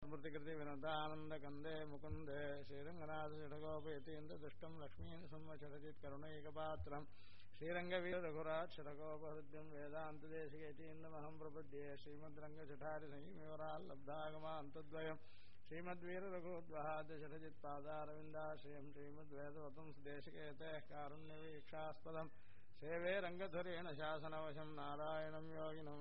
ஸ்மிருதிகிருதி வினதானந்தகந்தே முகுந்தே ஸ்ரீரங்கநாத ஷடகோபயதீந்திர துஷ்டம் லக்ஷ்மீன் சம்வசரஜித் கருணைகபாத்திரம் ஸ்ரீரங்கவீர ரகுராஜ் ஷடகோபஹருத்யம் வேதாந்ததேசிகேதீந்தமஹம் பிரபத்யே ஸ்ரீமத்ரங்கஜட்டாரி சங்கீமேவரால் லப்தாகமாந்தத்வயம் श्रीमद्वीर रघुद्वहाद्य शरजित पादारविन्दाश्रयम् श्रीमद्वेदवतं सुदेशिकेते कारुण्यवीक्षास्पदम् सेवे रङ्गधुरेण शासनवशम् नारायणं योगिनं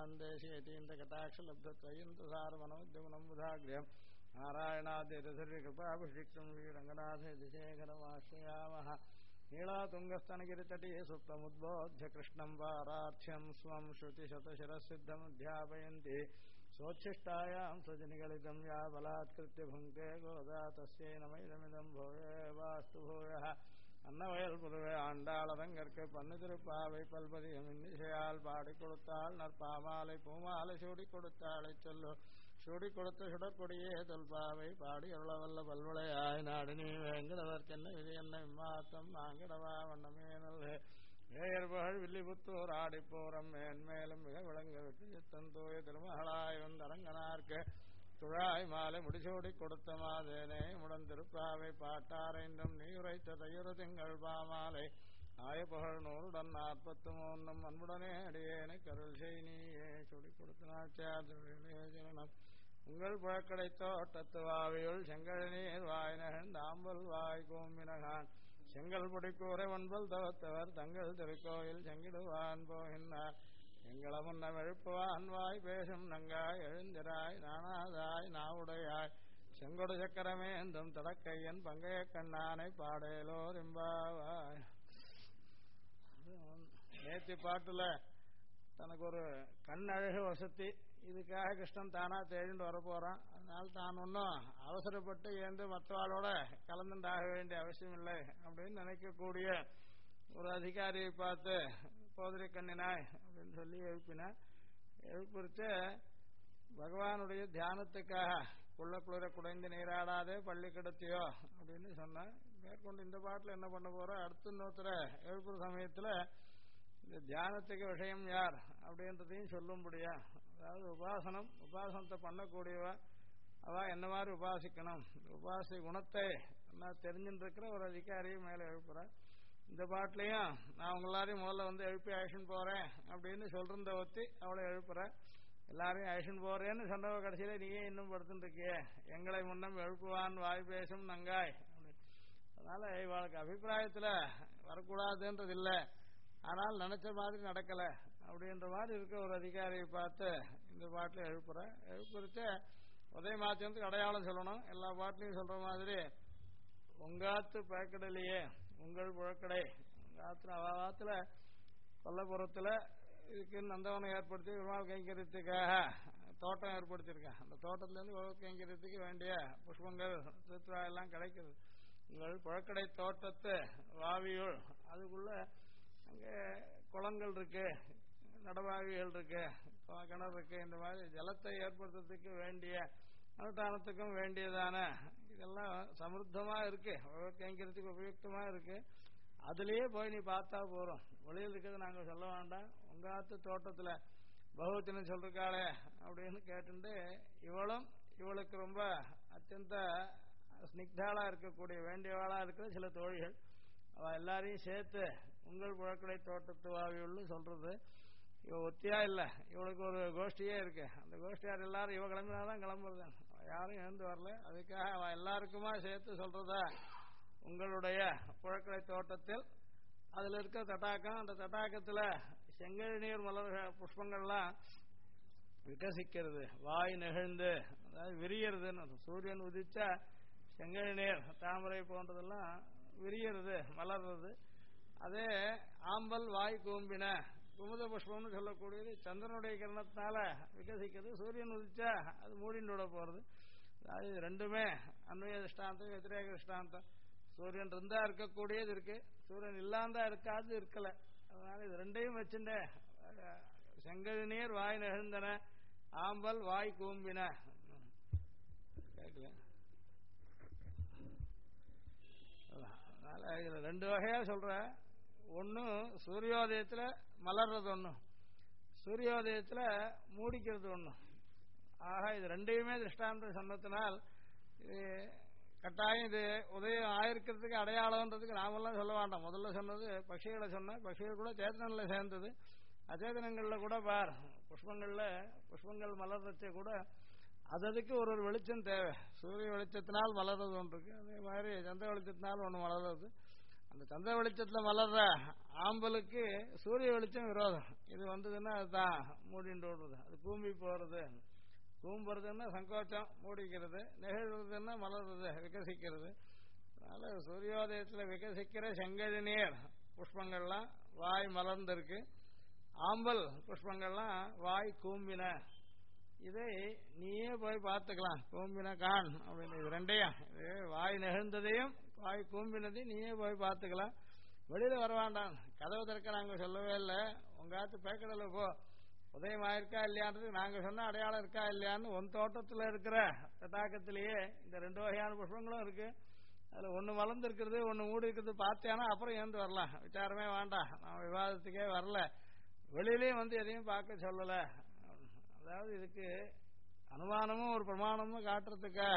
वेदान्तेशीयतीन्द्रकटाक्षलब्धत्वयन्तसारमनोद्यमनं बुधाग्र्यम् नारायणाद्यैतधुर्यकृपाभिषिक्तं श्रीरङ्गनाथयतिशेखरमाश्रयामः नीलातुङ्गस्तनगिरितटे सुप्तमुद्बोध्य कृष्णं पारार्थ्यं स्वं श्रुतिशतशिरसिद्धमुध्यापयन्ति सोच्छिष्टायां स्वजनिगलितं या बलात्कृत्य भुङ्क्ते गोदा तस्यै नमैदमिदं भूये वास्तु भूयः அன்னவயல் புதுவை ஆண்டாளதங்கற்கு பண்ணு திருப்பாவை பல்பதியம் இன்னிசையால் பாடி கொடுத்தாள் நற்பாமாலை பூமாலை சூடி கொடுத்தாளை சொல்லு சூடி கொடுத்த சுடற்கொடியே தொல்பாவை பாடி அருளவல்ல பல்வளையாய் நாடு நீ வேங்கடவர் சென்னை விதி என்ன விமாத்தம் நாங்கடவா வண்ணமே நல்லே வேயர்புகழ் வில்லிபுத்தூர் ஆடிப்போரம் மேன்மேலும் மிக விளங்க விட்டு சித்தன் தூய திருமகளாய் வந்தரங்கனார்க்கு துழாய் மாலை முடிசூடி கொடுத்த மாதேனே முடன் திருப்பாவை பாட்டாரைந்தும் நீ உரைத்த தையுறு திங்கள் பாமாலை ஆய புகழ் நூறுடன் 43 அன்புடனே அடியேனை கருள் செய் நீயே சுடி கொடுத்த நாச்சாரணம் உங்கள் புழக்கடை தோட்டத்து வாவியுள் செங்கழ் நீர் வாய் நகழ்ந்த ஆம்பல் வாய் கோம்பினகான் செங்கல் பொடிக்கூரை ஒன்பல் தவத்தவர் தங்கள் திருக்கோயில் செங்கிடுவான் போகின்றார் எங்கள முன்னம் எழுப்புவான் வாய் பேசும் நங்காய் எழுந்திராய் நானாதாய் நாவுடையாய் செங்கொடு சக்கரமேந்தும் தடக்கையன் பங்கைய கண்ணானை பாடேலோர் இம்பாவாய். நேற்று பாட்டுல தனக்கு ஒரு கண் அழகு வசதி இதுக்காக கிருஷ்ணன் தானா தேடிண்டு வரப்போறான். அதனால தான் ஒன்றும் அவசரப்பட்டு ஏந்து மற்றவாளோட கலந்துண்டாக வேண்டிய அவசியம் இல்லை அப்படின்னு நினைக்கக்கூடிய ஒரு அதிகாரியை பார்த்து போதிரி கண்ணினாய் அப்படின்னு சொல்லி எழுப்பினார். எழுப்பிச்சு பகவானுடைய தியானத்துக்காக குள்ள குளிர குடைந்து நீராடாதே பள்ளி கிடத்தியோ அப்படின்னு சொன்னார். மேற்கொண்டு இந்த பாட்டில் என்ன பண்ண போறோம், அடுத்த இன்னொருத்தர எழுப்புற சமயத்தில் இந்த தியானத்துக்கு விஷயம் யார் அப்படின்றதையும் சொல்லும்படியா. அதாவது உபாசனத்தை பண்ணக்கூடியவா அவ என்ன மாதிரி உபாசிக்கணும், உபாச குணத்தை என்ன தெரிஞ்சுட்டு இருக்கிற ஒரு அதிகாரியும் மேலே எழுப்புறார். இந்த பாட்டிலையும் நான் உங்களாரையும் முதல்ல வந்து எழுப்பி அழைச்சின்னு போறேன் அப்படின்னு சொல்றத ஒத்தி அவளை எழுப்புற. எல்லாரையும் அழைச்சின்னு போறேன்னு சொன்னவ கடைசியில நீயே இன்னும் படுத்துட்டு இருக்கியே எங்களை முன்னம் எழுப்புவான் வாய் பேசும் நங்காய். அதனால இவளுக்கு அபிப்பிராயத்துல வரக்கூடாதுன்றது இல்லை, ஆனால் நினைச்ச மாதிரி நடக்கல அப்படின்ற மாதிரி இருக்க ஒரு அதிகாரியை பார்த்து இந்த பாட்டில எழுப்புற. எழுப்புறச்ச உதய மாத்தியத்துக்கு அடையாளம் சொல்லணும். எல்லா பாட்டிலையும் சொல்ற மாதிரி உங்காத்து பேக்கடலையே உங்கள் புழக்கடை உங்காத்துல அவாத்துல கொல்லப்புறத்துல இதுக்கு நந்தவனம் ஏற்படுத்தி விமானம் கைங்கரியத்துக்காக தோட்டம் ஏற்படுத்தியிருக்கேன். அந்த தோட்டத்துல இருந்து விமானம் கைங்கரியத்துக்கு வேண்டிய புஷ்பங்கள் சித்ரா எல்லாம் கிடைக்குது. உங்கள் புழக்கடை தோட்டத்து வாவியுள் அதுக்குள்ள அங்கே குளங்கள் இருக்கு, நடவாவிகள் இருக்கு, கிணறு இருக்கு. இந்த மாதிரி ஜலத்தை ஏற்படுத்துறதுக்கு வேண்டிய அனுஷ்டானத்துக்கும் வேண்டியதான இதெல்லாம் சமൃദ്ധமா இருக்கு, கைங்கிறதுக்கு உபயுக்தமா இருக்கு. அதுலயே போய் நீ பார்த்தா போறோம், வெளியில் இருக்கிறது நாங்க சொல்ல வேண்டாம். உங்க ஆத்து தோட்டத்துல பகவத்தின்னு சொல்றாளே அப்படின்னு கேட்டுட்டு இவளுக்கு ரொம்ப அத்தியந்த ஸ்னிக்தாளா இருக்கக்கூடிய வேண்டியவாளா இருக்கிற சில தோழிகள் அவ எல்லாரையும் சேர்த்து உங்கள் புழக்கடை தோட்டத்து வாவியுள்ளு சொல்றது. இவ ஒத்தியா இல்ல, இவளுக்கு ஒரு கோஷ்டியே இருக்கு. அந்த கோஷ்டியார் எல்லாரும் இவ கிளம்பினாதான் கிளம்புறது, யாரும் எழுந்து வரல. அதுக்காக அவ எல்லாருக்குமா சேர்த்து சொல்றதா உங்களுடைய புழக்கடை தோட்டத்தில் அதுல இருக்க தட்டாக்கம், அந்த தட்டாக்கத்துல செங்கல் நீர் மலர்கள் புஷ்பங்கள்லாம் விகசிக்கிறது, வாய் நெகிழ்ந்து அதாவது விரியறதுன்னு. சூரியன் உதிச்சா செங்கல் நீர் தாமரை போன்றதெல்லாம் விரியறது மலர்றது. அதே ஆம்பல் வாய் கூம்பின குமுத புஷ்பம்னு சொல்லக்கூடியது சந்திரனுடைய கிரணத்தினால விகசிக்கிறது. சூரியன் உதிச்சா அது மூடின்னு விட போறது. அதாவது ரெண்டுமே அன்வய திருஷ்டாந்தம் வெத்திரேக திருஷ்டாந்தம். சூரியன் இருந்தா இருக்கக்கூடியது இருக்கு, சூரியன் இல்லாந்தா இருக்காது இருக்கல. அதனால இது ரெண்டையும் வச்சுட்டே செங்கல் நீர் வாய் நெகிழ்ந்தன ஆம்பல் வாய் கூம்பின கேட்கல. அதனால இதுல ரெண்டு வகையா சொல்ற. ஒன்னு சூரியோதயத்துல மலர்றது, ஒண்ணு சூரியோதயத்துல மூடிக்கிறது ஒண்ணு. ஆக இது ரெண்டையுமே திருஷ்டாந்தம் சொன்னதுனால் இது கட்டாயம் இது உதயம் ஆயிருக்கிறதுக்கு அடையாளம்ன்றதுக்கு நாமெல்லாம் சொல்ல வேண்டாம். முதல்ல சொன்னது பட்சிகளை சொன்ன பட்சிகள் கூட சேத்தனங்களில் சேர்ந்தது. அச்சேதனங்களில் கூட பார் புஷ்பங்கள் மலர்றச்சே கூட அதுக்கு ஒரு வெளிச்சம் தேவை. சூரிய வெளிச்சத்தினால் மலர்றது ஒன்று இருக்கு, அதே மாதிரி சந்திர வெளிச்சத்தினால் ஒன்று மலர்றது. அந்த சந்திர வெளிச்சத்தில் மலர்ற ஆம்பலுக்கு சூரிய வெளிச்சம் விரோதம். இது வந்ததுன்னா அதுதான் மூடிண்டு ஓடுறது, அது கூம்பி போறது. கூம்புறதுன்னா சங்கோச்சம் மூடிக்கிறது, நெகிழ்றதுன்னா மலர்றது விகசிக்கிறது. அதனால சூரியோதயத்தில் விகசிக்கிற செங்கழு நீர் புஷ்பங்கள்லாம் வாய் மலர்ந்திருக்கு, ஆம்பல் புஷ்பங்கள்லாம் வாய் கூம்பின. இதை நீயே போய் பார்த்துக்கலாம். கூம்பின கான் அப்படின்னு இது ரெண்டையும், இது வாய் நெகிழ்ந்ததையும் வாய் கூம்பினதையும் நீயே போய் பார்த்துக்கலாம். வெளியில வர வேண்டாம், கதவு திறக்க நாங்கள் சொல்லவே இல்லை. உங்காத்து பேக்கடல போ, உதயம் ஆயிருக்கா இல்லையான்றது நாங்க சொன்ன அடையாளம் இருக்கா இல்லையான்னு உன் தோட்டத்தில் இருக்கிற தடாகத்திலேயே இந்த 2 வகையான புஷ்பங்களும் இருக்கு. அதுல ஒன்று மலர்ந்து இருக்கிறது, ஒன்று மூடி இருக்கிறது பார்த்தேன்னா அப்புறம் ஏந்து வரலாம். விசாரமே வேண்டாம், நான் விவாதத்துக்கே வரல. வெளியிலையும் வந்து எதையும் பார்க்க சொல்லலை. அதாவது இதுக்கு அனுமானமும் ஒரு பிரமாணமும் காட்டுறதுக்காக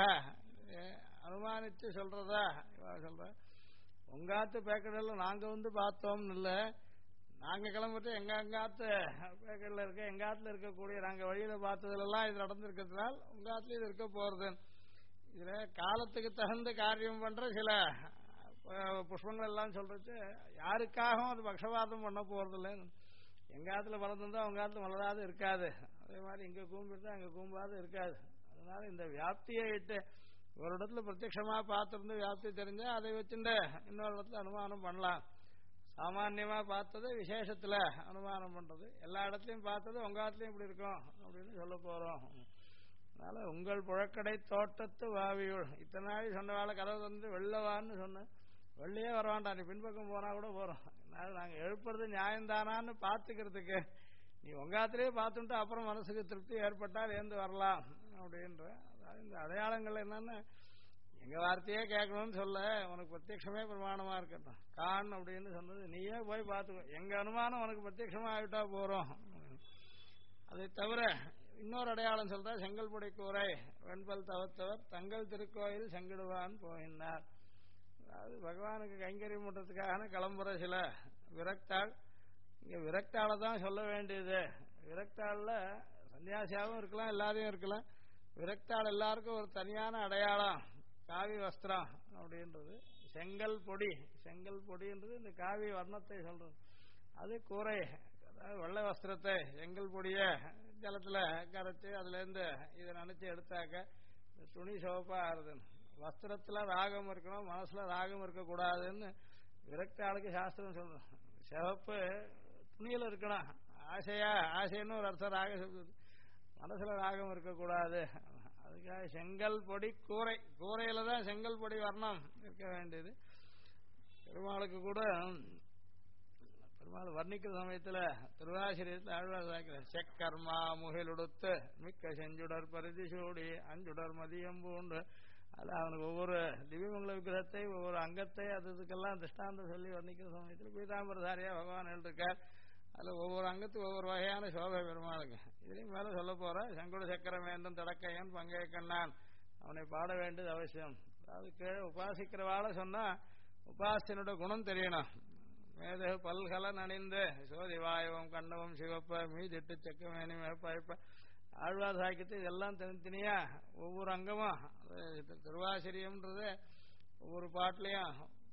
அனுமானிச்சு சொல்றதா சொல்ற. உங்காத்து பேக்கடல நாங்க வந்து பார்த்தோம்னு இல்லை, நாங்க கிளம்பிட்டு எங்காத்து பேக்கடல இருக்க எங்காத்துல இருக்கக்கூடிய நாங்க வழியில பார்த்ததுலாம் இது நடந்திருக்கிறதுனால உங்காத்துல இது இருக்க போறது. இதுல காலத்துக்கு தகுந்த காரியம் பண்ற சில புஷ்பங்கள் எல்லாம் சொல்றது யாருக்காகவும் அது பக்ஷபாதம் பண்ண போறதில்லை. எங்காத்துல மலர்ந்திருந்தா உங்காத்துல மலராது இருக்காது, அதே மாதிரி இங்க கூம்பிருந்தா அங்க கூம்பாது இருக்காது. அதனால இந்த வியாப்தியை இட்டு ஒரு இடத்துல பிரத்யட்சமா பார்த்திருந்து வியாப்தி தெரிஞ்சா அதை வச்சுட்டு இன்னொரு இடத்துல அனுமானம் பண்ணலாம். சாமான்யமா பார்த்தது விசேஷத்துல அனுமானம் பண்றது, எல்லா இடத்துலயும் பார்த்தது உங்காத்துலயும் இப்படி இருக்கும் அப்படின்னு சொல்ல போறோம். அதனால உங்கள் புழக்கடை தோட்டத்து வாவியுள் இத்தனை நாள் சொன்னவாழ கதவு வந்து வெள்ளவான்னு சொன்ன, வெள்ளையே வர வேண்டாம், நீ பின்பக்கம் போனா கூட போறோம். அதனால நாங்க எழுப்புறது நியாயம்தானான்னு பார்த்துக்கிறதுக்கு நீ உங்காத்திலேயே பார்த்துட்டு அப்புறம் மனசுக்கு திருப்தி ஏற்பட்டால் ஏந்து வரலாம் அப்படின்ற. அதாவது இந்த அடையாளங்கள் என்னன்னா எங்க வார்த்தையே கேட்கணும்னு சொல்ல, உனக்கு பிரத்யட்சமே பிரமாணமா இருக்கட்டும். கான் அப்படின்னு சொன்னது நீயே போய் பார்த்துக்கோ, எங்க அனுமானம் உனக்கு பிரத்யட்சமா ஆகிட்டா போறோம். அதை தவிர இன்னொரு அடையாளம் சொல்ற, செங்கல்புடை கூரை வெண்பல் தவத்தவர் தங்கள் திருக்கோயில் செங்கிடுவான் போயினார். அதாவது பகவானுக்கு கைங்கரியம் பண்றதுக்காக கிளம்புற சில விரக்தாள். இங்க விரக்தாளை தான் சொல்ல வேண்டியது. விரக்தாள்ல சன்னியாசியாகவும் இருக்கலாம், எல்லாரையும் இருக்கலாம். விரக்தாள் எல்லாருக்கும் ஒரு தனியான அடையாளம் காவி வஸ்திரம் அப்படின்றது. செங்கல் பொடின்றது இந்த காவி வர்ணத்தை சொல்றது. அது கூரை, அதாவது வெள்ளை வஸ்திரத்தை செங்கல் பொடிய ஜலத்துல கரைச்சு அதுல இருந்து இதை நினைச்சு எடுத்தாக்க துணி சிவப்பா ஆறுது. வஸ்திரத்துல ராகம் இருக்கணும், மனசுல ராகம் இருக்கக்கூடாதுன்னு விரக்தாளுக்கு சாஸ்திரம் சொல்றோம். சிவப்பு துணியில இருக்கணும், ஆசைன்னு ஒரு அர்த்தம் ராக சொல்றது, மனசுல ராகம் இருக்கக்கூடாது. அதுக்காக செங்கல் பொடி கூரையில தான் செங்கல் பொடி வர்ணம் இருக்க வேண்டியது. பெருமாளுக்கு கூட பெருமாள் வர்ணிக்கிற சமயத்துல திருவாசிரியத்தில் ஆழ்வார் செக்கர்மா முகிலுடுத்து மிக்க செஞ்சுடர் பரிதி சூடி அஞ்சுடர் மதியம் பூண்டு. அது அவனுக்கு ஒவ்வொரு திவ்யமங்கல விக்கிரகத்தை ஒவ்வொரு அங்கத்தை அதுக்கெல்லாம் திருஷ்டாந்தம் சொல்லி வர்ணிக்கிற சமயத்தில் பீதாம்பரதாரியா பகவான் இருக்கார். அதுல ஒவ்வொரு அங்கத்துக்கு ஒவ்வொரு வகையான சோபை பெருமாளுக்கு. இதுலயும் மேல சொல்ல போற செங்குடு சக்கரம் வேண்டும் தடக்கையன் பங்கைய கண்ணான் அவனை பாட வேண்டியது அவசியம். அதாவது கீழே உபாசிக்கிறவாள சொன்னா உபாசனோட குணம் தெரியணும். மேதகு பல்கலன் அணிந்து சோதிவாயவம் கண்ணவம் சிவப்ப மீதிட்டு செக்கமேனி மேற்பயப்ப ஆழ்வார் சாக்கியத்தை இதெல்லாம் தனித்தனியா ஒவ்வொரு அங்கமும் திருவாசிரியம்ன்றது ஒவ்வொரு பாட்டிலையும்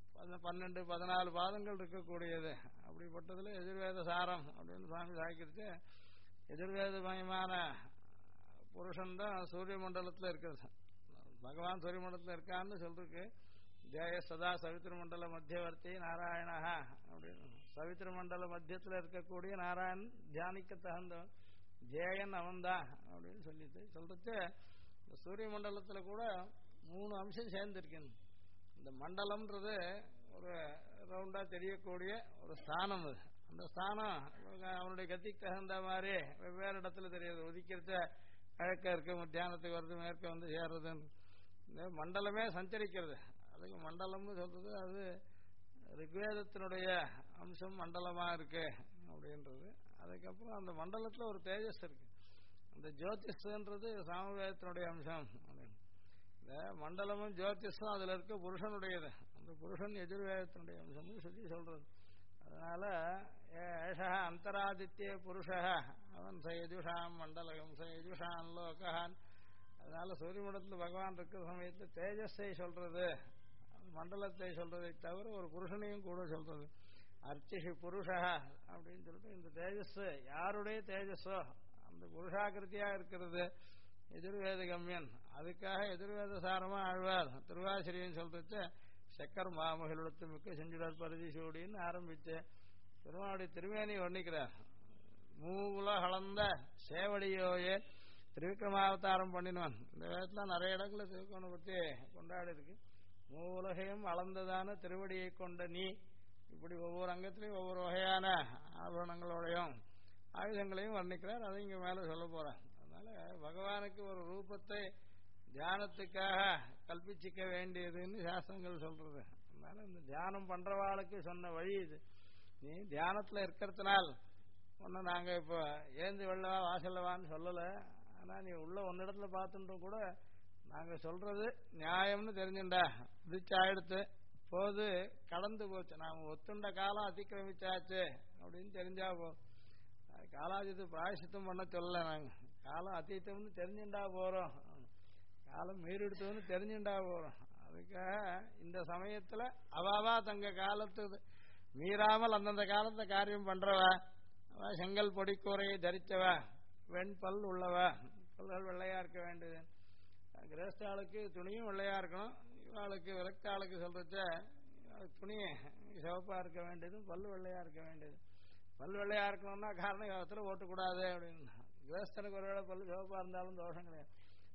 12-14 பாதங்கள் இருக்கக்கூடியது. அப்படிப்பட்டதுல எதிர்வேத சாரம் அப்படின்னு சுவாமி சாக்கிட்டு எதிர்வேதமயமான புருஷன் தான் சூரிய மண்டலத்தில் இருக்கிறது. பகவான் சூரிய மண்டலத்தில் இருக்கான்னு சொல்றதுக்கு ஜெய சதா சவித்திர மண்டல மத்தியவர்த்தி நாராயணா அப்படின்னு. சவித்திர மண்டல மத்தியத்தில் இருக்கக்கூடிய நாராயணன் தியானிக்க தகுந்தவன் ஜெயன் அவன்தான் அப்படின்னு சொல்றது. இந்த சூரிய மண்டலத்துல கூட 3 அம்சம் சேர்ந்திருக்கேன். இந்த மண்டலம்ன்றது ஒரு ரவுண்டா தெரியக்கூடிய ஒரு ஸ்தானம். அது அந்த ஸ்தானம் அவனுடைய கத்திக்கு தகுந்த மாதிரி வெவ்வேறு இடத்துல தெரியுது. உதிக்கிறத கிழக்க இருக்கு, மத்தியானத்துக்கு வருது, மேற்க வந்து சேர்றதுன்னு இந்த மண்டலமே சஞ்சரிக்கிறது. அதுக்கு மண்டலம்னு சொல்றது அது ரிக்வேதத்தினுடைய அம்சம் மண்டலமா இருக்கு அப்படின்றது. அதுக்கப்புறம் அந்த மண்டலத்துல ஒரு தேஜஸ் இருக்கு. அந்த ஜோதிஷ்ன்றது சாமவேதத்தினுடைய அம்சம். இந்த மண்டலமும் ஜோதிஷும் அதுல இருக்க புருஷனுடையது. அந்த புருஷன் எதிர்வேதத்தினுடைய அம்சம்னு சொல்லி சொல்றது. அதனால ஏஷா அந்தராதித்ய புருஷா அவன் சயஜுஷாம் மண்டலம் சயஜுஷான் லோகான். அதனால சூரிய மண்டலத்தில் பகவான் இருக்கிற சமயத்தில் தேஜஸை சொல்றது, மண்டலத்தை சொல்றதை தவிர ஒரு புருஷனையும் கூட சொல்றது. அர்ச்சிஷி புருஷா அப்படின்னு சொல்லிட்டு இந்த தேஜஸ் யாருடைய தேஜஸோ அந்த புருஷாகிருத்தியா இருக்கிறது எதிர்வேத கம்யன். அதுக்காக எதிர்வேத சாரமா ஆழ்வார் திருவாசிரியன் சொல்றது சக்கர் மாமகிழ்த்து மிக்க செஞ்சுடார் பரிதி சூடின்னு ஆரம்பிச்சு பெருமாளுடைய திருமேனி வர்ணிக்கிறார். மூவுலகளந்த சேவடியோயே திருவிக்ரமாவதாரம் பண்ணினவன். இந்த வேதத்துல நிறைய இடங்களை திருக்கோணை பற்றி கொண்டாடி இருக்கு. மூவுலகையும் அளந்ததான திருவடியை கொண்ட நீ, இப்படி ஒவ்வொரு அங்கத்திலையும் ஒவ்வொரு வகையான ஆபரணங்களோடையும் ஆயுதங்களையும் வர்ணிக்கிறார். அதை இங்க மேல சொல்ல போறார். அதனால பகவானுக்கு ஒரு ரூபத்தை தியானத்துக்காக கல்பிச்சிக்க வேண்டியதுன்னு சாஸ்திரங்கள் சொல்றது. அதனால இந்த தியானம் பண்றவாளுக்கு சொன்ன வழி இது. நீ தியானத்துல இருக்கிறதுனால் ஒன்னு நாங்க இப்ப ஏந்து வெள்ளவா வாசல்லவான்னு சொல்லல. ஆனா நீ உள்ள ஒன்னிடத்துல பார்த்துட்டும் கூட நாங்க சொல்றது நியாயம்னு தெரிஞ்சுண்டா விதிச்சாயிடுத்து போது கடந்து போச்சு. நாம ஒத்துண்ட காலம் அதிக்கிரமிச்சாச்சு அப்படின்னு தெரிஞ்சா போ. காலாஜித்து பிராயசித்தம் பண்ண சொல்லல. நாங்க காலம் அத்தீத்தம்னு தெரிஞ்சுண்டா போறோம், காலம் மீறிடுத்தோன்னு தெரிஞ்சுண்டா போறோம். அதுக்காக இந்த சமயத்துல அவாவா தங்க காலத்து மீறாமல் அந்தந்த காலத்தை காரியம் பண்றவ, செங்கல் பொடிக்கூரையை தரிச்சவ, வெண்பல் உள்ளவ, பல்கள் வெள்ளையா இருக்க வேண்டியது. கிரகஸ்தாளுக்கு துணியும் வெள்ளையா இருக்கணும், இவாளுக்கு விரக்தாளுக்கு சொல்றச்ச துணி சிவப்பா இருக்க வேண்டியது, பல்லு வெள்ளையா இருக்க வேண்டியது. பல் வெள்ளையா இருக்கணும்னா காரணம் யோகத்துல ஓட்டக்கூடாது அப்படின்னு. கிரகஸ்தனுக்கு ஒருவேளை பல்லு சிவப்பா இருந்தாலும் தோஷம் கிடையாது.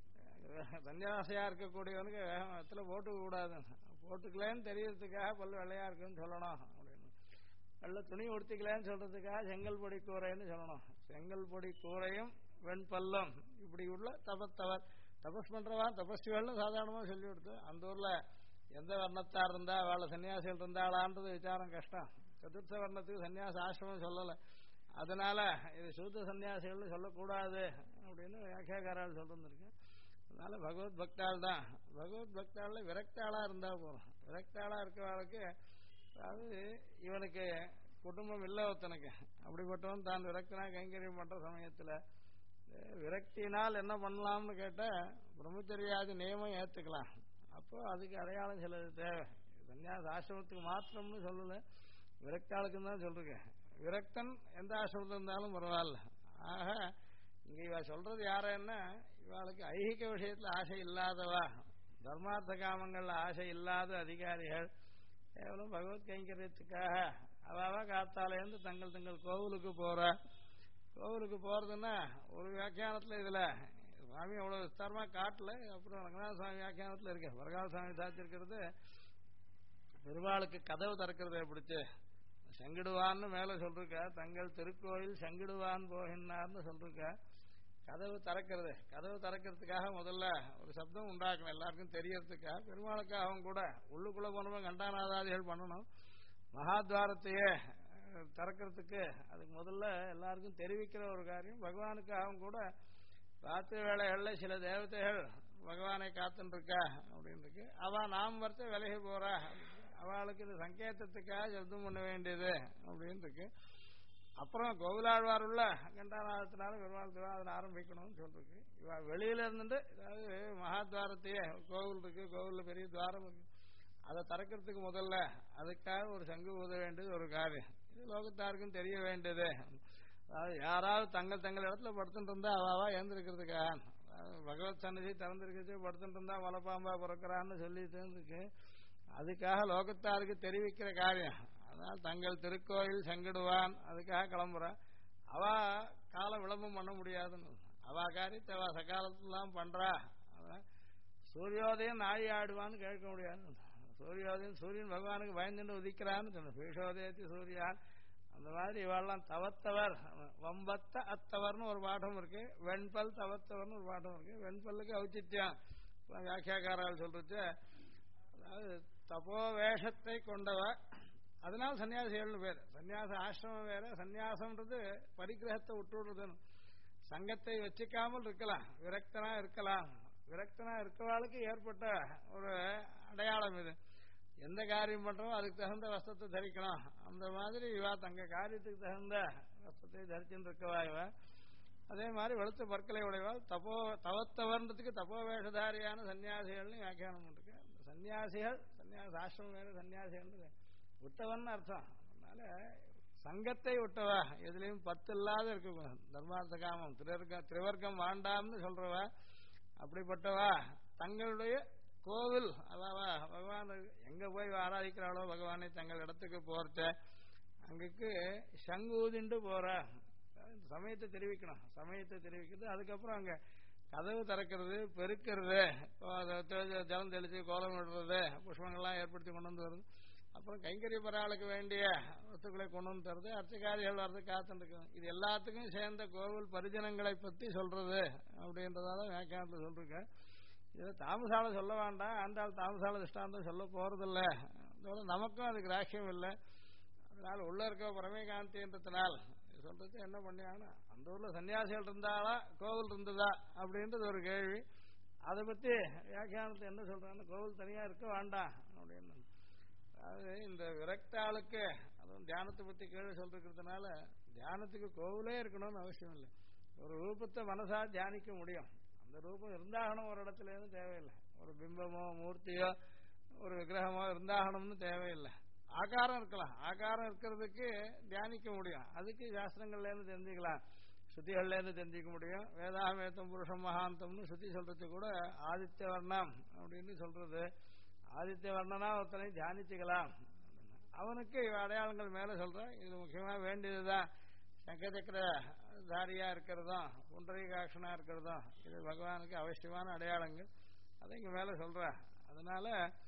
சன்னியாசியா இருக்கக்கூடியவனுக்கு வேகத்துல போட்டுக்க கூடாது, போட்டுக்கலன்னு தெரியறதுக்காக பல்லு வெள்ளையா இருக்குன்னு சொல்லணும் அப்படின்னு. வெள்ள துணி உடுத்திக்கலன்னு சொல்றதுக்காக செங்கல் பொடி கூரைன்னு சொல்லணும். செங்கல் பொடி கூரையும் வெண்பல்லும் இப்படி உள்ள தபத்தவர். தபஸ் பண்றவா தபஸ்விகள்னு சாதாரணமா சொல்லி கொடுத்து அந்த ஊர்ல எந்த வர்ணத்தா இருந்தா அவளை சன்னியாசிகள் இருந்தாளான்றது விசாரம் கஷ்டம். சதுர்த்த வர்ணத்துக்கு சன்னியாச ஆசிரமம் சொல்லல. அதனால இது சூத்த சன்னியாசிகள் சொல்லக்கூடாது அப்படின்னு வியாக்கியாக்காரால் சொல்லிருந்திருக்கேன். அதனால பகவத் பக்தாள் தான். பகவத் பக்தாள்ல விரக்தாளா இருந்தா போறோம். விரக்தாளா இருக்கிறவளுக்கு, அதாவது இவனுக்கு குடும்பம் இல்லை ஒருத்தனுக்கு, அப்படிப்பட்டவன் தான் விரக்தனா கைங்கரியம் பண்ற சமயத்துல விரக்தியினால் என்ன பண்ணலாம்னு கேட்ட பிரம்மச்சரியாதி நியமம் ஏத்துக்கலாம். அப்போ அதுக்கு அடையாளம் சிலது தேவை. சன்னியாச ஆசிரமத்துக்கு மாத்திரம்னு சொல்லல, விரக்தாளுக்குன்னு தான் சொல்றேன். விரக்தன் எந்த ஆசிரமத்தில் இருந்தாலும் பரவாயில்ல. ஆக இங்க இவ சொல்றது யாருன்னா, இவாளுக்கு ஐகிக விஷயத்துல ஆசை இல்லாதவா, தர்மார்த்த காமங்கள்ல ஆசை இல்லாத அதிகாரிகள், கேவலம் பகவத் கைங்கரியத்துக்காக அவாவா காத்தாலேருந்து தங்கள் தங்கள் கோவிலுக்கு போற. கோவிலுக்கு போறதுன்னா ஒரு வியாக்கியானத்துல இதுல சுவாமி அவ்வளவு விஸ்தாரமா காட்டல. அப்புறம் ரங்கநாத சுவாமி வியாக்கியானத்துல இருக்கு. வரகால சுவாமி சாத்திருக்கிறது பெருமாளுக்கு கதவு திறக்கிறத பிடிச்சு செங்கிடுவான்னு மேல சொல்லிருக்க. தங்கள் திருக்கோயில் செங்கிடுவான் போகின்றார்னு சொல்லிருக்க. கதவு திறக்கிறது, கதவு திறக்கிறதுக்காக முதல்ல ஒரு சப்தம் உண்டாக்கணும், எல்லாருக்கும் தெரியறதுக்காக. பெருமாளுக்காகவும் கூட உள்ளுக்குள்ள போனவங்க கண்டாநாதாதிகள் பண்ணணும். மகாத்வாரத்தையே திறக்கிறதுக்கு அதுக்கு முதல்ல எல்லாருக்கும் தெரிவிக்கிற ஒரு காரியம். பகவானுக்காகவும் கூட ராத்திரி வேளைகள்ல சில தேவதைகள் பகவானை காத்துட்டு இருக்கா அப்படின்னு இருக்கு. அவ நாம் வரத்த விலகி போறா, அவளுக்கு இது சங்கேதத்துக்காக சப்தம் பண்ண வேண்டியது அப்படின்னு இருக்கு. அப்புறம் கோவிலாழ்வார் உள்ள கண்டாநாதத்தினால பெருமாள் திருவாதனை ஆரம்பிக்கணும்னு சொல்லிருக்கு. இவ வெளியில இருந்துட்டு, அதாவது மகாத்வாரத்தையே கோவில் இருக்கு, கோவில்ல பெரிய துவாரம் இருக்கு, அதை திறக்கிறதுக்கு முதல்ல அதுக்காக ஒரு சங்கு ஊத வேண்டியது ஒரு காரியம். இது லோகத்தாருக்கும் தெரிய வேண்டியது. அதாவது யாராவது தங்கள் தங்கள் இடத்துல படுத்துட்டு இருந்தா அவாவா எழுந்திருக்கிறதுக்காக, பகவத் சன்னதி திறந்திருக்கச்சு படுத்துட்டு இருந்தா மலைப்பாம்பா பிறக்கிறான்னு சொல்லிட்டு இருக்கு. அதுக்காக லோகத்தாருக்கு தெரிவிக்கிற காரியம். அதனால தங்கள் திருக்கோயில் செங்கிடுவான் அதுக்காக கிளம்புறான். அவ காலம் விளம்பரம் பண்ண முடியாதுன்னு, அவ காரியத்தை அவ சகாலத்துலாம் பண்றா. சூரியோதயம் நாழி ஆடுவான்னு கேட்க முடியாது. சூரியோதயம் சூரியன் பகவானுக்கு பயந்துட்டு உதிக்கிறான்னு சொன்ன. பீஷோதயத்தி சூரியான் அந்த மாதிரி இவாள்லாம் தவத்தவர். வம்பத்த அத்தவர்னு ஒரு பாடம் இருக்கு, வெண்பல் தவத்தவர்னு ஒரு பாடம் இருக்கு. வெண்பல்லுக்கு ஔச்சித்யம் வியாக்கியாக்காரால் சொல்றது, அதாவது தபோ வேஷத்தை கொண்டவ, அதனால சன்னியாசிகள்னு பேர். சன்னியாச ஆசிரமம் வேற, சன்னியாசம்ன்றது பரிகிரகத்தை விட்டுடுறதுன்னு. சங்கத்தை வச்சுக்காமல் இருக்கலாம், விரக்தனா இருக்கலாம். விரக்தனா இருக்கவாளுக்கு ஏற்பட்ட ஒரு அடையாளம் இது. எந்த காரியம் பண்றோம் அதுக்கு தகுந்த வஸ்திரத்தை தரிக்கணும். அந்த மாதிரி இவா தங்க காரியத்துக்கு தகுந்த வஸ்திரத்தை தரிச்சுட்டு இருக்கவா இவ. அதே மாதிரி வெளுத்த பற்களை உடையவாள் தவத்தவர்ன்றதுக்கு தப்போ வேஷதாரியான சன்னியாசிகள்னு வியாக்கியானம் பண்ணிருக்கு. சன்னியாசிகள் சன்னியாச ஆசிரமம் வேறு சன்னியாசிகள் விட்டவன் அர்த்தம். அதனால சங்கத்தை விட்டவா எதுலையும் பத்து இல்லாத இருக்க தர்மார்த்த காமம் திரிவர்க்கம் வாண்டாம்னு சொல்றவ அப்படிப்பட்டவா தங்களுடைய கோவில் அதாவா பகவான் எங்க போய் ஆராதிக்கிறாளோ பகவானை தங்கள் இடத்துக்கு போறச்ச அங்குக்கு சங்கு ஊதிண்டு போற சமயத்தை தெரிவிக்கணும். சமயத்தை தெரிவிக்கிறது, அதுக்கப்புறம் அங்க கதவு திறக்கிறது, பெருக்கிறது, ஜலம் தெளிச்சு கோலம் விடுறது, புஷ்பங்கள்லாம் ஏற்படுத்தி கொண்டு வந்து வருது, அப்புறம் கைங்கரிய பராளுக்கு வேண்டிய வஸ்துக்களை கொண்டு வந்து தருது, அர்ச்சகாரிகள் வர்றது காத்துருக்கு. இது எல்லாத்துக்கும் சேர்ந்த கோவில் பரிஜனங்களை பத்தி சொல்றது அப்படின்றதால வியாக்கியானத்தில் சொல்லிருக்க. இதை தாமசால சொல்ல வேண்டாம், ஆண்டாள் தாமசால திஷ்டாந்தம் சொல்ல போறதில்ல, நமக்கும் அது கிராக்கியம் இல்லை. அதனால உள்ள இருக்க பரமேகாந்தின்றதுனால் சொல்றது என்ன பண்ணியாங்கன்னா, அந்த ஊர்ல சன்னியாசிகள் இருந்தாலா கோவில் இருந்ததா அப்படின்றது ஒரு கேள்வி. அதை பத்தி வியாக்கியானத்தை என்ன சொல்றான்னு, கோவில் தனியா இருக்க வேண்டாம் அப்படின்னு. அதாவது இந்த விரக்தாளுக்கு அதுவும் தியானத்தை பத்தி கேள்வி சொல்றதுனால தியானத்துக்கு கோவிலே இருக்கணும்னு அவசியம் இல்லை. ஒரு ரூபத்தை மனசா தியானிக்க முடியும். அந்த ரூபம் இருந்தாகணும் ஒரு இடத்துல இருந்து தேவையில்லை. ஒரு பிம்பமோ மூர்த்தியோ ஒரு விக்கிரகமோ இருந்தாகணும்னு தேவையில்லை. ஆகாரம் இருக்கலாம், ஆகாரம் இருக்கிறதுக்கு தியானிக்க முடியும். அதுக்கு சாஸ்திரங்கள்ல இருந்து தெரிஞ்சுக்கலாம், ஸ்ருதிகள்ல இருந்து தெரிஞ்சுக்க முடியும். வேதாமேத்தம் புருஷம் மகாந்தம்னு ஸ்ருதி சொல்றது கூட ஆதித்ய வர்ணம் அப்படின்னு சொல்றது. ஆதித்ய வர்ணனா ஒருத்தனை தியானிச்சுக்கலாம். அவனுக்கு அடையாளங்கள் மேல சொல்ற. இது முக்கியமா வேண்டியதுதான். சங்கச்சக்கர தாரியா இருக்கிறதும் புண்டரீகாட்சனா இருக்கிறதும் இது பகவானுக்கு அவசியமான அடையாளங்கள். அதை இங்க மேல சொல்ற. அதனால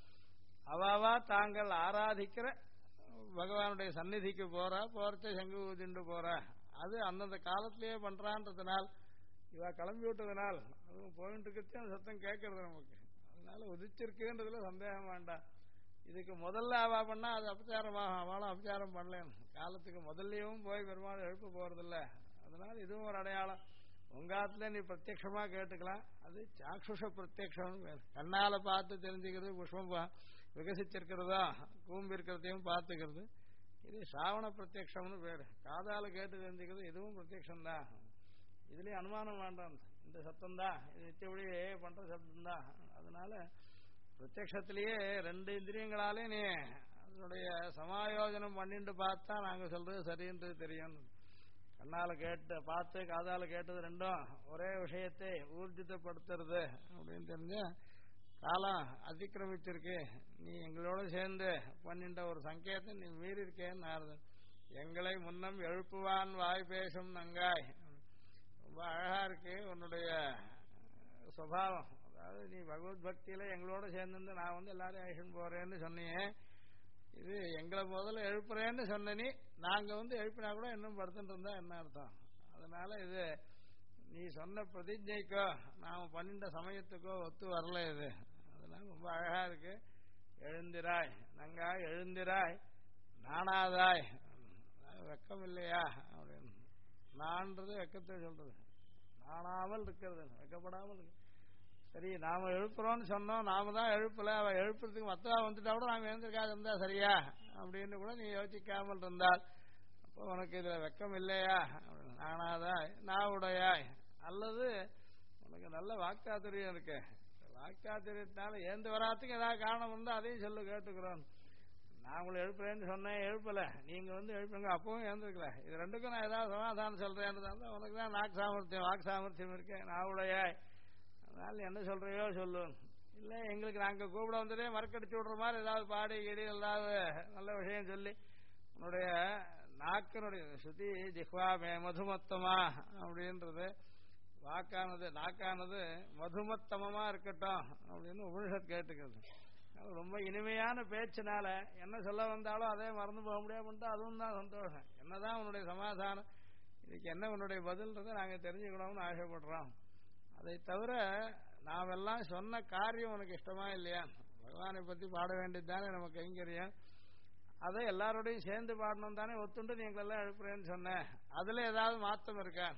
அவாவா தாங்கள் ஆராதிக்கிற பகவானுடைய சந்நிதிக்கு போறச்ச சங்கு ஊதிண்டு போற. அது அந்தந்த காலத்திலேயே பண்றான்றதுனால் இவ கிளம்பி விட்டதுனால் அதுவும் போயிட்டு இருக்கிறது அந்த சத்தம் கேட்கறது நமக்கு. அதனால உதிச்சிருக்குன்றதுல சந்தேகம் வேண்டாம். இதுக்கு முதல்ல அவா பண்ணா அது அபச்சாரமாக, அவளும் அபச்சாரம் பண்ணலேன். காலத்துக்கு முதல்லயும் போய் பெருமாள் எழுப்ப போறதில்ல. அதனால இதுவும் ஒரு அடையாளம். உங்காத்துல நீ பிரத்யட்சமா கேட்டுக்கலாம். அது சாக்ஷுஷ பிரத்யக்ஷம், கண்ணால பார்த்து தெரிஞ்சுக்கிறது, புஷ்பம் விகசிச்சிருக்கிறதா கூம்பு இருக்கிறதையும் பார்த்துக்கிறது. இது சாவண பிரத்யக்ஷம்னு பேரு. காதால கேட்டு தெரிஞ்சுக்கிறது, இதுவும் பிரத்யக்ஷம் தான். இதுலயும் அனுமானம் வேண்டாம். இந்த சத்தம் தான் இது நிச்சயப்படி பண்ற சத்தம் தான். அதனால பிரத்யக்ஷத்திலேயே ரெண்டு இந்திரியங்களாலே நீ அதனுடைய சமாயோஜனம் பண்ணிட்டு பார்த்தா நாங்க சொல்றது சரின்றது தெரியும். கண்ணால கேட்டு பார்த்து காதால கேட்டது ரெண்டும் ஒரே விஷயத்தை ஊர்ஜிதப்படுத்துறது அப்படின்னு தெரிஞ்ச காலம் அதிக்கிரமிச்சிருக்கு. நீ எங்களோட சேர்ந்து பண்ணிட்ட ஒரு சங்கேதத்தை நீ மீறி இருக்கேன்னு ஆறுது. எங்களை முன்னம் எழுப்புவான் வாய் பேசும் நங்காய். ரொம்ப அழகா இருக்கு உன்னுடைய சுபாவம். அதாவது நீ பகவத் பக்தியில எங்களோட சேர்ந்து நான் எல்லாரையும் அழைச்சிட்டு போறேன்னு சொன்னியே. இது எங்களை முதல்ல எழுப்புறேன்னு சொன்ன நீ, நாங்க எழுப்பினா கூட இன்னும் படுத்துட்டு இருந்தா என்ன அர்த்தம்? அதனால இது நீ சொன்ன பிரதிஜைக்கோ நாம பண்ணிட்ட சமயத்துக்கோ ஒத்து வரல இது. அதனால ரொம்ப அழகா இருக்கு. எழுந்திராய் நங்காய் எழுந்திராய் நானாதாய். வெக்கம் இல்லையா அப்படின்னு. நான்றது வெக்கத்தை சொல்றது, நானாமல் இருக்கிறது, வெக்கப்படாமல் இருக்கு. சரி நாம எழுப்புறோம்னு சொன்னோம், நாம தான் எழுப்பல, அவ எழுப்புறதுக்கு மத்தவா வந்துட்டா கூட நாம எழுந்திருக்காது இருந்தா சரியா அப்படின்னு கூட நீ யோசிக்காமல் இருந்தால் அப்போ உனக்கு இதுல வெக்கம் இல்லையா? நானாதாய் நாவுடையாய். அல்லது உனக்கு நல்ல வாக்காத்துரியம் இருக்கு. வாக்காத்துரியத்தினால ஏந்து வராத்துக்கு ஏதாவது காரணம் இருந்தா அதையும் சொல்லு, கேட்டுக்கிறோம். நான் உங்களை எழுப்புறேன்னு சொன்னேன், எழுப்பல, நீங்க எழுப்புங்க, அப்பவும் எழுந்திருக்கல. இது ரெண்டுக்கும் நான் ஏதாவது சமாதானம் சொல்றேன். உனக்கு தான் வாக்கு சாமர்த்தியம் இருக்கு, நாவுடையாய். அதனால என்ன சொல்றையோ சொல்லு. இல்ல எங்களுக்கு நாங்க கூப்பிட வந்ததே மறக்கடிச்சு விடுற மாதிரி ஏதாவது பாடி கிடி ஏதாவது நல்ல விஷயம் சொல்லி உன்னுடைய நாக்கினுடைய சுத்தி ஜிஹ்வாமே மதுமத்தமா அப்படின்றது வாக்கானது நாக்கானது மதுமத்தமமா இருக்கட்டும் அப்படின்னு உபனிஷத் கேட்டுக்கிறது. ரொம்ப இனிமையான பேச்சினால என்ன சொல்ல வந்தாலும் அதே மறந்து போக முடியாது. அதுவும் தான் சந்தோஷம். என்னதான் உன்னுடைய சமாதானம், இதுக்கு என்ன உன்னுடைய பதில்ன்றதை நாங்க தெரிஞ்சுக்கணும்னு ஆசைப்படுறோம். அதை தவிர நாமெல்லாம் சொன்ன காரியம் உனக்கு இஷ்டமா இல்லையா? பகவானை பத்தி பாட வேண்டியது தானே நம்ம கைங்கரியம். அதை எல்லாரோடையும் சேர்ந்து பாடணும் தானே ஒத்துண்டு நீ எங்களெல்லாம் எழுப்புறேன்னு சொன்ன. அதுல ஏதாவது மாற்றம் இருக்கா?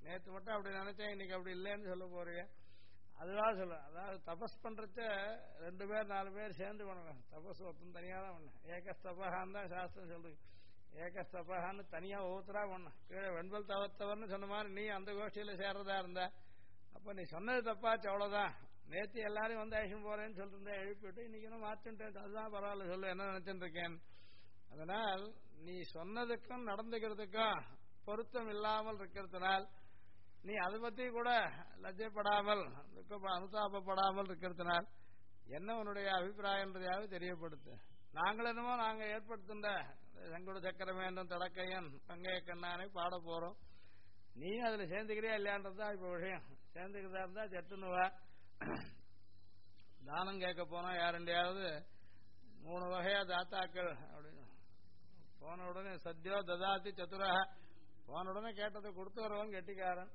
நேற்று மட்டும் அப்படி நினைச்சேன், இன்னைக்கு அப்படி இல்லைன்னு சொல்ல போறீங்க. அதுவா சொல்ல, அதாவது தபஸ் பண்றச்ச 2 பேர் 4 பேர் சேர்ந்து பண்ணலாம். தபஸ் ஒருத்தன் தனியாக தான் பண்ண. ஏகஸ்தபகான்னு தான் சாஸ்திரம் சொல்றது. ஏகஸ்தபகான்னு தனியா ஒவ்வொருத்தரா பண்ண. கீழே வெண்பல் தவத்தவர்னு சொன்ன மாதிரி நீ அந்த கோஷ்டியில சேர்றதா இருந்தா அப்ப நீ சொன்னது தப்பாச்சு, அவ்வளவுதான். நேற்று எல்லாரையும் வந்து ஐஷம் போறேன்னு சொல்லிட்டு எழுப்பிட்டு இன்னைக்கு என்ன மாற்றிட்டேன், அதுதான் பரவாயில்ல, சொல்லு என்ன நினைச்சுட்டு இருக்கேன். அதனால் நீ சொன்னதுக்கும் நடந்துக்கிறதுக்கும் பொருத்தம் இல்லாமல் இருக்கிறதுனால் நீ அதை பத்தி கூட லஜ்ஜைப்படாமல் அனுதாபப்படாமல் இருக்கிறதுனால் என்ன உன்னுடைய அபிப்பிராயன்றதையாவது தெரியப்படுத்து. நாங்கள் என்னமோ நாங்க ஏற்படுத்துகின்ற செங்குடு சக்கரமேந்தன் தடக்கையன் பங்கைய கண்ணானை பாட போறோம், நீ அதுல சேர்ந்துக்கிறியா இல்லையான்றதுதான் இப்ப விஷயம். சேர்ந்துக்கிறதா இருந்தா சட்டுன்னு வா. தானம் கேட்க போனா யாருண்டையாவது 3 வகையா தாத்தாக்கள் அப்படின்னு போன உடனே சத்யோ ததாதி சதுரா, போன உடனே கேட்டதை கொடுத்து வரவன் கெட்டிக்காரன்,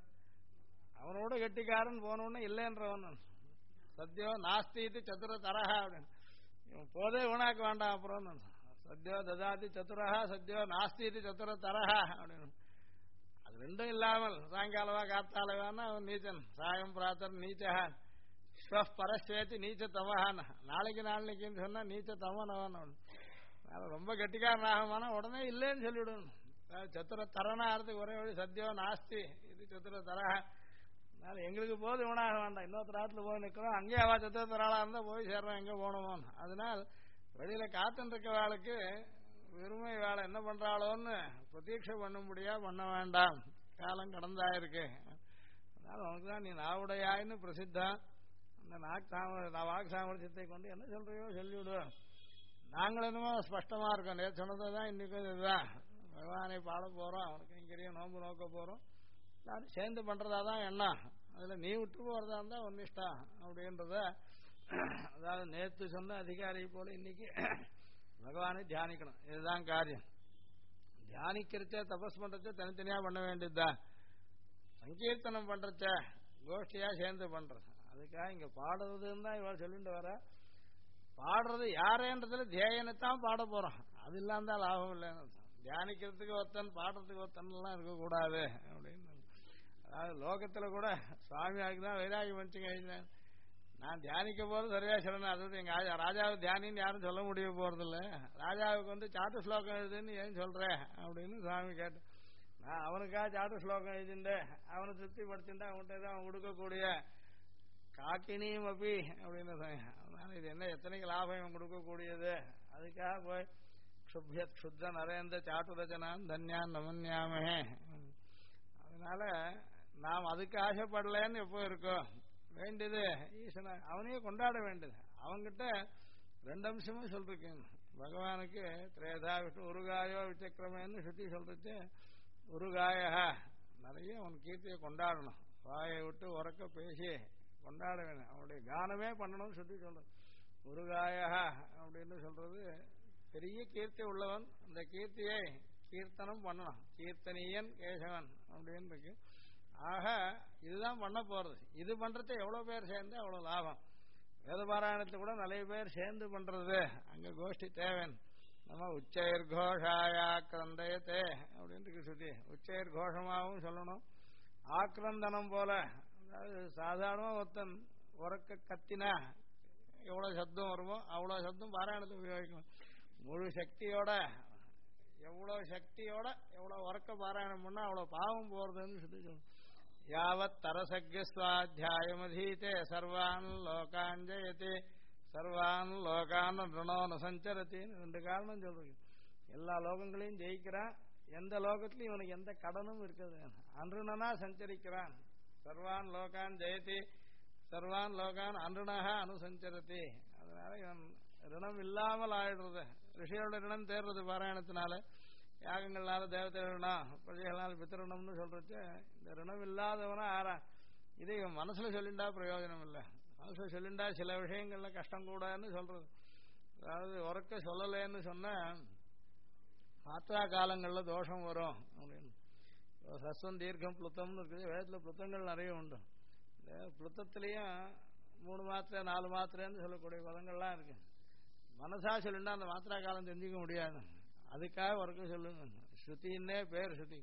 அவனோட கெட்டிக்காரன் போன உடனே இல்லைன்றவன் சத்யோ நாஸ்தி சதுர தரஹா அப்படின்னு. இவன் போதே உணாக்க வேண்டாம் அப்புறம் சத்யோ ததாதி சதுரஹா சத்யோ நாஸ்தி சதுர தரஹா அப்படின்னு. அது ரெண்டும் இல்லாமல் சாயங்காலவா காத்தாலவான்னா அவன் நீச்சன், சாயம் பிராத்தர் நீச்சகான், பரஸ்வேத்தி நீச்ச தமகான், நாளைக்குன்னு சொன்னா நீச்ச தமனவன். ரொம்ப கெட்டிக்காரன் ஆகமானா உடனே இல்லைன்னு சொல்லிவிடணும். சத்துர தரனா ஆறதுக்கு ஒரே வழி சத்யோ நாஸ்தி இது சத்துர தரஹா. எங்களுக்கு போது உணாக வேண்டாம், இன்னொருத்த ராத்துல போய் நிற்கிறோம், அங்கேயே அவா சத்துர தராளா இருந்தா போய் சேர்றோம் எங்க போகணுமோ. அதனால் வெளியில காத்துன்னு இருக்க வேலைக்கு வெறுமை வேலை என்ன பண்றாளோன்னு பிரதீட்சை பண்ணும்படியா பண்ண வேண்டாம், காலம் கடந்தாயிருக்கு. அதனால உனக்குதான் நீ நாவுடையாயின்னு பிரசித்தம். அந்த வாக்கு சாமர்த்தியத்தை கொண்டு என்ன சொல்றியோ சொல்லிவிடுவோம். நாங்கள் என்னமோ ஸ்பஷ்டமா இருக்கோம், நேற்று சொன்னதான் இன்னைக்கும் இதுதான், பகவானை பாட போறோம், அவனுக்கு இங்கேயே நோன்பு நோக்க போறோம், எல்லாரும் சேர்ந்து பண்றதாதான் எண்ணம். அதுல நீ விட்டு போறதா இருந்தா ஒன்னு இஷ்டம் அப்படின்றத. அதாவது நேற்று சொன்ன அதிகாரி போல இன்னைக்கு பகவானை தியானிக்கணும், இதுதான் காரியம். தியானிக்கிறச்ச தபஸ் பண்றச்ச தனித்தனியா பண்ண வேண்டியதுதான். சங்கீர்த்தனம் பண்றச்ச கோஷ்டியா சேர்ந்து பண்றது. அதுக்காக இங்க பாடுறதுன்னு தான் இவள் சொல்லிட்டு வர. பாடுறது யாரேன்றதுல தியாயனைத்தான் பாட போறோம், அது இல்லாம தான் லாபம் இல்லைன்னு. தியானிக்கிறதுக்கு ஒருத்தன் பாடுறதுக்கு ஒருத்தன் எல்லாம் இருக்கக்கூடாது அப்படின்னு. அதாவது லோகத்துல கூட சுவாமியாருக்கு தான் வைராகி மனுஷங்க எழுதினேன், நான் தியானிக்க போறது சரியா சொல்லணும், அது எங்க ராஜாவை தியானின்னு யாரும் சொல்ல முடிய போறது இல்ல, ராஜாவுக்கு வந்து சாட்டு ஸ்லோகம் எழுதுன்னு ஏன் சொல்றேன் அப்படின்னு சுவாமி கேட்டு, நான் அவனுக்காக சாட்டு ஸ்லோகம் எழுதிண்டு அவனை திருப்தி படுத்திட்டு அவன்கிட்ட தான் அவன் கொடுக்கக்கூடிய காக்கினியும் அப்படி அப்படின்னு. அதனால இது என்ன எத்தனைக்கு லாபம் இவன் கொடுக்கக்கூடியது, அதுக்காக போய் க்ஷுப்யத் க்ஷுத்த நரேந்திர சாட்டுரச்சனான் தன்யான் நமன்யாமே. அதனால நாம் அதுக்கு ஆசைப்படலன்னு எப்போ இருக்கோம், வேண்டியது ஈசன அவனையே கொண்டாட வேண்டியது. அவங்கிட்ட 2 அம்சமும் சொல்றேன். பகவானுக்கு திரேதா விட்டு உருகாயோ விசக்கிரமேன்னு சுத்தி சொல்றது. உருகாய நிறைய அவன் கீர்த்தியை கொண்டாடணும், வாயை விட்டு உறக்க பேசி கொண்டாட வேணும், அவனுடைய கானமே பண்ணணும்னு சுத்தி சொல்றது. உருகாய அப்படின்னு சொல்றது பெரிய கீர்த்தி உள்ளவன், அந்த கீர்த்தியை கீர்த்தனம் பண்ணணும், கீர்த்தனியன் கேசவன் அப்படின்னு இருக்கு. ஆக இதுதான் பண்ண போறது. இது பண்றது எவ்வளவு பேர் சேர்ந்து அவ்வளவு லாபம். வேதபாராயணத்துல கூட நிறைய பேர் சேர்ந்து பண்றது, அங்க கோஷ்டி தேவன். நம்ம உச்சைர் கோஷாயா கிரந்தயத்தே அப்படின்னு சுத்தி உச்சைர் கோஷமாகவும் சொல்லணும், ஆக்கிரந்தனம் போல. அதாவது சாதாரணமா ஒருத்தன் உறக்க கத்தினா எவ்வளவு சப்தம் வருமோ அவ்வளவு சப்தம் பாராயணத்தை உபயோகிக்கணும். முழு சக்தியோட எவ்வளவு உறக்க பாராயணம் பண்ணா அவ்வளவு பாவம் போறதுன்னு சொல்லி யாவத் தரசக்யஸ்வாத்தியாயமதீதே சர்வான் லோகான் ஜெயதி சர்வான் லோகான் ருணோன சஞ்சரத்தின்னு 2 காரணம் சொல்றீங்க. எல்லா லோகங்களையும் ஜெயிக்கிறான், எந்த லோகத்திலையும் இவனுக்கு எந்த கடனும் இருக்குது, அன்றுணனா சஞ்சரிக்கிறான். சர்வான் லோகான் ஜெயதி சர்வான் லோகான் அன்றுணக அனுசஞ்சரதி. அதனால இவன் ரிணம் இல்லாமல் ஆயிடுறது, ரிஷியோட ரிணம் தேர்றது பாராயணத்தினால, யாகங்கள்னால தேவதை ரிணம், பிரஜைகளால் பித்திருணம்னு சொல்றது. இந்த ரிணம் இல்லாதவனா ஆறா, இது இவன் மனசுல சொல்லிண்டா பிரயோஜனம் இல்லை, மனசுல சொல்லிண்டா சில விஷயங்கள்ல கஷ்டம் கூடன்னு சொல்றது. அதாவது உறக்க சொல்லலேன்னு சொன்ன மாத்திரா காலங்கள்ல தோஷம் வரும் அப்படின்னு. சஸ்வம் தீர்க்கம் புளுத்தம்னு இருக்குது, வேதத்துல புளுத்தங்கள் நிறைய உண்டு. இந்த புளுத்தத்திலையும் 3 மாத்திரை 4 மாத்திரைன்னு சொல்லக்கூடிய பதங்கள்லாம் இருக்கு. மனசா சொல்லுண்டா அந்த மாத்திரா காலம் தெரிஞ்சுக்க முடியாது, அதுக்காக உறக்க சொல்லுங்க. ஸ்ருதின்னே பேர் ஸ்ருதி.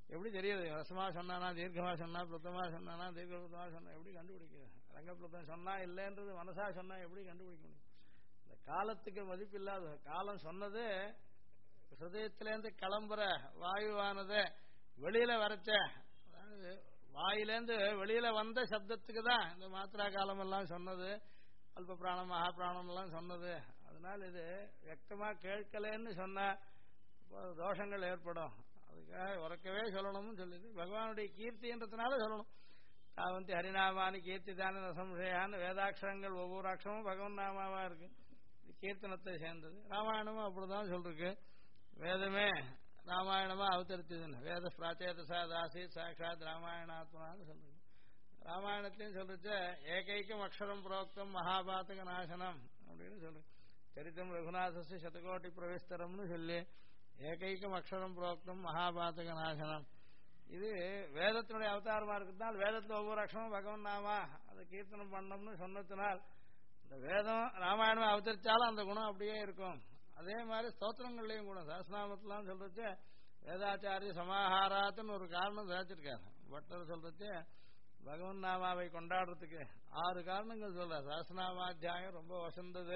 எப்படி தெரியுது? ரசமா சொன்னானா, தீர்க்கமா சொன்னா, பிளத்தமா சொன்னானா, தீர்க்க பிளத்தமா சொன்னா எப்படி கண்டுபிடிக்கிறது? ரங்கப்பிளத்தம் சொன்னா இல்லைன்றது மனசா சொன்னா எப்படி கண்டுபிடிக்க முடியும்? இந்த காலத்துக்கு மதிப்பு இல்லாத காலம் சொன்னது ஹிருதயத்திலேருந்து கிளம்புற வாயுவானது வெளியில வரைச்ச, அதாவது வாயிலேருந்து வெளியில வந்த சப்தத்துக்கு தான் இந்த மாத்திரா காலம் எல்லாம் சொன்னது, அல்ப பிராணம் மகா பிராணம் எல்லாம் சொன்னது. அதனால இது வியக்தமா கேட்கலன்னு சொன்ன தோஷங்கள் ஏற்படும். அதுக்காக உறக்கவே சொல்லணும்னு சொல்லிது. பகவானுடைய கீர்த்தின்றதுனால சொல்லணும். தாவந்தி ஹரிநாமானி கீர்த்தி தான சம்சயான்னு வேதாட்சரங்கள் ஒவ்வொரு அக்ஷரமும் பகவன் நாமாவா இருக்கு. இது கீர்த்தனத்தை சேர்ந்தது. ராமாயணமும் அப்படிதான் சொல்லிருக்கு. வேதமே ராமாயணமா அவதரித்ததுன்னு வேத பிராச்சேதசா தாசி சாட்சாத் ராமாயணாத்மான்னு சொல்லுங்க. ராமாயணத்தையும் சொல்லிச்சு ஏகைக்கம் அக்ஷரம் புரோக்தம் மகாபாத்தக நாசனம் அப்படின்னு சொல்லு. சரித்தம் ரகுநாதசி சதகோட்டி பிரவிஸ்தரம்னு சொல்லி ஏகைக்கம் அக்ஷரம் புரோக்தம் மகாபாத்தக நாசனம். இது வேதத்தினுடைய அவதாரமா இருக்கிறதுனால வேதத்தில் ஒவ்வொரு அக்ஷரமும் பகவன் நாமா அதை கீர்த்தனம் பண்ணணும்னு சொன்னதுனால் இந்த வேதம் ராமாயணம் அவதரிச்சாலும் அந்த குணம் அப்படியே இருக்கும். அதே மாதிரி ஸ்தோத்திரங்கள்லையும் கூட சஹஸ்ரநாமத்திலாம் சொல்றச்சு வேதாச்சாரிய சமாஹாராத்துன்னு ஒரு காரணம் சாதிச்சிருக்காரு. பட்டர் சொல்றச்சு பகவன் நாமாவை கொண்டாடுறதுக்கு 6 காரணங்கள் சொல்ற. சஹஸ்ரநாமாத்தியாயம் ரொம்ப வசந்தது.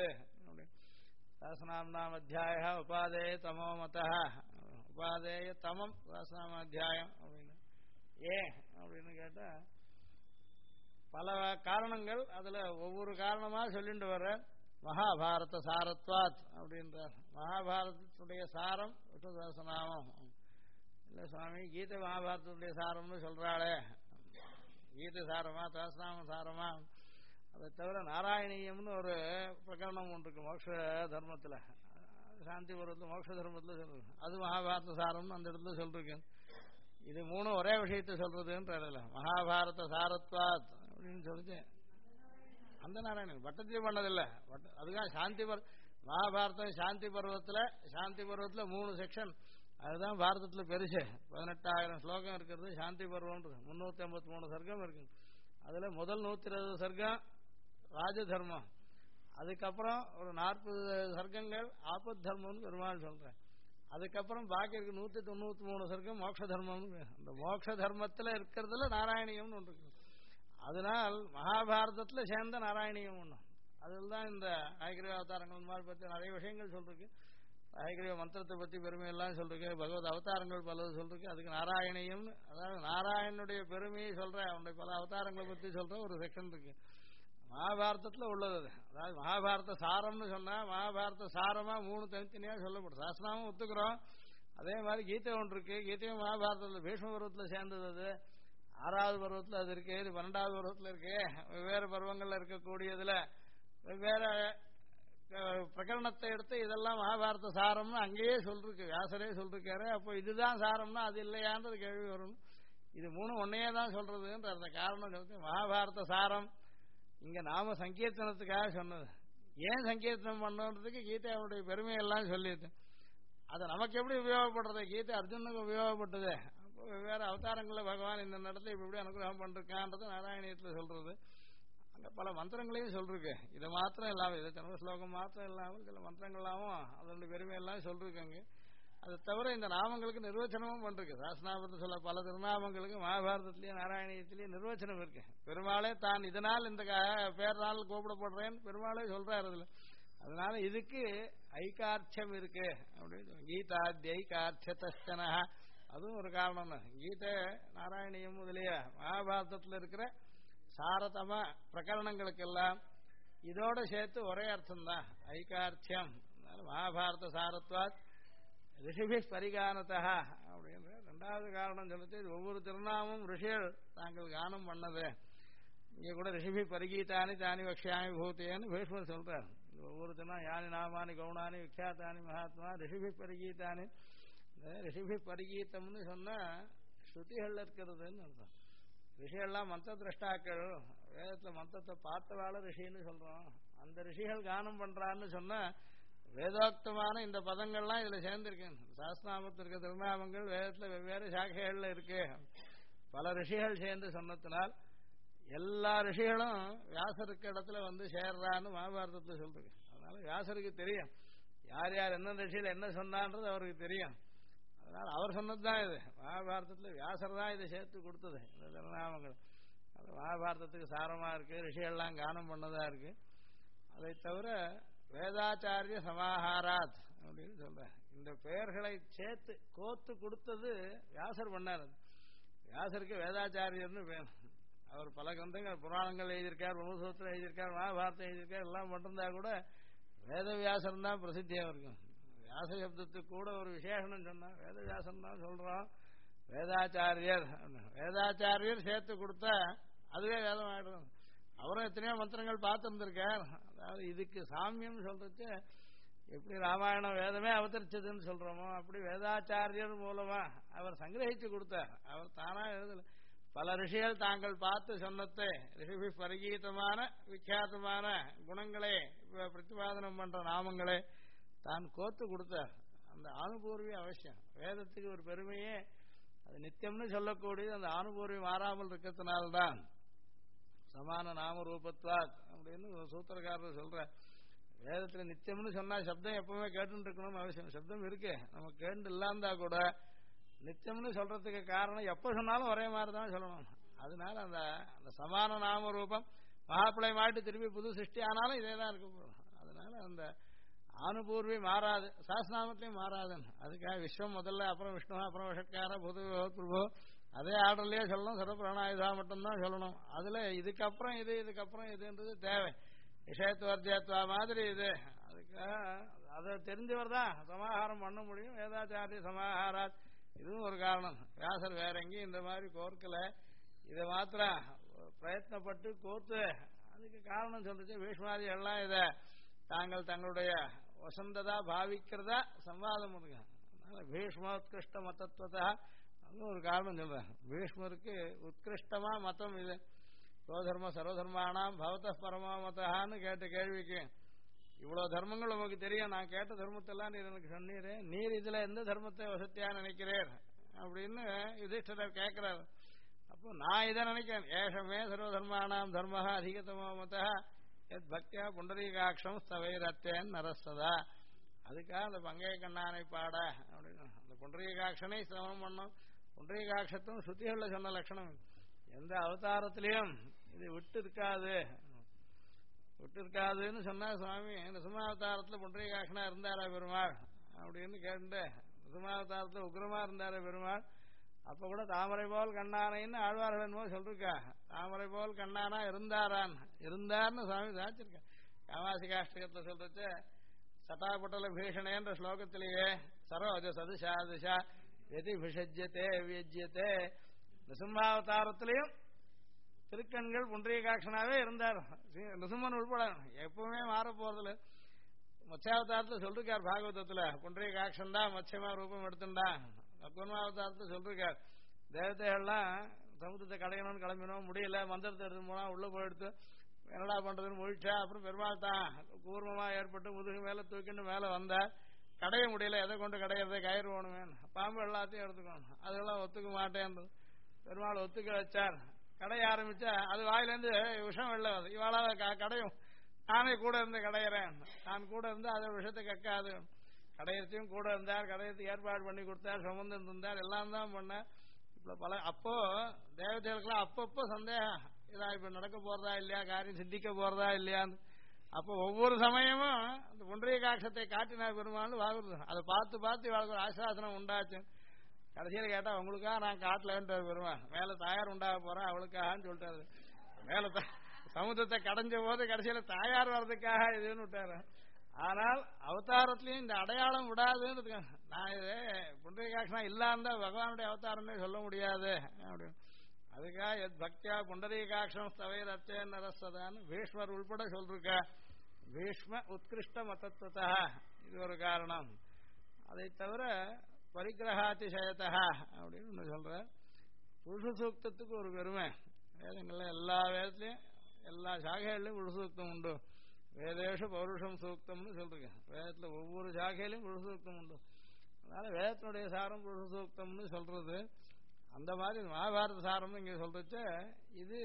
சஹஸ்ரநாம அத்தியாய உபாதேய தமோ மத உபாதேய தமம் சஹஸ்ரநாமாத்தியாயம் அப்படின்னு. ஏன் அப்படின்னு கேட்டா பல காரணங்கள், அதுல ஒவ்வொரு காரணமா சொல்லிட்டு வர. மகாபாரத சாரத்வாத் அப்படின்றார். மகாபாரதத்துடைய சாரம் விஷ்ணு சஹஸ்ரநாமம். இல்ல சுவாமி கீதை மகாபாரதத்துடைய சாரம்னு சொல்றாளே, கீதை சாரமா சஹஸ்ரநாமம் சாரமா? அதை தவிர நாராயணீயம்னு ஒரு பிரகரணம் ஒன்று இருக்கு மோட்ச தர்மத்தில், சாந்தி பருவத்தில் மோட்ச தர்மத்தில் சொல்றது. அது மகாபாரத சாரம்னு அந்த இடத்துல சொல்றேன். இது 3 ஒரே விஷயத்தை சொல்றதுன்ற மகாபாரத சாரத்வாத் அப்படின்னு சொல்லிட்டு அந்த நாராயணன் பட்டத்தையும் பண்ணதில்லை. அதுதான் சாந்தி மகாபாரதம் சாந்தி பருவத்தில் 3 செக்ஷன். அதுதான் பாரதத்தில் பெருசு. 18,000 ஸ்லோகம் இருக்கிறது சாந்தி பருவம்ன்றது. 353 சர்க்கம் இருக்கு. அதுல முதல் 120 சர்க்கம் ராஜதர்மம், அதுக்கப்புறம் ஒரு 40 சர்க்கங்கள் ஆபத் தர்மம்னு பெருமாள் சொல்றேன். அதுக்கப்புறம் பாக்கி இருக்கு 193 சர்க்கம் மோட்ச தர்மம்னு. அந்த மோட்ச தர்மத்தில் இருக்கிறதுல நாராயணியம்னு ஒன்று இருக்கு. அதனால் மகாபாரதத்துல சேர்ந்த நாராயணியம் ஒண்ணு. அதில் தான் இந்த ஐகிரிய அவதாரங்கள் மாதிரி பற்றி நிறைய விஷயங்கள் சொல்லிருக்கு. ஐகிரிய மந்திரத்தை பற்றி பெருமையெல்லாம் சொல்லிருக்கு. பகவத் அவதாரங்கள் பலது சொல்லிருக்கு. அதுக்கு நாராயணியம், அதாவது நாராயணனுடைய பெருமையை சொல்ற, அவனுடைய பல அவதாரங்களை பற்றி சொல்ற ஒரு செக்ஷன் இருக்கு மகாபாரதத்தில் உள்ளது. அதாவது மகாபாரத சாரம்னு சொன்னா மகாபாரத சாரமா 3 தனித்தனியா சொல்லப்படும். சாஸ்திரமும் ஒத்துக்கிறோம். அதே மாதிரி கீதை ஒன்று இருக்கு. கீதையும் மகாபாரதத்தில் பீஷ்ம பருவத்தில் சேர்ந்தது. அது 6வது பருவத்தில் அது இருக்கு, இது 12வது பருவத்தில் இருக்கு. வெவ்வேறு பருவங்கள்ல இருக்கக்கூடியதுல வெவ்வேறு பிரகரணத்தை எடுத்து இதெல்லாம் மகாபாரத சாரம்னு அங்கேயே சொல்லிருக்கு, வியாசரே சொல்லிருக்காரு. அப்போ இதுதான் சாரம்னா அது இல்லையான்றது கேள்வி வரும். இது 3 ஒன்னையே தான் சொல்றதுன்ற அந்த காரணம் சொல்லிட்டு மகாபாரத சாரம் இங்க நாம சங்கீர்த்தனத்துக்காக சொன்னது. ஏன் சங்கீர்த்தனம் பண்ணுறதுக்கு கீதையோடைய பெருமையெல்லாம் சொல்லிட்டு அதை நமக்கு எப்படி உபயோகப்படுறது? கீதை அர்ஜுனுக்கு உபயோகப்பட்டது. அப்போ வெவ்வேறு அவதாரங்களில் பகவான் இந்த இடத்துல இப்படி அனுகிரகம் பண்ணிருக்கான்றது நாராயணியத்தில் சொல்றது. அங்கே பல மந்திரங்களையும் சொல்லிருக்கு. இதை மாத்திரம் இல்லாமல், இதை தமிழ் ஸ்லோகம் மாத்திரம் இல்லாமல் சில மந்திரங்களாகவும் அதனுடைய பெருமையெல்லாம் சொல்லிருக்காங்க. அதை தவிர இந்த நாமங்களுக்கு நிர்வச்சனமும் பண்ணிருக்கு. சாஸ்திரநாமத்தை சொல்ல பல திருநாமங்களுக்கு மகாபாரதத்திலேயும் நாராயணியத்திலேயும் நிர்வச்சனம் இருக்கு. பெருமாளே தான் இதனால் இந்த பேர்னால் கூப்பிடப்படுறேன்னு பெருமாளே சொல்றாரு அதுல. அதனால இதுக்கு ஐகார்த்தியம் இருக்கு அப்படின்னு. கீதாத்தி ஐகார்த்தியத்தன அதுவும் ஒரு காரணம் தான். கீதை நாராயணியம் முதலிய மகாபாரதத்தில் இருக்கிற சாரதம பிரகரணங்களுக்கெல்லாம் இதோட சேர்த்து ஒரே அர்த்தம் தான், ஐகார்த்தியம். மகாபாரத சாரத்வாத் ரிஷிபி பரிகானதா அப்படின்ற 2வது காரணம் சொல்லிட்டு ஒவ்வொரு திருநாமும் ரிஷிகள் தாங்கள் கானம் பண்ணது. இங்கே கூட ரிஷிபி பரிகீதானி தானி வக்ஷாமி பூத்தேன்னு பீஷ்மர் சொல்றார். ஒவ்வொரு தினம் யானி நாமானி கவுனானி விக்யாத்தானி மகாத்மா ரிஷிபி பரிகீதானி. ரிஷிபி பரிகீதம்னு சொன்னா ஸ்ருதிகள் இருக்கிறதுன்னு அர்த்தம். ரிஷிகள்லாம் மந்திர திரஷ்டாக்கள், வேதத்துல மந்திரத்தை பார்த்தவாள ரிஷின்னு சொல்றோம். அந்த ரிஷிகள் கானம் பண்றான்னு சொன்னா வேதோக்தமான இந்த பதங்கள்லாம் இதுல சேர்ந்திருக்கு. சாஸ்திரநாமத்தில் இருக்க திருநாமங்கள் வேதத்துல வெவ்வேறு சாக்கைகள்ல இருக்கு. பல ரிஷிகள் சேர்ந்து சொன்னத்தினால் எல்லா ரிஷிகளும் வியாசருக்கு இடத்துல வந்து சேர்றான்னு மகாபாரதத்துல சொல்றேன். அதனால வியாசருக்கு தெரியும் யார் யார் என்ன ரிஷியில் என்ன சொன்னான்றது அவருக்கு தெரியும். அதனால அவர் சொன்னதுதான் இது. மகாபாரதத்தில் வியாசர் தான் இதை சேர்த்து கொடுத்தது இந்த திருநாமங்கள். அது மகாபாரதத்துக்கு சாரமா இருக்கு, ரிஷிகள்லாம் கானம் பண்ணதா இருக்கு. அதை தவிர வேதாச்சாரிய சமாஹாராத் அப்படின்னு சொல்ற இந்த பெயர்களை சேர்த்து கோத்து கொடுத்தது வியாசர் பண்ணார். வியாசருக்கு வேதாச்சாரியர்னு பேர். அவர் பல கிரந்தங்கள் புராணங்கள் எழுதியிருக்கார், பிரம்மசூத்திரம் எழுதியிருக்கார், மகாபாரதம் எழுதியிருக்கார், எல்லாம் பண்ணிருந்தா கூட வேதவியாசன் தான் பிரசித்தியாக இருக்கும். வியாச சப்தத்துக்கு கூட ஒரு விசேஷனம் சொன்னா வேதவியாசன் தான் சொல்றோம். வேதாச்சாரியர் வேதாச்சாரியர் சேர்த்து கொடுத்தா அதுவே வேதம் ஆயிடும். அவரும் எத்தனையோ மந்திரங்கள் பார்த்துருந்திருக்கார். அதாவது இதுக்கு சாமியம் சொல்றது எப்படி ராமாயணம் வேதமே அவதரிச்சதுன்னு சொல்றோமோ அப்படி வேதாச்சாரியர் மூலமா அவர் சங்கிரகிச்சு கொடுத்தார். அவர் தானா எழுதல. பல ரிஷிகள் தாங்கள் பார்த்து சொன்னத்தை ரிஷி பரிகீதமான விக்கியாதமான குணங்களே பிரதிபாதனம் பண்ற நாமங்களே தான் கோத்து கொடுத்தார். அந்த ஆணுபூர்வி அவசியம். வேதத்துக்கு ஒரு பெருமையே அது நித்தியம்னு சொல்லக்கூடியது அந்த ஆணுபூர்வி மாறாமல் இருக்கிறதுனால்தான். சமான நாம ரூபத்வாத் அப்படின்னு ஒரு சூத்திரக்காரர் சொல்ற. வேதத்துல நித்தியம்னு சொன்னா சப்தம் எப்பவுமே கேட்டு இருக்கணும்னு அவசியம். சப்தம் இருக்கு, நம்ம கேட்டு இல்லாந்தா கூட நித்தியம்னு சொல்றதுக்கு காரணம் எப்ப சொன்னாலும் ஒரே மாதிரி தான் சொல்லணும். அதனால அந்த அந்த சமான நாம ரூபம் மகாப்பிளை மாட்டு திருப்பி புது சிருஷ்டி ஆனாலும் இதே தான் இருக்க போறோம். அதனால அந்த ஆணுபூர்வி மாறாது, சாஸ்திரநாமத்திலையும் மாறாதுன்னு. அதுக்காக விஸ்வம் முதல்ல, அப்புறம் விஷ்ணு, அப்புறம் விஷக்கார புது பிரபு அதே ஆர்டர்லயே சொல்லணும். சர்வபிராணாயுதா மட்டும்தான் சொல்லணும். அதுல இதுக்கப்புறம் இது இதுக்கப்புறம் இதுன்றது தேவை. விஷயத்துவர்த்தியத்துவா மாதிரி இது. அதுக்காக அதை தெரிஞ்சவர் தான் சமாஹாரம் பண்ண முடியும். வேதாச்சாரிய சமாஹாராத் இதுவும் ஒரு காரணம். வியாசர் வேற எங்கேயும் இந்த மாதிரி கோர்க்கல, இதை மாத்திரம் பிரயத்னப்பட்டு கோர்த்து அதுக்கு காரணம் சொல்லிச்சு. பீஷ்மாதி எல்லாம் இதை தாங்கள் தங்களுடைய வசந்ததா பாவிக்கிறதா சம்வாதம் பண்ணுங்க. அதனால பீஷ்மோத்கிருஷ்ட மதத்துவதா அதுவும் ஒரு காரணம் சொல்றேன். பீஷ்மருக்கு உத்கிருஷ்டமா மதம் இது. சோதர்ம சர்வதர்மானாம் பவத பரமா மதான்னு கேட்ட கேள்விக்கு இவ்வளவு தர்மங்கள் உங்களுக்கு தெரியும், நான் கேட்ட தர்மத்தெல்லாம் நீர் எனக்கு சொன்னீரே, நீர் இதுல எந்த தர்மத்தை வசத்தியா நினைக்கிறேன் அப்படின்னு யுதிஷ்டர் கேட்கிறார். அப்போ நான் இதை நினைக்கிறேன், ஏஷமே சர்வதர்மானாம் தர்ம அதிகதமோ மத எத் பக்தியா புண்டரீகாட்சம் ஸ்தவைரத்தேன் நரசதா. அதுக்காக அந்த பங்கைய கண்ணானை பாட அப்படின்னு அந்த புண்டரீகாட்சனை சிரவணம் பண்ணோம். புண்டரீகாட்சத்தும் ஸ்ருதிகளில் சொன்ன லட்சணம். எந்த அவதாரத்திலையும் இது விட்டு இருக்காதுன்னு சொன்னா சுவாமி நரசிம்மாவதாரத்தில் புண்டரீகாட்சனா இருந்தாரா பெருமாள் அப்படின்னு கேட்டு, நரசிம்மாவதாரத்தில் உக்ரமா இருந்தாரா பெருமாள். அப்ப கூட தாமரை போல் கண்ணானைன்னு ஆழ்வார்கள் என்னமோ சொல்லிருக்கா. தாமரை போல் கண்ணானா இருந்தார்னு சுவாமி சாச்சிருக்க. காமாசிகாஷ்டகத்தை சொல்றது சட்டாபட்டல பீஷணேன்ற ஸ்லோகத்திலேயே சரோஜ சதுஷாதிஷா எதி விஷஜ்யத்தே வியஜ்யத்தே. நிருசிம்மாவதாரத்திலையும் திருக்கண்கள் புண்டரீகாட்சனாவே இருந்தார். நிருசிம்மன் உள்பட எப்பவுமே மாற போறதுல. மத்ஸ்யாவதாரத்தில் சொல்லிருக்கார் பாகவதத்துல, புண்டரீகாட்சன் தான் மத்ஸ்யமா ரூபம் எடுத்துட்டா. நக்குர்மாவதாரத்தை சொல்லிருக்கார், தேவதைகள்லாம் சமுத்திரத்தை கடையணும்னு கிளம்பினோம், முடியல, மந்திரத்தை எடுத்து போனா உள்ள போயிடுத்து, என்னடா பண்றதுன்னு முழிச்சா. அப்புறம் பெருமாள் தான் கூர்மமா ஏற்பட்டு முதுகு மேல தூக்கிட்டு மேல வந்தார். கடைய முடியல, எதை கொண்டு கடையிறதை கயிறு வேணுமே, பாம்பு எல்லாத்தையும் எடுத்துக்கணும், அதெல்லாம் ஒத்துக்க மாட்டேன்றது. பெருமாள் ஒத்துக்க வச்சார். கடைய ஆரம்பிச்சா அது வாயிலேருந்து விஷம் வெளில வருது. இவாளால கடையும், நானே கூட இருந்து கடையிறேன், நான் கூட இருந்து அதை விஷத்தை கக்காது. கடையத்தையும் கூட இருந்தார், கடையத்துக்கு ஏற்பாடு பண்ணி கொடுத்தார், சுமந்து இருந்தார், எல்லாம் தான் பண்ணார். இப்ப பல அப்போ தேவதைகளுக்கெல்லாம் அப்பப்போ சந்தேகம், இதா இப்ப நடக்க போறதா இல்லையா, காரியம் சித்திக்க போறதா இல்லையான்னு. அப்போ ஒவ்வொரு சமயமும் அந்த புண்டரீகாட்சத்தை காட்டினார் பெருமாள் வாங்குறது. அதை பார்த்து பார்த்து இவளுக்கு ஒரு ஆசாசனம் உண்டாச்சு. கடைசியில் கேட்டா உங்களுக்காக நான் காட்டலன்றார் பெருமாள். மேல தாயார் உண்டாக போறேன் அவளுக்காகன்னு சொல்லிட்டாரு. மேல சமுத்திரத்தை கடைஞ்ச போது கடைசியில தாயார் வர்றதுக்காக இதுன்னு விட்டாரு. ஆனால் அவதாரத்திலையும் இந்த அடையாளம் விடாதுன்னு நான் இது புண்டரீகாட்சனா இல்லாம பகவானுடைய அவதாரமே சொல்ல முடியாது அப்படின்னு. அதுக்காக எத் பக்தியா புண்டரீகாட்சம் ஸ்தவைரத்தே நரசதான்னு பீஷ்மர் உள்பட சொல்லிருக்க. பீஷ்ம உத்கிருஷ்ட மதத்துவத்தா இது ஒரு காரணம். அதை தவிர பரிகிரகாதிசயத்தா அப்படின்னு சொல்ற. புருஷ சூக்தத்துக்கு ஒரு பெருமை. வேதங்கள்ல எல்லா வேதத்திலையும் எல்லா சாகைகள்லையும் புருஷ சூக்தம் உண்டு. வேதேஷு பௌருஷம் சூக்தம்னு சொல்றீங்க. வேதத்துல ஒவ்வொரு சாகையிலையும் புருஷ சூக்தம் உண்டு. அதனால வேதத்தினுடைய சாரம் புருஷ சூக்தம்னு சொல்றது. அந்த மாதிரி மகாபாரத சாரம் இங்க சொல்றச்சு. இது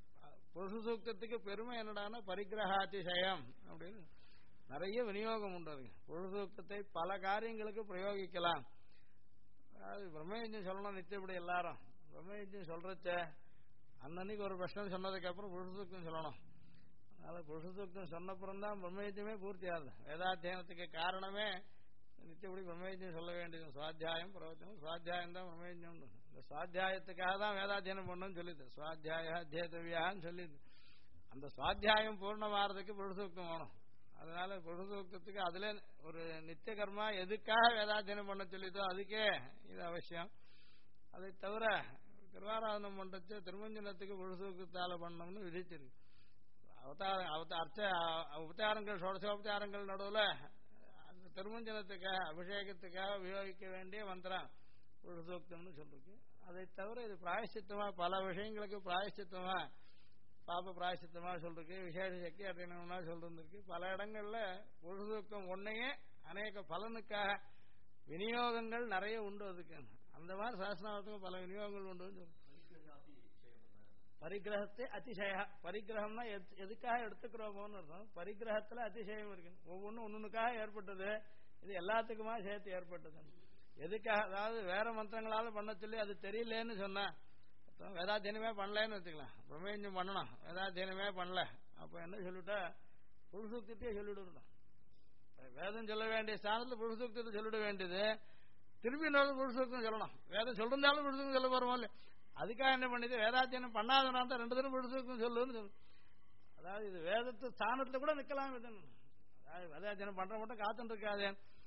புருஷ சூக்தத்துக்கு பெருமை என்னடான்னா பரிகிரகாதிசயம் அப்படின்னு நிறைய விநியோகம் உண்டு. புருஷ சூக்தத்தை பல காரியங்களுக்கு பிரயோகிக்கலாம். அதாவது பிரம்மயஜம் சொல்லணும் நித்தியப்படி எல்லாரும். பிரம்மயஜம் சொல்றச்ச அன்னன்னைக்கு ஒரு பிரச்சனை சொன்னதுக்கு அப்புறம் புருஷ சூக்தம் சொல்லணும். அதனால புருஷ சூக்தம் சொன்னப்புறம் தான் பிரம்மயஜமே பூர்த்தி ஆகுது. வேதாத்தியனத்துக்கு காரணமே நித்தியப்படி பிரம்மயஜம் சொல்ல வேண்டியது. சுவாத்தியாயம் பிரவச்சனம், சுவாத்தியாயம் தான் பிரம்மயஜம். இந்த சுவாத்தியாயத்துக்காக தான் வேதாத்தியனம் பண்ணணும்னு சொல்லிது. சுவாத்தியாய அத்தியேதவியான்னு சொல்லிது. அந்த சுவாத்தியாயம் பூர்ணமாறதுக்கு புருஷ சூக்தம் வேணும். அதனால புருஷ சூக்தத்துக்கு அதுல ஒரு நித்திய கர்மா எதுக்காக வேதாத்தியனம் பண்ண சொல்லிதோ அதுக்கே இது அவசியம். அதை தவிர திருவாராதனம் பண்றச்சு திருமஞ்சனத்துக்கு புருஷ சூக்தத்தால பண்ணணும்னு விதிச்சிருக்கு. உபச்சாரங்கள் ஷோடசோபச்சாரங்கள் நடுவில் அந்த திருமஞ்சனத்துக்காக அபிஷேகத்துக்காக உபயோகிக்க வேண்டிய மந்திரம் புருஷ சூக்தம்னு சொல்லிருக்கு. அதை தவிர இது பிராயசித்தமா பல விஷயங்களுக்கு பிராயசித்தமா பாப பிராயசித்தமா சொல்லிருக்கு. விசேஷ சக்தி அடையணும்னா சொல்லிருக்கு. பல இடங்கள்ல புருஷ சூக்தம் ஒன்னையே அநேக பலனுக்காக விநியோகங்கள் நிறைய உண்டு. அதுக்கு அந்த மாதிரி சாஸ்திரத்துக்கு பல விநியோகங்கள் உண்டு. பரிகிரகத்தை அதிசய, பரிகிரகம்னா எதுக்காக எடுத்துக்கிறோமோன்னு அர்த்தம். பரிகிரகத்துல அதிசயம் இருக்கு. ஒவ்வொன்றும் ஒன்னொன்னுக்காக ஏற்பட்டது. இது எல்லாத்துக்குமா சேர்த்து ஏற்பட்டது. எதுக்காக, அதாவது வேற மந்திரங்களால பண்ண சொல்லி அது தெரியலேன்னு சொன்னா வேதாத்தியனமே பண்ணலன்னு வச்சுக்கலாம். பிரம்மயஞ்சம் பண்ணணும், வேதாத்தியனமே பண்ணல, அப்ப என்ன சொல்லிட்டா புருஷூக்தியே சொல்லிவிடணும். வேதம் சொல்ல வேண்டிய ஸ்தானத்துல புருஷூக்தத்தை சொல்லிட வேண்டியது. திரும்பி இன்னொரு புருஷூக்தம் சொல்லணும். வேதம் சொல்லிருந்தாலும் புருஷூக்தம் சொல்ல போறோம் இல்ல. அதுக்காக என்ன பண்ணிது, வேதாத்தியனம் பண்ணாதனா தான் 2 தடவை புருஷூக்தம் சொல்லுன்னு சொல்லு. அதாவது இது வேதத்து ஸ்தானத்துல கூட நிக்கலாம். அதாவது வேதாத்தியனம் பண்ற மட்டும் காத்துட்டு இருக்காது.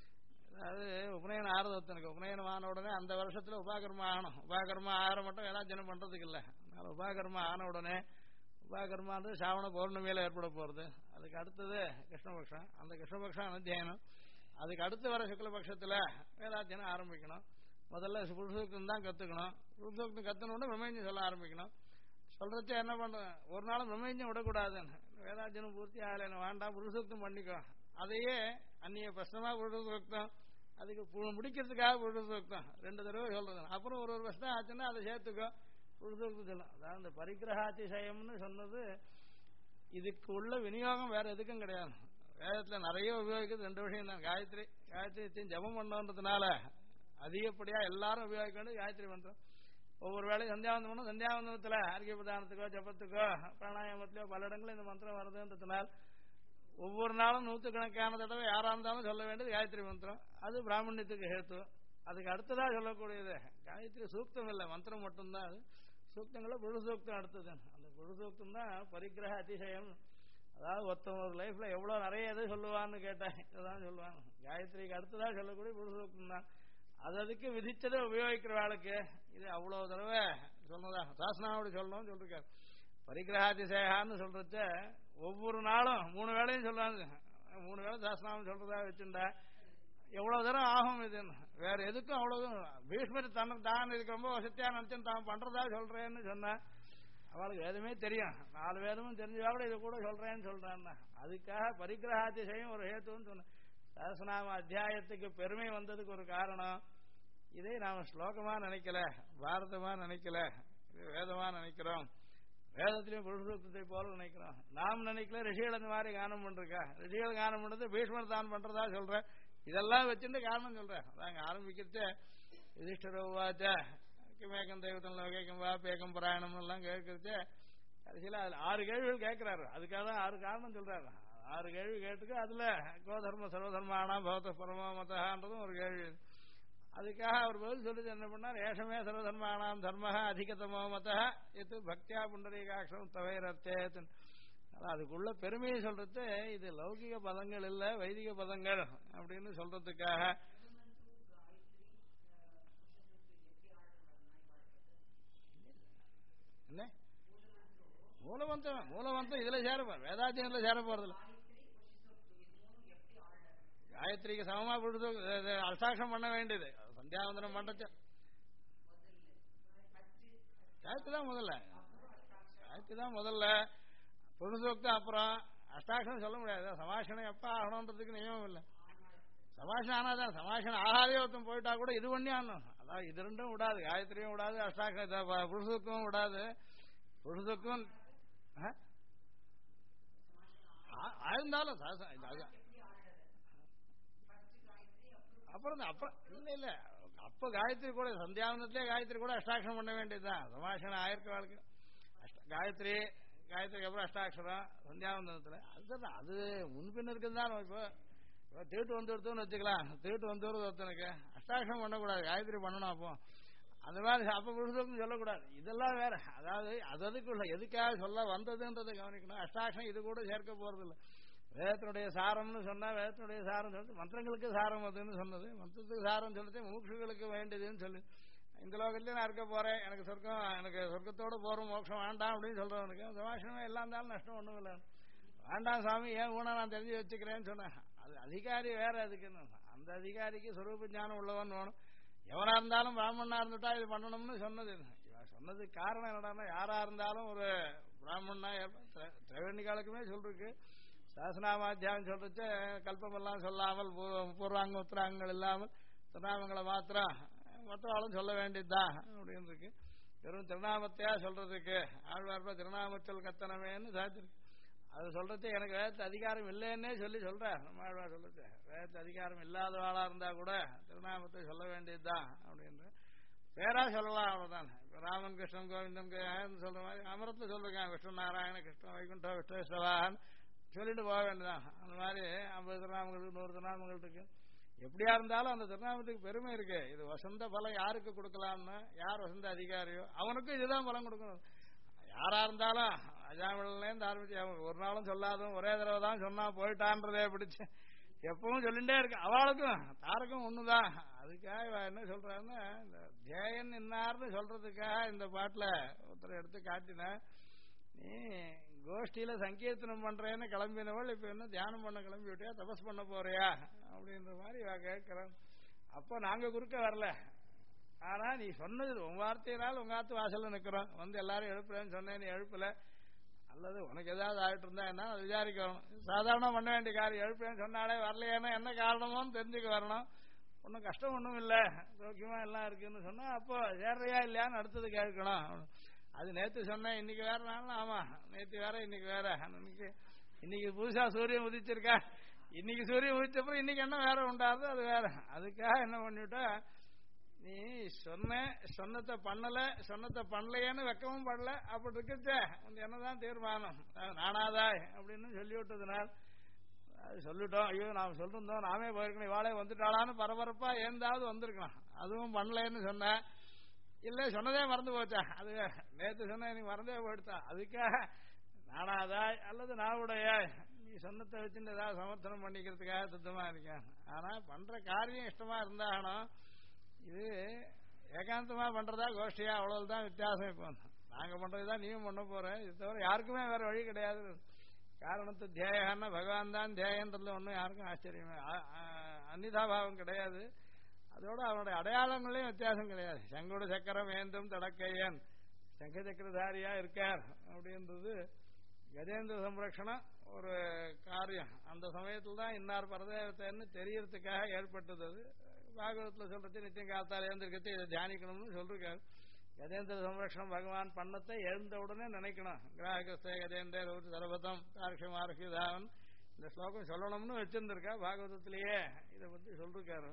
அதாவது உபநயனம் ஆறுதற்கு உபநயனம் ஆன உடனே அந்த வருஷத்துல உபாகர்மா ஆகணும். உபாகர்மா ஆகிற மட்டும் வேதாத்தியனம் பண்றதுக்கு இல்லை. அதனால உபாகர்மா ஆன உடனே உபாகர்மான்றது சாவண பௌர்ணமியில ஏற்பட போறது. அதுக்கு அடுத்தது கிருஷ்ணபக்ஷம். அந்த கிருஷ்ணபக்ஷம் அனத்தியானம். அதுக்கு அடுத்து வர சுக்லபக்ஷத்துல வேதாத்தியனம் ஆரம்பிக்கணும். முதல்ல புருஷோக்தம் தான் கத்துக்கணும். புருஷோக்தம் கத்துனோட பிரம்மயஞ்சம் சொல்ல ஆரம்பிக்கணும். சொல்றச்ச என்ன பண்றேன், ஒரு நாள் பிரம்மயஞ்சம் விடக்கூடாதுன்னு. வேதாத்தியனம் பூர்த்தி ஆகலை, வேண்டாம் புருஷோக்தம் பண்ணிக்கோ. அதையே அந்நிய பிரச்சனமா புருஷோக்தம், அதுக்கு முடிக்கிறதுக்காக புருஷோக்தம் 2 தடவை சொல்றது. அப்புறம் ஒரு வருஷம் ஆச்சுன்னா அதை சேர்த்துக்கோ புருஷோக்தம் சொல்லும். அதாவது இந்த பரிகிரகாதிசயம்னு சொன்னது இதுக்கு உள்ள விநியோகம் வேற எதுக்கும் கிடையாது. வேதத்துல நிறைய உபயோகிக்கிறது 2 விஷயம் தான். காயத்ரி ஜபம் பண்ணன்றதுனால அதிகப்படியா எல்லாரும் உபயோகிக்க வேண்டியது காயத்ரி மந்திரம். ஒவ்வொரு வேலையும் சந்தியாவந்தம் பண்ணணும். சந்தியாவந்தனத்துல ஆர்கிய பிரதானத்துக்கோ ஜபத்துக்கோ பிராணாயாமத்திலோ பல இடங்களும் இந்த மந்திரம் வருதுன்றதுனால் ஒவ்வொரு நாளும் 100கணக்கான தடவை யாரா இருந்தாலும் சொல்ல வேண்டியது காயத்ரி மந்திரம். அது பிராமணியத்துக்கு ஹேத்து. அதுக்கு அடுத்ததா சொல்லக்கூடியது காயத்ரி சூக்தம் இல்லை, மந்திரம் மட்டும்தான். அது சூக்தங்கள புழு சூக்தம் அடுத்தது. அந்த புழு சூக்தம் தான் பரிகிரக அதிசயம். அதாவது ஒருத்தவங்க லைஃப்ல எவ்வளவு நிறைய எது சொல்லுவான்னு கேட்டேன், இதுதான் சொல்லுவாங்க. காயத்ரிக்கு அடுத்ததா சொல்லக்கூடிய புழு சூக்தம் தான். அதுக்கு விதிச்சதை உபயோகிக்கிற வேலைக்கு இது அவ்வளவு தடவை சொன்னதா சாஸ்திராவோட சொல்லணும்னு சொல்லிருக்காரு. பரிகிரகாதிசேகான்னு சொல்றச்ச ஒவ்வொரு நாளும் 3 வேளையும் சொல்றாங்க. 3 வேளை சாஸ்திராமம் சொல்றதா வச்சுட்டா எவ்வளவு தரம் ஆகும். இது வேற எதுக்கும் அவ்வளவு பீஷ்மர் தனக்கு தான் இதுக்கு ரொம்ப வசதியா நினைச்சு தான் பண்றதா சொல்றேன்னு சொன்ன அவளுக்கு வேதமே தெரியும். 4 வேதமும் தெரிஞ்சவாட இது கூட சொல்றேன்னு சொல்றான். அதுக்காக பரிகிரகாதிசயம் ஒரு ஹேத்துன்னு சொன்ன. சஹஸ்ரநாம அத்தியாயத்துக்கு பெருமை வந்ததுக்கு ஒரு காரணம் இதை நாம ஸ்லோகமா நினைக்கல, பாரதமா நினைக்கல, வேதமா நினைக்கிறோம். வேதத்திலையும் புருஷசூக்தத்தை போல நினைக்கிறோம். நாம் நினைக்கல. ரிஷிகள் அந்த மாதிரி கானம் பண்றா. ரிஷிகள் கானம் பண்றது பீஷ்மர் தான் பண்றதா சொல்ற. இதெல்லாம் வச்சுட்டு காரணம் சொல்றேன். அதாங்க ஆரம்பிக்கிறச்ச யுதிஷ்டரோவாச்ச கிமேகம் தெய்வத்தம் லோகேகம் வாப்பேகம் பராயணம் எல்லாம் கேட்கறச்ச கடைசியில அதுல 6 கேள்விகள் கேட்கிறாரு. அதுக்காக தான் 6 காரணம் சொல்றாரு. 6 கேள்வி கேட்டுக்கு அதுல கோதர்ம சர்வதர்மானா பகவத பரமோ மதன்றதும் ஒரு கேள்வி. அதுக்காக அவர் பதில் சொல்லிட்டு என்ன பண்ணார், ஏஷமே சர்வதர்மானாம் தர்ம அதிகதமோ மத இது பக்தியா புண்டரீகாட்சம் தவைரத்தேத். அதுக்குள்ள பெருமையை சொல்றது இது லௌகிக பதங்கள் இல்ல, வைதிக பதங்கள் அப்படின்னு சொல்றதுக்காக. என்ன மூலமந்திரம் இதுல சேர வேதாத்தியத்துல சேர போறதில்ல. காயத்ரிக்கு சமமா கொடுத்து அல்சாட்சம் பண்ண வேண்டியது. சந்தியாவந்தனம் பண்றச்ச காயத்ரி தான் முதல்ல புருஷோக்தம், அப்புறம் அஷ்டாட்சரம் சொல்ல முடியாது. சமாஷனம் எப்ப ஆகணும்ன்றதுக்கு நியமம் இல்லை. சமாஷனம் ஆனாதான் சமாஷனம் ஆகாதே ஒருத்தம் போயிட்டா கூட இது பண்ணி ஆகணும். அதாவது இது 2ம் விடாது. காயத்ரியும் விடாது, அஷ்டாட்சரம் புருஷோக்தமும் விடாது. புருஷோக்தம் ஆயிருந்தாலும் அப்புறம் இல்ல அப்ப காயத்ரி கூட சந்தியாவனத்திலே காயத்ரி கூட அஷ்டாட்சரம் பண்ண வேண்டியதுதான். சமாஷணம் ஆயிரக்க வாழ்க்கை காயத்ரி காயத்ரிக்கு அப்புறம் அஷ்டாட்சரம் சந்தியாவந்தனத்துல அதுதான். அது முன்பின் இருக்குதுதான். இப்போ தீட்டு வந்துடுத்துன்னு வச்சுக்கலாம். தீட்டு வந்துடுறது ஒருத்தனுக்கு அஷ்டாட்சரம் பண்ணக்கூடாது, காயத்ரி பண்ணணும். அப்போ அந்த மாதிரி அப்ப விடுதல்னு சொல்லக்கூடாது. இதெல்லாம் வேற. அதாவது அதுக்குள்ள எதுக்காக சொல்ல வந்ததுன்றதை கவனிக்கணும். அஷ்டாட்சரம் இது கூட சேர்க்க போறது இல்லை. வேதத்தினுடைய சாரம்னு சொன்னா வேதத்தினுடைய சாரம் சொல்லிட்டு மந்திரங்களுக்கு சாரம் அதுன்னு சொன்னது. மந்திரத்துக்கு சாரம் சொல்லிட்டு மூக்ஷுகளுக்கு வேண்டியதுன்னு சொல்லி இந்த லோகத்திலே நான் இருக்க போறேன், எனக்கு சொர்க்கத்தோட போறோம், மோட்சம் வேண்டாம் அப்படின்னு சொல்றவனுக்கு சமாஷமே எல்லாம் இருந்தாலும் நஷ்டம் ஒண்ணும் இல்லை. வேண்டாம் சாமி ஏன் ஊனா நான் தெரிஞ்சு வச்சுக்கிறேன்னு சொன்னேன். அது அதிகாரி வேற. அதுக்குன்னு அந்த அதிகாரிக்கு சொரூப ஞானம் உள்ளவன் வேணும். எவனா இருந்தாலும் பிராமணனா இருந்துட்டா இது பண்ணணும்னு சொன்னது. சொன்னதுக்கு காரணம் என்னடான்னா யாரா இருந்தாலும் ஒரு பிராமணனா திரைவண்ணிகாலுக்குமே சொல்றதுக்கு சாசனாமாத்தியான்னு சொல்றச்சு கல்பமெல்லாம் சொல்லாமல் பூர்வாங்க உத்தராங்கங்கள் இல்லாமல் திருநாமங்களை மாத்திரம் மற்றவாளும் சொல்ல வேண்டியதுதான் அப்படின்னு இருக்கு. வெறும் திருநாமத்தையா சொல்றதுக்கு ஆழ்வார்ப திருநாமத்தில் கத்தனமேன்னு சாத்திருக்கு. அது சொல்றது எனக்கு வேதத்து அதிகாரம் இல்லைன்னே சொல்றார் நம்ம ஆழ்வார். சொல்றது வேதத்து அதிகாரம் இல்லாதவாளா இருந்தா கூட திருநாமத்தை சொல்ல வேண்டியதுதான் அப்படின்ற பேரா சொல்லலாம். அவ்வளவுதான். ராமன் கிருஷ்ணன் கோவிந்தன் சொல்ற மாதிரி அமரத்துல சொல்லிருக்காங்க. விஷ்ணு நாராயண கிருஷ்ணன் வைகுண்டம் விஷ்ணேஸ்வரான் சொல்லிட்டு போக வேண்டியதான். அந்த மாதிரி 50 திருநாமங்கள் 100 திருநாமங்கள் இருக்கு. எப்படியா இருந்தாலும் அந்த திருநாமத்துக்கு பெருமை இருக்கு. இது வசந்த பலம் யாருக்கு கொடுக்கலாம்னு யார் வசந்த அதிகாரியோ அவனுக்கும் இதுதான் பலம் கொடுக்கணும். யாரா இருந்தாலும் அஜாமிலேருந்து ஆரம்பிச்சு ஒரு நாளும் சொல்லாதும் ஒரே தடவை தான் சொன்னா போயிட்டான்றதே பிடிச்சு எப்பவும் சொல்லிட்டே இருக்கு. அவளுக்கும் தாரக்கும் ஒண்ணுதான். அதுக்காக என்ன சொல்றாருன்னா இந்த ஜெயன் இன்னார்னு சொல்றதுக்காக இந்த பாட்டுல ஒருத்தரை எடுத்து காட்டின. நீ கோஷ்டியில சங்கீர்த்தனம் பண்றேன்னு கிளம்பினவள் இப்ப என்ன தியானம் பண்ண கிளம்பி விட்டியா, தபஸ் பண்ண போறியா அப்படின்ற மாதிரி இவ கேட்கிறான். அப்ப நாங்க குறுக்க வரல. ஆனா நீ சொன்னது உன் வார்த்தையினால் உங்க ஆத்து வாசல்ல நிக்கிறோம், வந்து எல்லாரும் எழுப்புறேன்னு சொன்னேன், நீ எழுப்பல. அல்லது உனக்கு ஏதாவது ஆயிட்டு இருந்தா என்ன விசாரிக்கணும். சாதாரண பண்ண வேண்டிய காரியம். எழுப்புறேன்னு சொன்னாலே வரலையேன்னா என்ன காரணமோன்னு தெரிஞ்சுக்க வரணும். ஒன்னும் கஷ்டம் ஒண்ணும் இல்ல, சௌக்கியமா எல்லாம் இருக்குன்னு சொன்னா அப்போ சேர்றையா இல்லையான்னு அடுத்தது கேட்கணும். அது நேத்து சொன்னேன், இன்னைக்கு வேற நாள். ஆமா நேத்து வேற இன்னைக்கு வேற. இன்னைக்கு புதுசா சூரியன் உதிச்சிருக்கா, இன்னைக்கு சூரியன் உதிச்சப்பறம் இன்னைக்கு என்ன வேற உண்டாது, அது வேற. அதுக்காக என்ன பண்ணிவிட்டா நீ சொன்னத்தை பண்ணலையேன்னு வெக்கமும் படல. அப்படி இருக்குச்சே என்னதான் தீர்மானம் நானாதாய் அப்படின்னு சொல்லி விட்டதுனால் அது சொல்லிட்டோம். ஐயோ நாம் சொல்லிருந்தோம், நாமே போயிருக்கணும், இவாளே வந்துட்டாளான்னு பரபரப்பா ஏந்தாவது வந்திருக்கணும். அதுவும் பண்ணலன்னு சொன்ன. இல்ல சொன்னதே மறந்து போச்சா, அது நேற்று சொன்ன நீ மறந்தே போயிடுத்தா. அதுக்காக நானாதாய் அல்லது நாவுடைய நீ சொன்னத்தை வச்சுட்டு ஏதாவது சமர்த்தனம் பண்ணிக்கிறதுக்காக சுத்தமா இருக்கேன். ஆனா பண்ற காரியம் இஷ்டமா இருந்தாகணும். இது ஏகாந்தமா பண்றதா கோஷ்டியா அவ்வளவுதான் வித்தியாசம். இப்போ நாங்க பண்றதுதான் நீயும் பண்ண போற. இது தவிர யாருக்குமே வேற வழி கிடையாது. காரணத்து தியாயன்னா பகவான் தான் தியாயன்றதுல ஒன்றும் யாருக்கும் ஆச்சரியமே அந்நிதாபாவம் கிடையாது. அதோட அவனுடைய அடையாளங்களையும் வித்தியாசம் கிடையாது. சங்கோடு சக்கரம் ஏந்தும் தடக்கையன் சங்க சக்கரதாரியா இருக்கார் அப்படின்றது கஜேந்திர சம்ரக்ஷணம் ஒரு காரியம். அந்த சமயத்துல தான் இன்னார் பரதேவத்தைன்னு தெரியறதுக்காக ஏற்பட்டது. அது பாகவதத்துல சொல்றது நித்தியம் காத்தால் எழுந்திருக்கிறது இதை தியானிக்கணும்னு சொல்லிருக்காரு. கஜேந்திர சம்ரக்ஷணம் பகவான் பண்ணத்தை எழுந்த உடனே நினைக்கணும். கிராகஸ்தே கஜேந்திர சரபதம் தார்ஷம் ஆர்ஷிதாவன் இந்த ஸ்லோகம் சொல்லணும்னு வச்சிருந்திருக்கா பாகவதத்திலேயே. இதை பத்தி சொல்லிருக்காரு.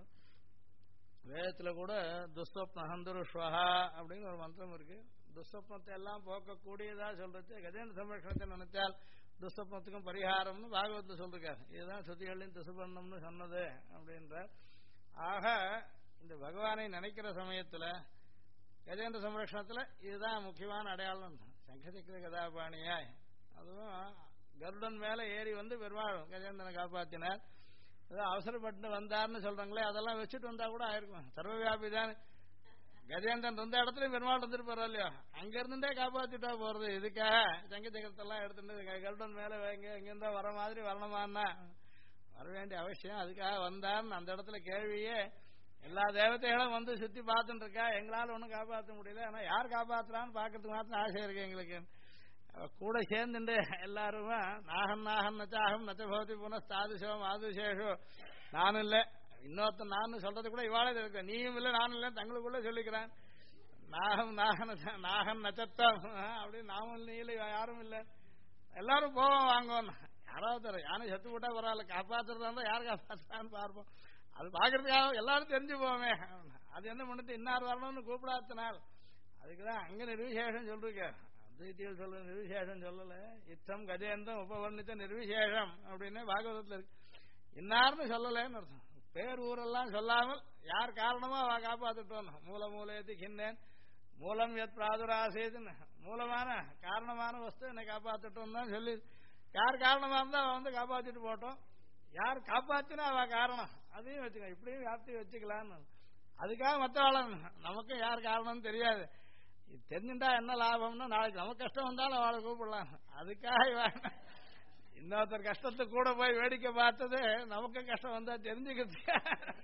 வேதத்துல கூட துஸ்வப்ன ஹந்துருஷ்வஹா அப்படின்னு ஒரு மந்திரம் இருக்கு. துஸ்வப்னத்தை எல்லாம் போக்கக்கூடியதா சொல்றது. கஜேந்திர சம்ரக்ஷணத்தை நினைச்சால் துஸ்வப்னத்துக்கும் பரிகாரம்னு பாகவத்துல சொல்லிருக்காரு. இதுதான் சுத்திகளின் திசுபண்ணம்னு சொன்னது அப்படின்ற. ஆக இந்த பகவானை நினைக்கிற சமயத்துல கஜேந்திர சம்ரக்ஷணத்துல இதுதான் முக்கியமான அடையாளம். சங்கசக்கர கதாபாணியாய் அதுவும் கருடன் மேல ஏறி வந்து பெருமாள் கஜேந்திரனை காப்பாத்தினார். ஏதோ அவசரப்பட்டு வந்தார்னு சொல்றாங்களே, அதெல்லாம் வச்சுட்டு வந்தா கூட ஆயிருக்கும். சர்வவியாபி தான் கஜேந்திரன் இருந்த இடத்துல பெருமாள் இருந்துட்டு போறோம் இல்லையோ, அங்க இருந்துட்டே காப்பாத்திட்டா போறது. இதுக்காக சங்க சக்கரத்தெல்லாம் எடுத்துட்டு கருடன் மேல எங்கிருந்தா வர மாதிரி வரணுமான்னா வர வேண்டிய அவசியம். அதுக்காக வந்தார்னு அந்த இடத்துல கேள்வியே எல்லா தேவதைகளும் வந்து சுத்தி பார்த்துட்டு இருக்கா. எங்களால ஒன்றும் காப்பாற்ற முடியல. ஆனா யார் காப்பாத்துறான்னு பாக்கிறதுக்கு மாத்திரம் ஆசை இருக்கு எங்களுக்கு. கூட சேர்ந்துட்டு எல்லாருமா நாகன் நாகன் நச்சாகம் நச்சபவதி புனஸ்தாதுஷம் ஆதுசேஷோ நானும் இல்ல இன்னொருத்தன் நான் சொல்றது கூட இவாளே இருக்க. நீயும் இல்லை நானும் இல்லை தங்களுக்குள்ள சொல்லிக்கிறேன். நாகம் நாகன் நச்சத்தம் அப்படின்னு நாமும் இல்லை யாரும் இல்லை. எல்லாரும் போவோம் வாங்குவோம். யாராவது யானை செத்து விட்டா பரவாயில்ல, காப்பாத்துறதா இருந்தா யார் காப்பாத்துறான்னு பார்ப்போம். அது பாக்குறதுக்காக எல்லாரும் தெரிஞ்சு போவோமே. அது என்ன பண்ணிட்டு இன்னார் வரணும்னு கூப்பிடாத்தினால் அதுக்குதான் அங்க நிர்விசேஷம் சொல்லிருக்க. அத்வைத்தியில் சொல்ற நிர்விசேஷம் சொல்லல. இத்தம் கஜேந்தம் உபவர்ணித்த நிர்விசேஷம் அப்படின்னு பாகவதத்துல இருக்கு. இன்னார்னு சொல்லலன்னு அர்த்தம். பேர் ஊரெல்லாம் சொல்லாமல் யார் காரணமோ அவ காப்பாத்துட்டு வரணும். மூல மூலயத்தி கிண்ணேன் மூலம் எத் பிராதுராசேதுன்னு மூலமான காரணமான வஸ்து என்னை காப்பாத்துட்டோம் தான் சொல்லி, யார் காரணமா இருந்தா அவன் வந்து காப்பாத்திட்டு போட்டோம். யார் காப்பாத்தினா அவ காரணம் அதையும் வச்சுக்கலாம். இப்படியும் வியாப்தி வச்சுக்கலான்னு. அதுக்காக மற்றவாளம் நமக்கும் யார் காரணம்னு தெரியாது. தெரிஞ்சுட்டா என்ன லாபம்னா நாளைக்கு நமக்கு கஷ்டம் வந்தாலும் அவளை கூப்பிடலாம். அதுக்காக இன்னொருத்தர் கஷ்டத்தை கூட போய் வேடிக்கை பார்த்தது நமக்கும் கஷ்டம் வந்தா தெரிஞ்சுக்கிறதுக்கு.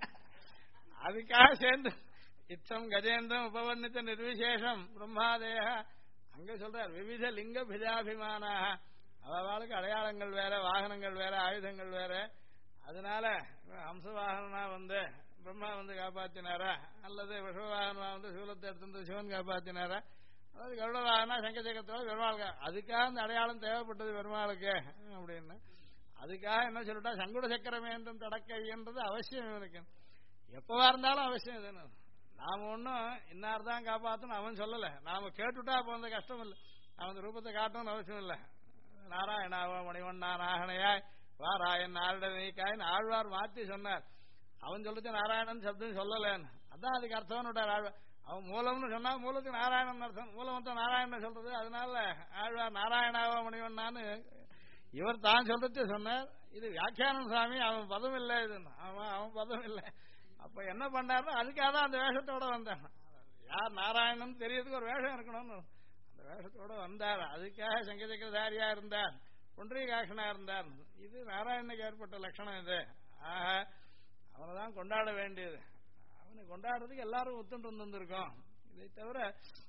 அதுக்காக சேர்ந்து இத்தம் கஜேந்திரம் உபவர்ணித்த நிர்விசேஷம் பிரம்மாதேக அங்க சொல்றார். விவித லிங்க பிதாபிமானாக அவளுக்கு அடையாளங்கள் வேற, வாகனங்கள் வேற, ஆயுதங்கள் வேற. அதனால ஹம்ச வாகனா வந்து பிரம்மா வந்து காப்பாத்தினாரா, அல்லது விஷவாகனா வந்து சூலத்தை எடுத்து சிவன் காப்பாத்தினாரா, அதாவது கருட வாகனா சங்கச்சக்கரத்தோட பெருமாள். அதுக்காக அந்த அடையாளம் தேவைப்பட்டது பெருமாளுக்கு அப்படின்னு. அதுக்காக என்ன சொல்லிட்டா சங்குட சக்கரம் என்றும் தடக்கைன்றது அவசியம் இவனுக்கு. எப்பவா இருந்தாலும் அவசியம் இது. நாம ஒன்னும் இன்னார் தான் காப்பாற்றணும் அவன் சொல்லல. நாம கேட்டுட்டா அப்ப அந்த கஷ்டம் இல்லை. அவன் ரூபத்தை காட்டணும்னு அவசியம் இல்லை. நாராயணாவோ மணிவண்ணா நாகனையாய் வா ராயன் நாரிட நீக்காய் ஆழ்வார் மாற்றி சொன்னார். அவன் சொல்லிட்டு நாராயணன் சப்தம் சொல்லலன்னு. அதான் அதுக்கு அர்த்தம்னு விட்டார் ஆழ்வார். அவன் மூலம்னு சொன்னா மூலத்துக்கு நாராயணன் அர்த்தம். மூலமத்த நாராயணன் சொல்றது. அதனால ஆழ்வார் நாராயணாவோ மணிவண்ணான்னு இவர் தான் சொல்லிட்டு சொன்னார். இது வியாக்கியானம் சுவாமி அவன் பதம் இல்லை. இது அவன் பதம் இல்லை. அப்ப என்ன பண்ணாருன்னா அதுக்காக தான் அந்த வேஷத்தோட வந்தான். யார் நாராயணன் தெரியறதுக்கு ஒரு வேஷம் இருக்கணும்னு அந்த வேஷத்தோட வந்தார். அதுக்காக சங்கச்சக்கரதாரியா இருந்தார், புண்டரீகாட்சனா இருந்தார். இது நாராயணனுக்கு ஏற்பட்ட லட்சணம். இது ஆக அவனை தான் கொண்டாட வேண்டியது. அவனை கொண்டாடுறதுக்கு எல்லாரும் ஒத்துண்டு வந்திருக்கோம். இதை தவிர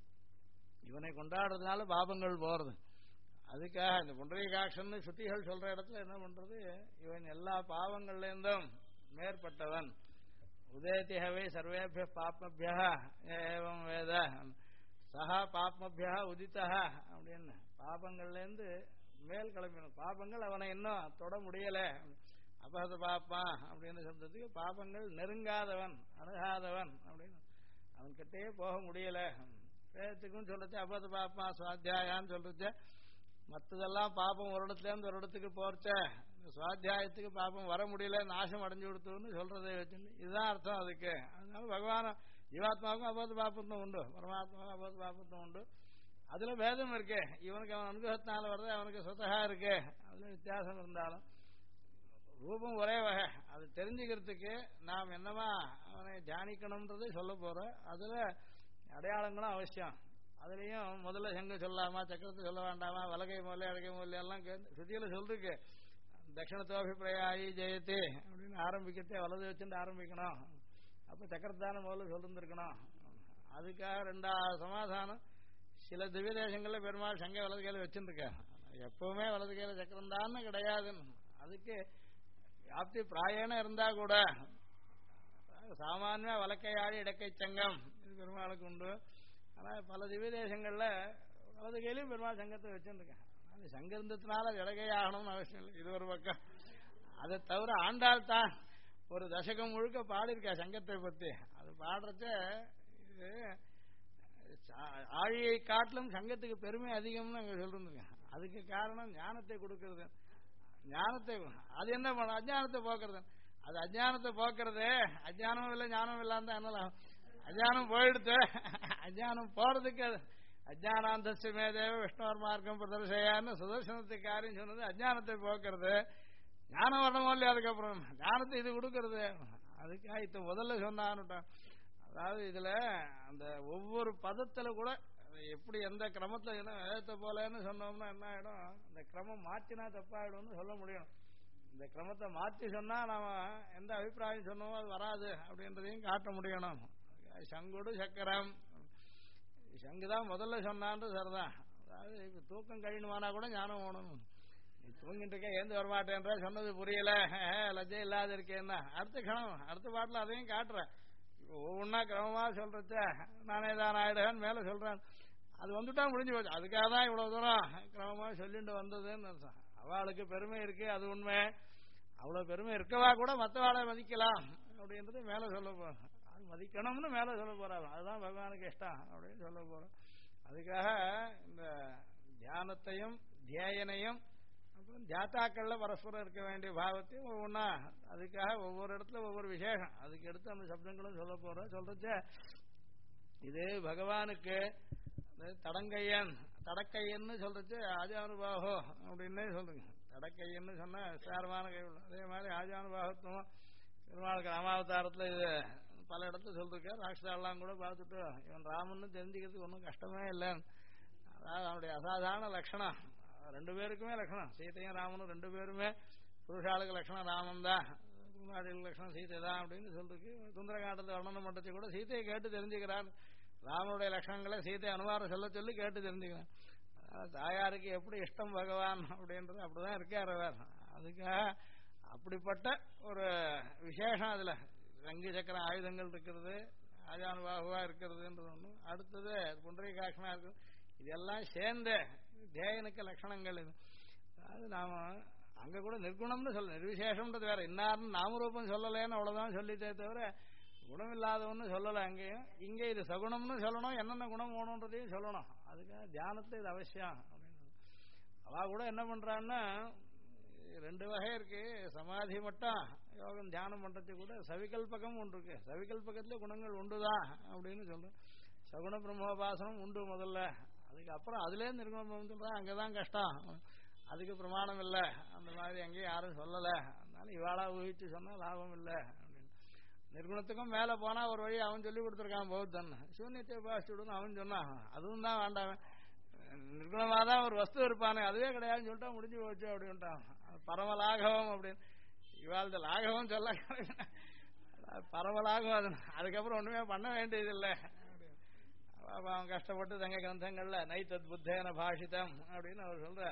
இவனை கொண்டாடுறதுனால பாபங்கள் போறது. அதுக்காக இந்த புண்டரீகாட்சன் சுத்திகள் சொல்ற இடத்துல என்ன பண்றது, இவன் எல்லா பாவங்கள்ல இருந்தும் மேற்பட்டவன். உதயதிஹவை சர்வேபிய பாப்மபியா ஏவம் வேத சஹா பாப்மபியா உதித்தா அப்படின்னு பாபங்கள்ல இருந்து மேல் கிளம்பிடும். பாபங்கள் அவனை இன்னும் தொட முடியல. அபகத பாப்பா அப்படின்னு சொல்றதுக்கு பாபங்கள் நெருங்காதவன், அணுகாதவன் அப்படின்னு அவன் கிட்டே போக முடியல. வேதத்துக்கும் சொல்றது அபகத பாப்பா சுவாத்தியாயான்னு சொல்றது. மற்றதெல்லாம் பாப்பம் ஒரு இடத்துல இருந்து ஒரு இடத்துக்கு போறச்ச சுவாத்தியாயத்துக்கு பாப்பம் வர முடியல, நாசம் அடைஞ்சு கொடுத்தோன்னு சொல்றதை வச்சுன்னு இதுதான் அர்த்தம் அதுக்கு. அதனால பகவான ஜீவாத்மாவுக்கும் அபோத பாப்பத்தும் உண்டு, பரமாத்மாவுக்கும் அபோத பாப்பத்தும் உண்டு. அதுல வேதம் இருக்கு. இவனுக்கு அவன் அனுகிரகத்தினால வர்றது, அவனுக்கு சொத்தகா இருக்கு. அதுல வித்தியாசம் இருந்தாலும் ரூபம் ஒரே வகை. அது தெரிஞ்சுக்கிறதுக்கு நாம் என்னமா அவனை தியானிக்கணும்ன்றது சொல்ல போறோம். அதுல அடையாளங்களும் அவசியம். அதுலயும் முதல்ல செங்க சொல்லாமா, சக்கரத்தை சொல்ல வேண்டாமா, வலகை மூலை அழகை மூலை எல்லாம் சுத்தியில சொல்லிருக்கு. தட்சிணத்தோபிப்பிரயாயி ஜெயத்தே அப்படின்னு ஆரம்பிக்கிறதே வலது வச்சுட்டு ஆரம்பிக்கணும். அப்ப சக்கரத்தான முதல்ல சொல்லிருந்துருக்கணும். அதுக்காக ரெண்டாவது சமாதானம். சில திவ்ய தேசங்கள்ல பெருமாள் சங்க வலது கையில வச்சுருக்க. எப்பவுமே வலது கையில சக்கரம் தான் கிடையாதுன்னு. அதுக்கு வியாப்தி பிராயணம் இருந்தா கூட சாமானிய வலக்கையாடி இடக்கை சங்கம் இது பெருமாளுக்கு உண்டு. ஆனா பல திவ்ய தேசங்கள்ல வலது கையிலும் பெருமாள் சங்கத்தை வச்சுருக்கேன். அது சங்கம் இருந்ததுனால இடகை ஆகணும்னு அவசியம் இல்லை. இது ஒரு பக்கம். அதை தவிர ஆண்டாள் தான் ஒரு தசகம் முழுக்க பாடியிருக்கா சங்கத்தை பத்தி. அது பாடுறச்ச இது ஆழியை காட்டிலும் சங்கத்துக்கு பெருமை அதிகம்னு அங்க சொல்லிருந்துங்க. அதுக்கு காரணம் ஞானத்தை கொடுக்கறது. ஞானத்தை அது என்ன பண்ண அஜானத்தை போக்குறது. அது அஜானத்தை போக்குறது. அஜானமும் இல்லை ஞானமும் இல்லாம தான் என்ன அஜானம் போயிடுத்து. அஜானம் போறதுக்கு அது அஜானாந்தமே தேவ விஷ்ணுவர் மார்க்கம் பிரதர்சையான்னு சுதர்சனத்துக்கு காரியம் சொன்னது அஜானத்தை போக்குறது. ஞானம் வரணுமோ இல்லையா, அதுக்கப்புறம் ஞானத்தை இது கொடுக்கறது. அதுக்காக இத்த முதல்ல சொன்னான்னுட்டான். அதாவது இதுல அந்த ஒவ்வொரு பதத்துல கூட எப்படி எந்த கிரமத்துல வேதத்தை போலன்னு சொன்னோம்னா என்ன ஆயிடும், இந்த கிரமம் மாற்றினா தப்பாயிடும்னு சொல்ல முடியும். இந்த கிரமத்தை மாற்றி சொன்னா நாம எந்த அபிப்பிராயம் சொன்னோமோ அது வராது அப்படின்றதையும் காட்ட முடியணும். சங்குடு சக்கரம் சங்குதான் முதல்ல சொன்னான்னு சரிதான். அதாவது இப்ப தூக்கம் கழிணுமானா கூட ஞானம் ஓடணும். நீ தூங்கிட்டு இருக்க ஏந்து வரமாட்டேன்ற சொன்னது புரியல, லஜ்ஜை இல்லாத இருக்கேன்னா அடுத்த கணம் அடுத்த பாட்டில் அதையும் காட்டுறேன். ஒவ்வொன்னா கிரமமா சொல்றச்ச நானே தான் ஆயிடுவேன் மேல சொல்றேன். அது வந்துட்டா முடிஞ்சு போச்சு. அதுக்காக தான் இவ்வளவு தூரம் கிரமமா சொல்லிட்டு வந்ததுன்னு அர்த்தம். அவளுக்கு பெருமை இருக்கு, அது உண்மை. அவ்வளவு பெருமை இருக்கவா கூட மற்றவாளை மதிக்கலாம் அப்படின்றது மேலே சொல்ல போகிறோம். அது மதிக்கணும்னு மேலே சொல்ல போகிறாரு. அதுதான் பகவானுக்கு இஷ்டம் அப்படின்னு சொல்ல போகிறோம். அதுக்காக இந்த தியானத்தையும் தியாயனையும் அப்புறம் ஜாத்தாக்கள்ல பரஸ்பரம் இருக்க வேண்டிய பாவத்தையும் ஒவ்வொன்றா அதுக்காக ஒவ்வொரு இடத்துல ஒவ்வொரு விசேஷம் அதுக்கு எடுத்து அந்த சப்தங்களும் சொல்ல போகிறோம். சொல்றச்ச இது பகவானுக்கு தடக்கையன்னு சொல்றச்சு ஆஜானுபாகோ அப்படின்னே சொல்லுங்க. தடக்கையன்னு சொன்னா விசாரமான கை உள்ள அதே மாதிரி ஆஜானுபாகத்துவம் பெருமாளுக்கு ராமாவதாரத்தில் இது பல இடத்துல சொல்லிருக்கார். ராட்சதாலாம் கூட பார்த்துட்டு இவன் ராமன்னு தெரிஞ்சுக்கிறதுக்கு ஒன்றும் கஷ்டமே இல்லை. அதாவது அவனுடைய அசாதாரண லட்சணம் ரெண்டு பேருக்குமே லட்சணம். சீதையும் ராமனும் ரெண்டு பேருமே புருஷாளுக்கு லட்சணம் ராமன் தான், குமாரிகளுக்கு லட்சணம் சீதை தான் அப்படின்னு சொல்லிருக்கு. சுந்தரகாண்டத்தை வர்ணனம் பண்றதை கூட சீதையை கேட்டு தெரிஞ்சுக்கிறான். ராமனுடைய லட்சணங்களை சீதை அனுமாரம் சொல்ல சொல்லி கேட்டு தெரிஞ்சுக்கிறான். தாயாருக்கு எப்படி இஷ்டம் பகவான் அப்படின்றது அப்படிதான் இருக்கார் அவர். அதுக்காக அப்படிப்பட்ட ஒரு விசேஷம் அதுல ரங்கி சக்கர ஆயுதங்கள் இருக்கிறது, ஆஜானுபாகுவா இருக்கிறதுன்றது ஒண்ணு. அடுத்தது புண்டரீகாட்சனா இருக்குது. இதெல்லாம் சேர்ந்த தேயனுக்கு லட்சணங்கள். இது அதாவது நாம அங்க கூட நிர்குணம்னு சொல்ல நிர்விசேஷம்ன்றது வேற. இன்னார்னு நாமரூபம் சொல்லலேன்னு அவ்வளவுதான் சொல்லிட்டே தவிர குணம் இல்லாதவன்னு சொல்லலை. அங்கேயும் இங்கே இது சகுணம்னு சொல்லணும், என்னென்ன குணம் வேணுன்றதையும் சொல்லணும். அதுக்காக தியானத்துல இது அவசியம் அப்படின்னு அவ கூட என்ன பண்றான்னா ரெண்டு வகை இருக்கு. சமாதி மட்டும் யோகம் தியானம் பண்றதுக்கு கூட சவிகல்பகம் ஒன்று இருக்கு. சவிகல்பகத்துல குணங்கள் உண்டுதான் அப்படின்னு சொல்றேன். சகுண பிரம்மோபாசனம் உண்டு முதல்ல, அதுக்கப்புறம் அதுலேயே நிர்குணம் சொல்றான். அங்கதான் கஷ்டம், அதுக்கு பிரமாணம் இல்லை. அந்த மாதிரி அங்கேயும் யாரும் சொல்லலை. அதனால இவாளா ஊகிச்சு சொன்னா லாபம் இல்லை அப்படின்னு. நிர்குணத்துக்கும் மேல போனா ஒரு வழி அவன் சொல்லி கொடுத்துருக்கான் பௌத்தன். சூன்யத்தை உபாசிச்சுடுன்னு அவன் சொன்னான். அதுவும் தான் வேண்டாம், நிர்குணமாதான் ஒரு வஸ்து இருப்பானே அதுவே கிடையாதுன்னு சொல்லிட்டா முடிஞ்சு போச்சு அப்படின்ட்டான். பரமலாகவும் அப்படின்னு இவாழ்ந்த லாகவும் சொல்ல பரமலாகவும் அது அதுக்கப்புறம் ஒண்ணுமே பண்ண வேண்டியதில்லை. அவன் கஷ்டப்பட்டு தங்க கிரந்தங்கள்ல நைத்தத் புத்தேன பாஷிதம் அப்படின்னு அவர் சொல்ற.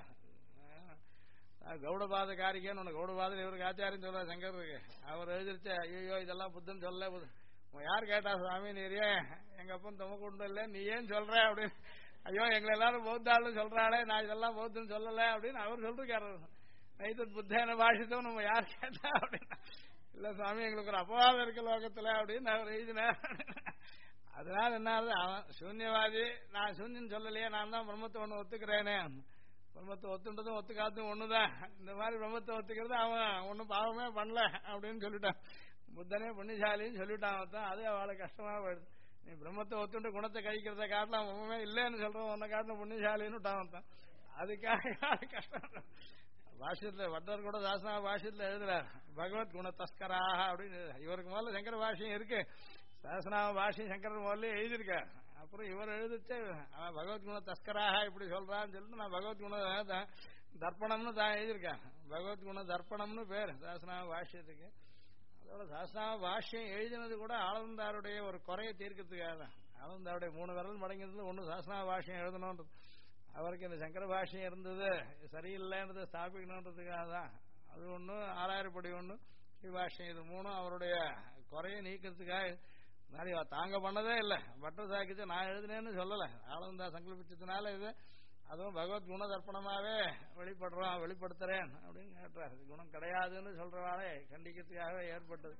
கௌடபாத காரிகேன்னு ஒண்ணு, கௌடபாதம் இவருக்கு ஆச்சாரியம் சொல்ற சங்கருக்கு. அவர் எழுதிருச்ச ஐயோ இதெல்லாம் புத்தன் சொல்ல யார் கேட்டா சுவாமி நீரே எங்க அப்பன் துமக்கு உண்டு இல்லை நீ ஏன் சொல்ற அப்படின்னு. ஐயோ எங்களை எல்லாரும் பௌத்தாள்னு சொல்றாளே நான் இதெல்லாம் பௌத்தன்னு சொல்லல அப்படின்னு அவர் சொல்றாரு. நைத்தத் புத்தேன பாஷிதம் நம்ம யார் கேட்டா அப்படின்னா இல்ல சுவாமி எங்களுக்கு ஒரு அபவாதம் இருக்கு லோகத்துல அப்படின்னு அவர் எழுதினார். அதனால என்ன அவன் சூன்யவாதி, நான் சூன்யன் சொல்லலையே, நான் தான் பிரம்மத்தை ஒண்ணு ஒத்துக்கிறேனே. பிரம்மத்தை ஒத்துன்றதும் ஒத்துக்காதும் ஒண்ணுதான். இந்த மாதிரி பிரம்மத்தை ஒத்துக்கிறது அவன் ஒன்னும் பாவமே பண்ணல அப்படின்னு சொல்லிட்டான். புத்தனே புண்ணியசாலின்னு சொல்லிட்டான் அவன். அது அவளுக்கு கஷ்டமா போயிடுது. நீ பிரம்மத்தை ஒத்துண்டு குணத்தை கழிக்கிறத காட்டலாம் உண்மை இல்லைன்னு சொல்றோம், உன்னை காட்டின புண்ணியசாலின்னு விட்டான். அதுக்காக கஷ்டம். பாஷ்யத்துல வட்டர் கூட தாசனா பாஷ்யத்துல எழுதுறார் பகவத் குண தஸ்கராக அப்படின்னு. இவருக்கு முதல்ல சங்கர பாஷ்யம் இருக்கு, சாசனாம பாஷ்யம் சங்கரர் முதல்ல எழுதியிருக்கார். அப்புறம் இவர் எழுதிச்சு அவன் பகவத்குண தஸ்கராக இப்படி சொல்றான்னு சொல்லிட்டு நான் பகவத்குண தர்ப்பணம்னு தான் எழுதியிருக்கேன். பகவத்குண தர்ப்பணம்னு பேர் சாசனாம பாஷ்யத்துக்கு. அதோட சாசனாம பாஷ்யம் எழுதினது கூட ஆளவந்தாருடைய ஒரு குறையை தீர்க்கிறதுக்காக தான். ஆளவந்தாருடைய 3 விரல் மடங்கிறது ஒன்று சாசனாம பாஷ்யம் எழுதணுன்றது. அவருக்கு இந்த சங்கர பாஷ்யம் இருந்தது சரியில்லைன்றதை ஸ்தாபிக்கணுன்றதுக்காக தான். அது ஒன்று, 6000 படி ஒன்று, பாஷ்யம், இது 3 அவருடைய குறையை நீக்கிறதுக்காக. தாங்க பண்ணதே இல்லை. பட்டர் சாக்கிச்சு நான் எழுதினேன்னு சொல்லலை, ஆளவந்தா சங்கல்பிச்சதுனால இது அதுவும் பகவத் குண தர்ப்பணமாவே வெளிப்படுத்துறேன் அப்படின்னு கேட்டார். குணம் கிடையாதுன்னு சொல்றவாளே கண்டிக்கிறதுக்காகவே ஏற்பட்டது.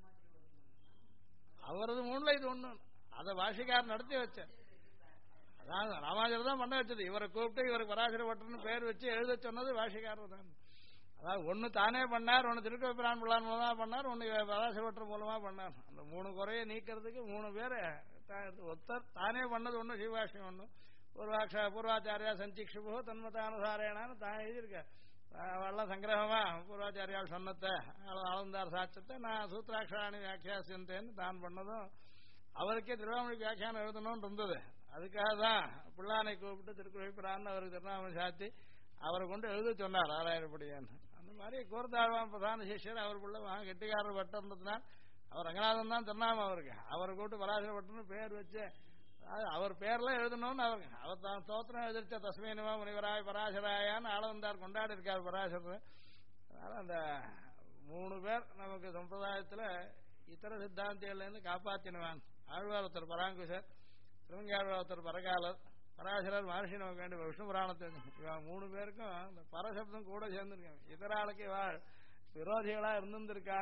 அவரது மூணுல இது ஒண்ணு, அதை பாஷிகாரன் நடத்தி வச்சார். அதான் ராமாஜர் தான் பண்ண வச்சது. இவரை கூப்பிட்டு இவருக்கு பராசர பட்டர்னு பேர் வச்சு எழுத சொன்னது பாஷிகாரர் தான். அதாவது ஒன்னு தானே பண்ணார், ஒன்னு திருக்கோப்பிரான் பிள்ளான் மூலமா பண்ணார், ஒன்னு பராசர பட்டர் மூலமா பண்ணார். அந்த 3 குறையை நீக்கிறதுக்கு 3 பேர் ஒருத்தர் தானே பண்ணது ஒண்ணு சிவபாஷ்யம் ஒண்ணு. பூர்வாச்சாரியா சஞ்சிக்ஷுபோ தன்மதானுசாரேனான்னு தான் எழுதியிருக்க. அவெல்லாம் சங்கிரகமா பூர்வாச்சாரியால் சொன்னத்தை ஆளந்தார் சாட்சத்தை நான் சூத்ராட்சாணி வியாக்கியாசியந்தேன்னு தான் பண்ணதும். அவருக்கே திருவாமணிக்கு வியாக்கியானம் எழுதணும்னு இருந்தது. அதுக்காக தான் பிள்ளானை கூப்பிட்டு திருக்குறைப்பிரான்னு அவருக்கு திருநாமணி சாத்தி அவரை கொண்டு எழுத சொன்னார் 6000 படியான்னு. அந்த மாதிரி கூர்த்தாழ்வான் பிரதான சிஷ்யர் அவர் பிள்ளை கெட்டிக்காரர் பட்டம்ன்றதுனால் அவர் ரங்கநாதன் தான் திருநாமம் அவருக்கு. அவரை கூப்பிட்டு பராசர பட்டம்னு பேர் வச்சு அவர் பேர்ல எழுதணும்னு அவருக்கு. அவர் தான் ஸ்தோத்திரம் எழுதிச்ச தஸ்மீனமா முனிவராய் பராசராயான்னு ஆளவந்தார் கொண்டாடி இருக்கார் பராசரர். அதனால அந்த 3 பேர் நமக்கு சம்பிரதாயத்துல இத்தர சித்தாந்தியிலேருந்து காப்பாற்றினவான். ஆழ்வார் ஒருத்தர் பராங்குசர், திருவங்காழ்வார் ஒருத்தர் பரகாலர், பராசரர் மகர்ஷி நமக்கு வேண்டிய விஷ்ணு புராணத்தை. இவன் 3 பேருக்கும் இந்த பரசப்தம் கூட சேர்ந்துருக்காங்க. இதர ஆளுக்கு விரோதிகளா இருந்திருக்கான்.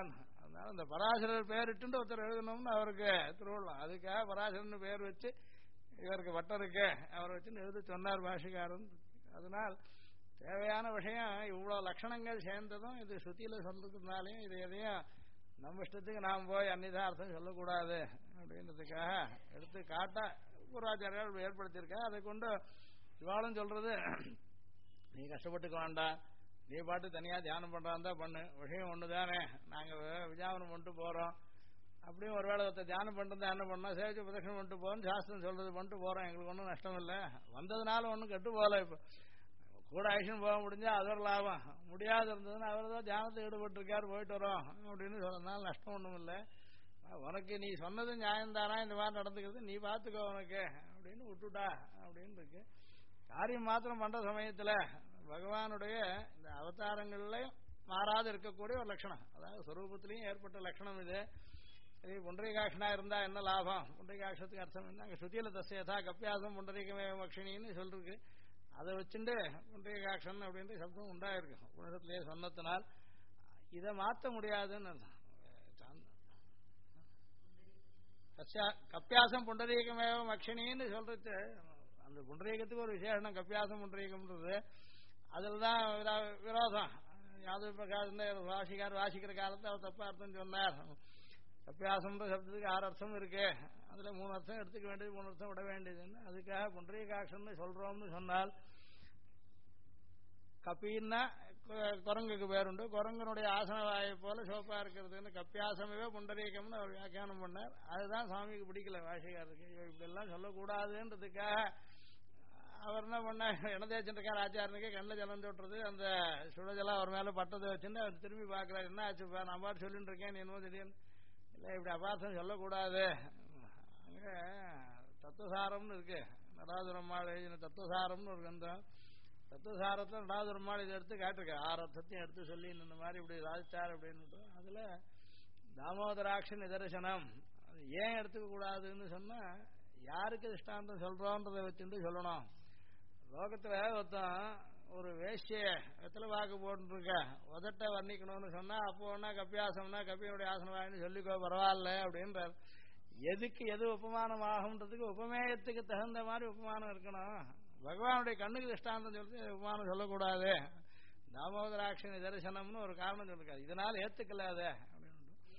அதனால இந்த பராசரர் பேரிட்டு ஒருத்தர் எழுதணும்னு அவருக்கு திருவள்ளுவம், அதுக்காக பராசரன் பேர் வச்சு இவருக்கு வட்டருக்கு அவரை வச்சுன்னு எழுதி சொன்னார் பாஷிகாரன். அதனால் தேவையான விஷயம் இவ்வளவு லட்சணங்கள் சேர்ந்ததும் இது ஸ்ருதியில சொல்றதுனாலையும் இது எதையும் நம்ம இஷ்டத்துக்கு நாம் போய் அன்னிதான் அர்த்தம் சொல்லக்கூடாது அப்படின்றதுக்காக எடுத்து காட்ட பூர்வாச்சாரியால் ஏற்படுத்தியிருக்கா. அதை கொண்டு இவாளும் சொல்றது, நீ கஷ்டப்பட்டுக்க வேண்டாம், நீ பாட்டு தனியா தியானம் பண்றான் தான் பண்ணு, விஷயம் ஒண்ணுதானே, நாங்க விஜாபனம் பண்ணிட்டு போறோம், அப்படியும் ஒரு வேளை ஒருத்தர் தியானம் பண்ணிட்டு என்ன பண்ணோம், சேவிச்சு பிரதட்சணம் பண்ணிட்டு போறோம், சாஸ்திரம் சொல்றது பண்ணிட்டு போறோம், எங்களுக்கு ஒன்றும் நஷ்டம் இல்லை, வந்ததுனால ஒன்றும் கெட்டு போகல. இப்போ கூட ஆக்ஷன் போக முடிஞ்சா அது ஒரு லாபம், முடியாது இருந்ததுன்னா அவர் தான் தியானத்தில் ஈடுபட்டிருக்காரு, போயிட்டு வரோம் அப்படின்னு சொல்றதுனால நஷ்டம் ஒன்றும் இல்லை. உனக்கு நீ சொன்னது நியாயம்தானா இந்த மாதிரி நடந்துக்கிறது, நீ பார்த்துக்கோ உனக்கு அப்படின்னு விட்டுட்டா அப்படின்னு இருக்கு. காரியம் மாத்திரம் பண்ற சமயத்துல பகவானுடைய இந்த அவதாரங்கள்ல மாறாது இருக்கக்கூடிய ஒரு லட்சணம், அதாவது ஸ்வரூபத்திலையும் ஏற்பட்ட லட்சணம் இது. புண்டரீகாட்சனா இருந்தா என்ன லாபம், புண்டரீகாட்சத்துக்கு அர்த்தம் என்ன, அங்கே ஸ்ருதியில தசையதா கப்பியாசம் புண்டரீகமே மக்ஷினின்னு சொல்லிருக்கு. அதை வச்சுட்டு புண்டரீகாட்சன் அப்படின்ற சப்தம் உண்டாயிருக்கு உலகத்திலேயே சொன்னத்தினால். இதை மாற்ற முடியாதுன்னு அர்த்தம். கப்பியாசம் புண்டரீகமேவ மக்ஷினின்னு சொல்றது, அந்த புண்டரீகத்துக்கு ஒரு விசேஷம் கப்பியாசம் புண்டரீகம்ன்றது. அதில் தான் விரோதம். யாதவ பிரகாஷ் வாசிக்கிற காலத்தை அவர் தப்பா அர்த்தம் சொன்னார். கப்பியாசம்ன்ற சப்தத்துக்கு 6 அர்த்தம் இருக்கு, அதுல 3 அர்த்தம் எடுத்துக்க வேண்டியது, 3 அர்த்தம் விட வேண்டியதுன்னு. அதுக்காக புண்டரீகாட்சன்னு சொல்றோம்னு சொன்னால், கப்பின்னா குரங்குக்கு பேருண்டு, குரங்கனுடைய ஆசன வாயை போல சோப்பா இருக்கிறதுன்னு கப்பியாசமே புண்டரீகம்னு அவர் வியாக்கியானம் பண்ணார். அதுதான் சுவாமிக்கு பிடிக்கல வாசிகாருக்கு, இப்படி எல்லாம் சொல்லக்கூடாதுன்றதுக்காக அவர் என்ன பண்ண, எண்ணெய் தேய்ச்சிருக்கார் ஆச்சாரனுக்கு கண்ணில் ஜலம் தொட்டுறது, அந்த சுடஜலம் அவர் மேல பட்டதை வச்சுட்டு அவர் திரும்பி பார்க்கிறார், என்ன ஆச்சுப்பா நான் பாட்டு சொல்லிட்டு இருக்கேன், நீ என்னமோ திடீர்னு இல்லை இப்படி அபார்த்தம் சொல்லக்கூடாது. அங்க தத்துவசாரம்னு இருக்கு, நடாதுரம்மாள் எழுதின தத்துவசாரம்னு ஒரு கந்தம். தத்துவசாரத்தில் நடாதுரம்மாள் இதை எடுத்து காட்டிருக்காரு, 6 அர்த்தத்தையும் எடுத்து சொல்லி இந்த மாதிரி இப்படி ராஜிச்சார் அப்படின்னு. அதுல தாமோதராட்சி நிதர்சனம் அது ஏன் எடுத்துக்க கூடாதுன்னு சொன்னா, யாருக்கு திஷ்டாந்தம் சொல்றோன்றதை வச்சுட்டு சொல்லணும். லோகத்துல ஒருத்தன் ஒரு வேஷ்டிய வெத்தலை வாக்கு போட்டுருக்க உதட்ட வர்ணிக்கணும்னு சொன்னா, அப்போ ஒன்னா கப்பியாசம்னா கப்பியுடைய ஆசனவாயின்னு சொல்லிக்கோ பரவாயில்ல அப்படின்றார். எதுக்கு எது உபமானம் ஆகும்ன்றதுக்கு உபமேயத்துக்கு தகுந்த மாதிரி உபமானம் இருக்கணும். பகவானுடைய கண்ணுக்கு திஷ்டாந்தம் சொல்லிட்டு உபமானம் சொல்லக்கூடாது. தாமோதராட்சி நிதர்சனம்னு ஒரு காரணம் சொல்லிருக்காரு, இதனால ஏத்துக்கலாத அப்படின்னு.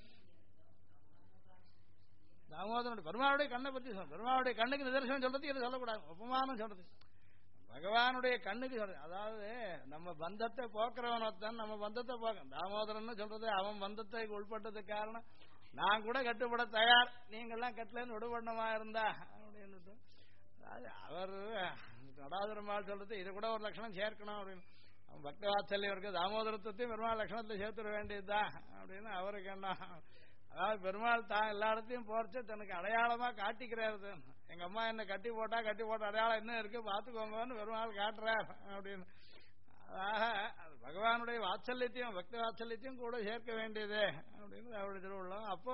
தாமோதரனுடைய பெருமாளுடைய கண்ணை பற்றி சொல்ல, பெருமாளுடைய கண்ணுக்கு நிதர்சனம் சொல்றது இது சொல்லக்கூடாது, உபமானம் சொல்றது பகவானுடைய கண்ணுக்கு சொல்றது. அதாவது நம்ம பந்தத்தை போக்குறவனத்தான் நம்ம பந்தத்தை போக்க, தாமோதரன் சொல்றது அவன் பந்தத்தை உள்பட்டதுக்கு காரணம் நான் கூட கட்டுப்பட தயார், நீங்கெல்லாம் கட்டலன்னு விடுபடமா இருந்தா அப்படின்னு. அவர் நடாதுரமாள் சொல்றது இதை கூட ஒரு லட்சணம் சேர்க்கணும் அப்படின்னு. அவன் பக்த வாத்சல்யம் இருக்கு, தாமோதரத்தையும் பெருமாள் லட்சணத்தை சேர்த்துட வேண்டியதுதான் அப்படின்னு அவருக்கு என்ன. அதாவது பெருமாள் தான் எல்லா இடத்தையும் போறச்சு தனக்கு அடையாளமா காட்டிக்கிறாரு. எங்க அம்மா என்ன கட்டி போட்ட அடையாளம் என்ன இருக்கு பாத்துக்கோங்கன்னு பெருமாள் காட்டுறார் அப்படின்னு. அதாக பகவானுடைய வாத்சல்யத்தையும் பக்தி வாத்சல்யத்தையும் கூட சேர்க்க வேண்டியது அப்படின்னு அவருடைய திருவுள்ளம். அப்போ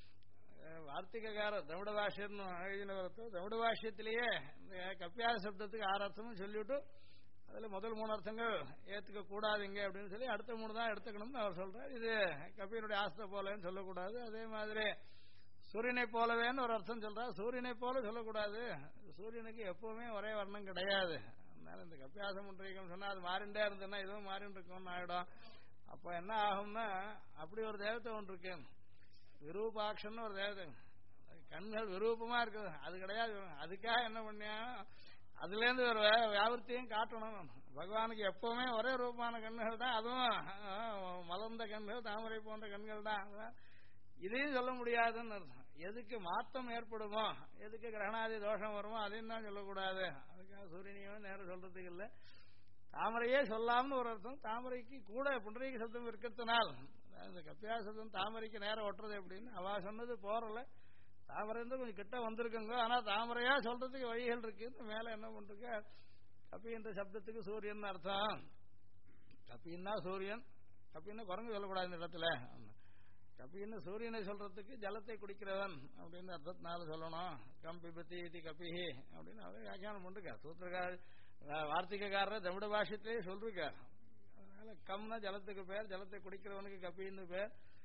வார்த்திகாரர் திரவிட பாஷ்யன்னு எழுதினவரத்தோ திரவிட பாஷ்யத்திலேயே இந்த கப்பியாச சப்தத்துக்கு 6 அர்த்தமும் சொல்லிவிட்டு அதுல முதல் 3 அர்த்தங்கள் ஏத்துக்க கூடாதுங்க அப்படின்னு சொல்லி அடுத்த 3 தான் எடுத்துக்கணும்னு அவர் சொல்றார். இது கப்பியனுடைய ஆஸ்தை போலன்னு சொல்லக்கூடாது. அதே மாதிரி சூரியனை போலவேன்னு ஒரு அர்த்தம் சொல்றார், சூரியனை போல சொல்லக்கூடாது, சூரியனுக்கு எப்பவுமே ஒரே வர்ணம் கிடையாது. அதனால இந்த கப்பியாசம் பண்றீங்கன்னு சொன்னா அது மாறிண்டே இருந்ததுன்னா இதுவும் மாறிட்டு இருக்கும்னு ஆயிடும். அப்ப என்ன ஆகும்னா, அப்படி ஒரு தேவத்தை ஒன்று இருக்கு விரூபாட்சன்னு ஒரு தேவதை, கண்கள் விரூபமா இருக்குது, அது கிடையாது. அதுக்காக என்ன பண்ணியா அதுல இருந்து ஒரு வியாபர்த்தியும் காட்டணும். பகவானுக்கு எப்பவுமே ஒரே ரூபமான கண்கள் தான், அதுவும் மலர்ந்த கண்கள் தாமரை போன்ற கண்கள் தான். இதையும் சொல்ல முடியாதுன்னு அர்த்தம். எதுக்கு மாற்றம் ஏற்படுமோ, எதுக்கு கிரகணாதி தோஷம் வருமோ அதையும் தான் சொல்லக்கூடாது. அதுக்காக சூரியனையும் நேரம் சொல்றதுக்கு இல்லை. தாமரையே சொல்லாமனு ஒரு அர்த்தம். தாமரைக்கு கூட புண்டரீக சப்தம் இருக்கிறதுனால் இந்த கப்பியா சப்தம் தாமரைக்கு நேரம் ஒட்டுறது எப்படின்னு அவ சொன்னது போறல. தாமரை இருந்து கொஞ்சம் கிட்ட வந்திருக்குங்க, ஆனா தாமரையா சொல்றதுக்கு வழிகள் இருக்கு. மேல என்ன பண்றீங்க, கப்பி என்ற சப்தத்துக்கு சூரியன் அர்த்தம். கப்பின்னா சூரியன், கப்பின்னு குரங்கு சொல்லக்கூடாது இந்த இடத்துல. கப்பின்னு சூரியனை சொல்றதுக்கு ஜலத்தை குடிக்கிறவன் அப்படின்னு அர்த்தத்தினால சொல்லணும். கம் பிபத்தி இது கபிஹி அப்படின்னு அவரே வியாக்கியானம் பண்ணிருக்கார் சூத்திரக்கார வார்த்திகாரர் தமிழ் பாஷத்திலேயே சொல்லிருக்கார். அதனால கம்னா ஜலத்துக்கு பேர், ஜலத்தை குடிக்கிறவனுக்கு கப்பின்னு பேர்.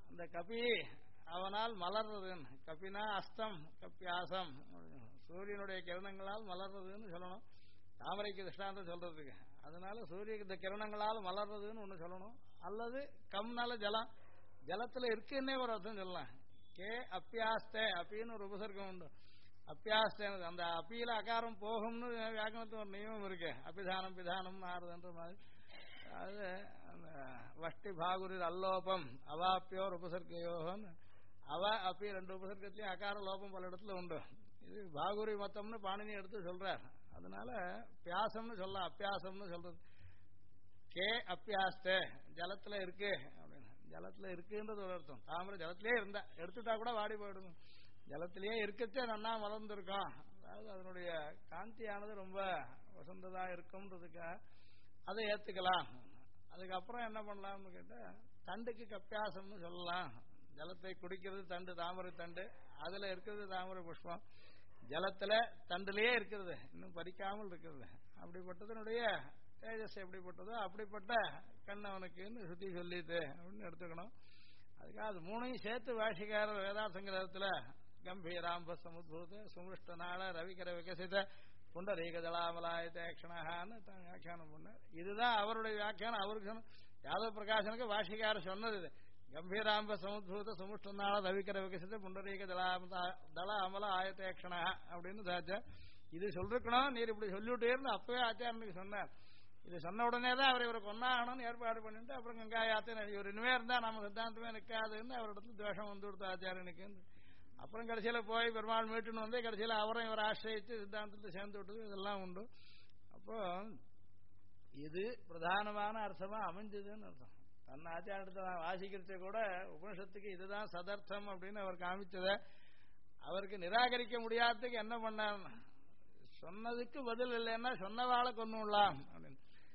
அந்த கபி அவனால் மலர்றதுன்னு, கபினா அஸ்தம் கப்பியாசம், சூரியனுடைய கிரணங்களால் மலர்றதுன்னு சொல்லணும். தாமரைக்கு திருஷ்டாந்தம் சொல்றதுக்கு, அதனால சூரிய இந்த கிரணங்களால் மலர்றதுன்னு ஒண்ணு சொல்லணும். அல்லது கம்னால ஜலம், ஜலத்துல இருக்குன்னே ஒரு அர்த்தம் சொல்லலாம். கே அப்பியாஸ்தே அப்படின்னு ஒரு உபசர்க்கம் உண்டு. அப்பியாஸ்தே அந்த அப்பியில அகாரம் போகும்னு வியாக்கணத்துக்கு ஒரு நியமம் இருக்கு. அபிதானம் பிதானம் ஆறுதுன்ற மாதிரி. அது அந்த வஷ்டி பாகுரி அல்லோபம் அவாப்பியோர் உபசர்க்கையோன்னு, அவ அப்பி ரெண்டு உபசர்க்கத்திலையும் அகார லோபம் பல இடத்துல உண்டு. இது பாகுரி மொத்தம்னு பாணினி எடுத்து சொல்றார். அதனால பியாசம்னு சொல்லலாம், அப்பியாசம்னு சொல்றது. கே அப்பியாஸ்தே ஜலத்துல இருக்கு அப்படின்னு, ஜலத்துல இருக்குன்றது ஒரு அர்த்தம். தாமரை ஜலத்திலே இருந்தா எடுத்துட்டா கூட வாடி போயிடும், ஜலத்திலேயே இருக்கச்சே நன்னா வளர்ந்துருக்கும். அதாவது அதனுடைய காந்தியானது ரொம்ப வசந்ததா இருக்கும்ன்றதுக்காக அதை ஏத்துக்கலாம். அதுக்கப்புறம் என்ன பண்ணலாம்னு கேட்டா, தண்டுக்கு கப்பியாசம்னு சொல்லலாம். ஜலத்தை குடிக்கிறது தண்டு, தாமரை தண்டு, அதுல இருக்கிறது தாமரை புஷ்பம், ஜலத்துல தண்டுலயே இருக்கிறது, இன்னும் பறிக்காமல் இருக்கிறது. அப்படிப்பட்டதனுடைய தேஜஸ் எப்படிப்பட்டதோ அப்படிப்பட்ட கண் அவனுக்குன்னு சுத்தி சொல்லிட்டு அப்படின்னு எடுத்துக்கணும். அதுக்காக அது மூணையும் சேர்த்து பாஷிகாரர் வேதாசங்கிரகத்துல கம்பீராம்ப சமுத்பூத சுமிருஷ்ட நாள ரவிகர விகசித புண்டரீக ஜலாமலாயத்தேக்ஷணான்னு வியாக்கியானம் பண்ணார். இதுதான் அவருடைய வியாக்கியானம். அவருக்கு யாதவ பிரகாசனுக்கு பாஷிகாரர் சொன்னது இது. கம்பீராம்ப சமுத்பூத சுமிருஷ்ட நாள ரவிகர விகசித புண்டரீக தள அமல ஆயத்தேக்ஷணா அப்படின்னு சாச்சா. இது சொல்லிருக்கணும், நீர் இப்படி சொல்லிவிட்டேன்னு அப்பவே ஆச்சாரனுக்கு சொன்னார். இது சொன்ன உடனே தான் அவர் இவரை கொண்டாடணும்னு ஏற்பாடு பண்ணிட்டு அப்புறம் கங்காயாத்தின இவர் இனிமே இருந்தா நம்ம சித்தாந்தமே நிற்காதுன்னு அவரிடத்துல துவேஷம் வந்து கொடுத்த ஆச்சாரனுக்கு. அப்புறம் கடைசியில போய் பெருமாள் மீட்டுன்னு வந்து கடைசியில அவரும் இவர் ஆசிரியிச்சு சித்தாந்தத்தை சேர்ந்து விட்டது, இதெல்லாம் உண்டு. அப்போ இது பிரதானமான அர்த்தமா அமைஞ்சதுன்னு அர்த்தம். தன் ஆச்சாரத்தை நான் வாசிக்கிறத கூட உபனிஷத்துக்கு இதுதான் சதர்த்தம் அப்படின்னு அவர் காமிச்சத அவருக்கு நிராகரிக்க முடியாததுக்கு என்ன பண்ணார், சொன்னதுக்கு பதில் இல்லைன்னா சொன்னவாளை கொன்னுடலாம் அப்படின்னு.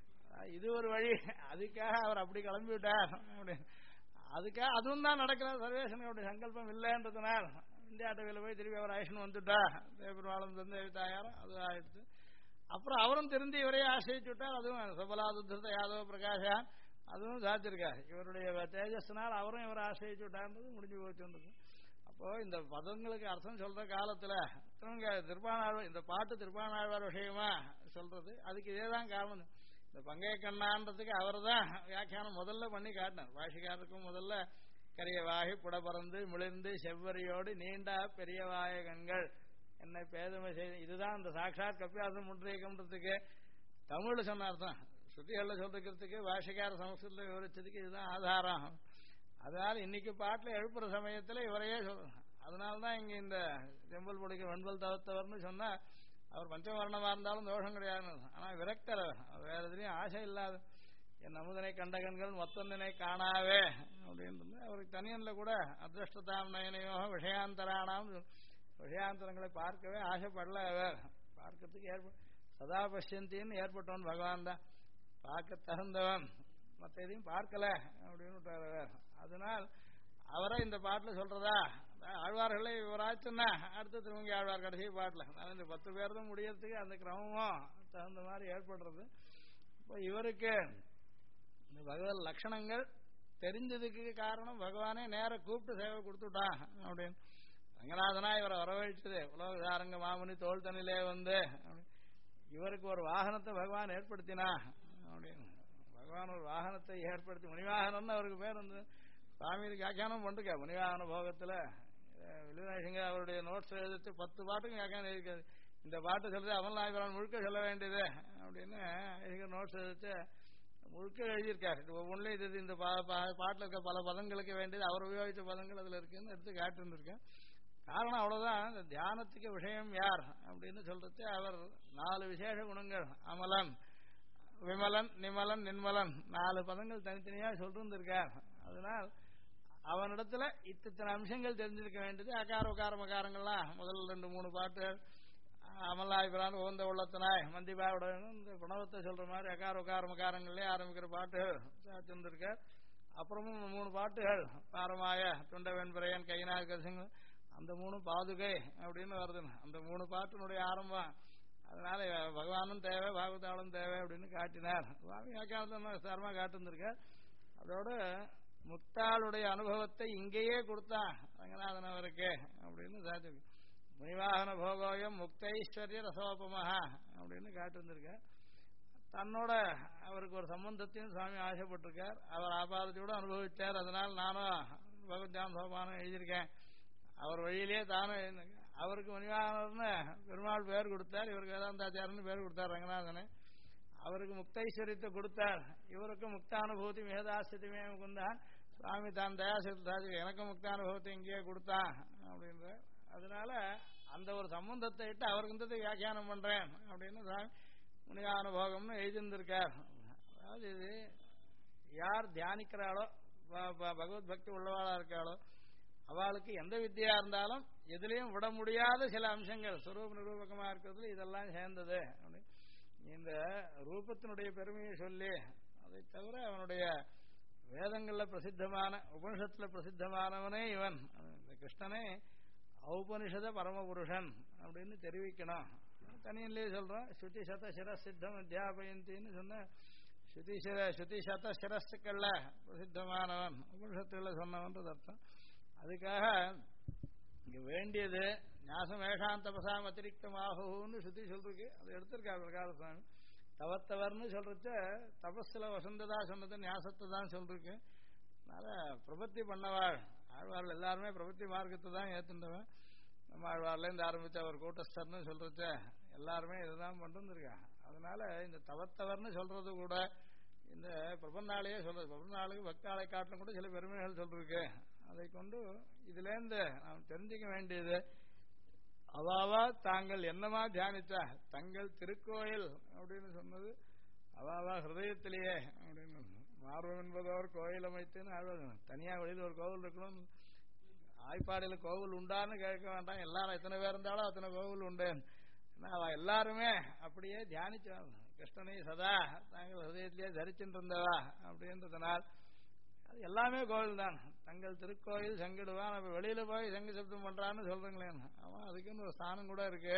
இது ஒரு வழி, அதுக்காக அவர் அப்படி கிளம்பி விட்டார் அப்படின்னு. அதுக்காக அதுவும் தான் நடக்கிறது. சர்வேசனுடைய சங்கல்பம் இல்லைன்றதுனால் இந்தியாட்டவில போய் திருப்பி அவர் ஆயுஷன் வந்துட்டா, தேவபெருமாளும் தந்தை தாயாரம் அது ஆயிடுச்சு. அப்புறம் அவரும் திருந்தி இவரையே ஆசிரிச்சு விட்டார். அதுவும் சபலாதுத்த யாதவ பிரகாஷா அதுவும் சாத்திருக்காரு. இவருடைய தேஜஸ்னால் அவரும் இவரை ஆசிரிச்சு விட்டார்ன்றது முடிஞ்சு போச்சுன்றது. அப்போ இந்த பதங்களுக்கு அர்த்தம் சொல்ற காலத்துல திருப்பாணாழ்வார் இந்த பாட்டு திருப்பாணாழ்வார் விஷயமா சொல்றது, அதுக்கு இதேதான் காரணம். இந்த பங்கைய கண்ணான்றதுக்கு அவர் தான் வியாக்கியானம் முதல்ல பண்ணி காட்டினார். பாஷிகாருக்கும் முதல்ல கரியவாகி புடபறந்து மிளிர்ந்து செவ்வரியோடு நீண்டா பெரியவாய கண்கள் என்னை பேதமை செய்து, இதுதான் இந்த சாட்சாத் கப்பியாசம் முன்றையன்றதுக்கு தமிழ்ல சொன்ன அர்த்தம். ஸ்ருதிகள்ல சொல்றதுக்கு பாஷிகார சமஸ்கிருதத்தில் விவரிச்சதுக்கு இதுதான் ஆதாரம். அதனால இன்னைக்கு பாட்டில் எழுப்புற சமயத்துல இவரையே சொல்றோம். அதனால்தான் இங்க இந்த செம்பல் பொடிக்க வெண்பல் தவத்தவர்னு சொன்னா அவர் பஞ்சவர்ணமா இருந்தாலும் தோஷம் கிடையாது. ஆனா விரக்தர், வேற எதுலையும் ஆசை இல்லாத, என் அமுதனை கண்ட கண்கள் மொத்தந்தனை காணாவே அப்படின்னு அவருக்கு தனியன்ல கூட அதிருஷ்டதாம் நயனையோ விஷயாந்தரானாம், விஷயாந்தரங்களை பார்க்கவே ஆசைப்படல. அவர் பார்க்கறதுக்கு சதா பஷ்யந்தின்னு ஏற்பட்டவன் பகவான் தான், பார்க்க தகுந்தவன், மற்ற எதையும் பார்க்கல அப்படின்னு. அதனால் அவரை இந்த பாட்டில் சொல்றதா ஆழ்வார்களை இவராச்சுன்னா அடுத்த திருமங்கி ஆழ்வார் கடைசி பாட்டில் இந்த 10 பேர் தான் முடியறதுக்கு அந்த கிரமமும் தகுந்த மாதிரி ஏற்படுறது. இப்போ இவருக்கு இந்த பகவத் லட்சணங்கள் தெரிஞ்சதுக்கு காரணம் பகவானே நேர கூப்பிட்டு சேவை கொடுத்துட்டான் அப்படின்னு. ரங்கநாதனா இவரை வரவழைச்சது உலகசாரங்க மாமுனி தோல் தண்ணிலே வந்து இவருக்கு ஒரு வாகனத்தை பகவான் ஏற்படுத்தினா அப்படின்னு. பகவான் ஒரு வாகனத்தை ஏற்படுத்தி, முனிவாகனம்னு அவருக்கு பேர் வந்து சுவாமிக்கு வியாக்கியானம் பண்ணிருக்க. முனிவாகன போகத்துல வில்லுநாயசிங்க அவருடைய நோட்ஸ் எழுதிட்டு 10 பாட்டுக்கும் வியாக்கியானம் எழுதிக்காது. இந்த பாட்டு சொல்றது அமல்நாயகரான் முழுக்க சொல்ல வேண்டியது அப்படின்னு நோட்ஸ் எழுதிட்டு முழுக்க எழுதியிருக்காரு. ஒவ்வொன்றிலும் இது இந்த பாட்டில் இருக்க பல பதங்களுக்கு வேண்டியது அவர் உபயோகித்த பதங்கள் அதுல இருக்குன்னு எடுத்து காட்டிருந்திருக்கேன். காரணம் அவ்வளவுதான். இந்த தியானத்துக்கு விஷயம் யார் அப்படின்னு சொல்றது அவர் 4 விசேஷ குணங்கள், அமலன் விமலன் நிமலன் நின்மலன் 4 பதங்கள் தனித்தனியா சொல்லிருந்திருக்கார். அதனால் அவனிடத்துல இத்தனை அம்சங்கள் தெரிஞ்சிருக்க வேண்டியது. அகார உகார மகாரங்கள்லாம் முதல் 2-3 பாட்டு அமலாய்பிரான் ஓந்த உள்ளத்தனாய் மந்திபாவோட இந்த குணவத்தை சொல்ற மாதிரி அகார உகார மகாரங்கள்லயே ஆரம்பிக்கிற பாட்டு சாத்திருந்திருக்கார். அப்புறமும் 3 பாட்டுகள் பாரமாய துண்டவெண்பிரையன் கையினார் கரிசங்க அந்த 3 பாதுகை அப்படின்னு வருது. அந்த 3 பாட்டினுடைய ஆரம்பம். அதனால பகவானும் தேவை பாகவதாலும் தேவை அப்படின்னு காட்டினார். சுவாமி வியாக்கியானத்தை விசாரமா காட்டிருந்திருக்கார். அதோட முக்தாளுடைய அனுபவத்தை இங்கேயே கொடுத்தான் ரங்கநாதன் அவருக்கு அப்படின்னு சாட்சி. முனிவாகன போகோயம் முக்தைஸ்வர்ய ரசோபமஹா அப்படின்னு காட்டிருந்திருக்க. தன்னோட அவருக்கு ஒரு சம்பந்தத்தையும் சுவாமி ஆசைப்பட்டிருக்கார். அவர் ஆபாதத்தோடு அனுபவிச்சார். அதனால் நானும் பகவத்யாம் சோபானம் எழுதியிருக்கேன். அவர் வழியிலே தானும் அவருக்கு முனிவாகனர்னு பெருமாள் பேர் கொடுத்தார். இவருக்கு வேதாந்தாச்சாரன்னு பேர் கொடுத்தார் ரங்கநாதனை. அவருக்கு முக்தைஸ்வரியத்தை கொடுத்தார். இவருக்கு முக்தானுபூதி மேதாஸ்தியமே முகுந்தான். சுவாமி தான் தயாசிரி எனக்கும் முக்தானுபவத்தை இங்கேயே கொடுத்தான் அப்படின்ற. அதனால அந்த ஒரு சம்பந்தத்தை இட்டு அவருக்கு வியாக்கியானம் பண்றேன் அப்படின்னு சுவாமி முனியானுபோகம்னு எழுதியிருந்திருக்கார். அதாவது இது யார் தியானிக்கிறாளோ பகவத் பக்தி உள்ளவாளா இருக்காளோ அவளுக்கு எந்த வித்தியா இருந்தாலும் எதுலையும் விட முடியாத சில அம்சங்கள் சுரூப நிரூபகமா இருக்கிறதுல இதெல்லாம் சேர்ந்தது. இந்த ரூபத்தினுடைய பெருமையை சொல்லி அதை தவிர அவனுடைய வேதங்கள்ல பிரசித்தமான உபனிஷத்துல பிரசித்தமானவனே இவன். இந்த கிருஷ்ணனே ஔபனிஷத பரமபுருஷன் அப்படின்னு தெரிவிக்கணும். தனியிலே சொல்றோம் ஸ்ருதி சத சிரசித்தம் அத்தியாபயந்தின்னு சொன்ன ஸ்ருதி சத சிரஸ்துக்கள்ல பிரசித்தமானவன் உபனிஷத்துல சொன்னவன்றது அர்த்தம். அதுக்காக இங்க வேண்டியது ஞாசம் ஏஷாம் தபசாம் அதிரிக்தமாகுன்னு சுத்தி சொல்றதுக்கு அதை எடுத்திருக்காரு பிரகார சுவாமி. தவத்தவர்னு சொல்றச்ச தபஸ்ல வசந்ததா சொன்னது ஞாசத்தை தான் சொல்றதுக்கு. அதனால பிரபத்தி பண்ணவாள் ஆழ்வார்கள் எல்லாருமே பிரபத்தி மார்க்கத்தை தான் ஏத்துண்டவன். நம்ம ஆழ்வார்ல இருந்து ஆரம்பிச்ச அவர் கூட்டஸ்தர்னு சொல்றச்ச எல்லாருமே இதுதான் பண்ணிருக்கா. அதனால இந்த தவத்தவர்னு சொல்றது கூட இந்த பிரபன்னாலேயே சொல்றது. பிரபன்னாளுக்கு பக்தாளை காட்டிலும் கூட சில பெருமைகள் சொல்றதுக்கு. அதை கொண்டு இதுல இருந்து நாம் தெரிஞ்சுக்க வேண்டியது அவாவா தாங்கள் என்னமா தியானிச்சா தங்கள் திருக்கோயில் அப்படின்னு சொன்னது அவாவா ஹிருதயத்திலேயே அப்படின்னு. மார்வம் என்பதோர் கோயில் அமைத்துன்னு தனியா வெளியில் ஒரு கோவில் இருக்கணும். ஆய்ப்பாடியில கோவில் உண்டான்னு கேட்க வேண்டாம். எல்லாரும் எத்தனை பேர் இருந்தாலும் அத்தனை கோவில் உண்டு. அவ எல்லாருமே அப்படியே தியானிச்சாங்க. கிருஷ்ணனை சதா தாங்கள் ஹிருதயத்திலேயே தரிச்சுட்டு இருந்தவா அப்படின்றதுனால் அது எல்லாமே கோவில் தான். தங்கள் திருக்கோயில் சங்கிடுவான். அப்ப வெளியில போய் சங்கு சப்தம் பண்றான்னு சொல்றீங்களேன். அவன் அதுக்குன்னு ஒரு ஸ்தானம் கூட இருக்கு.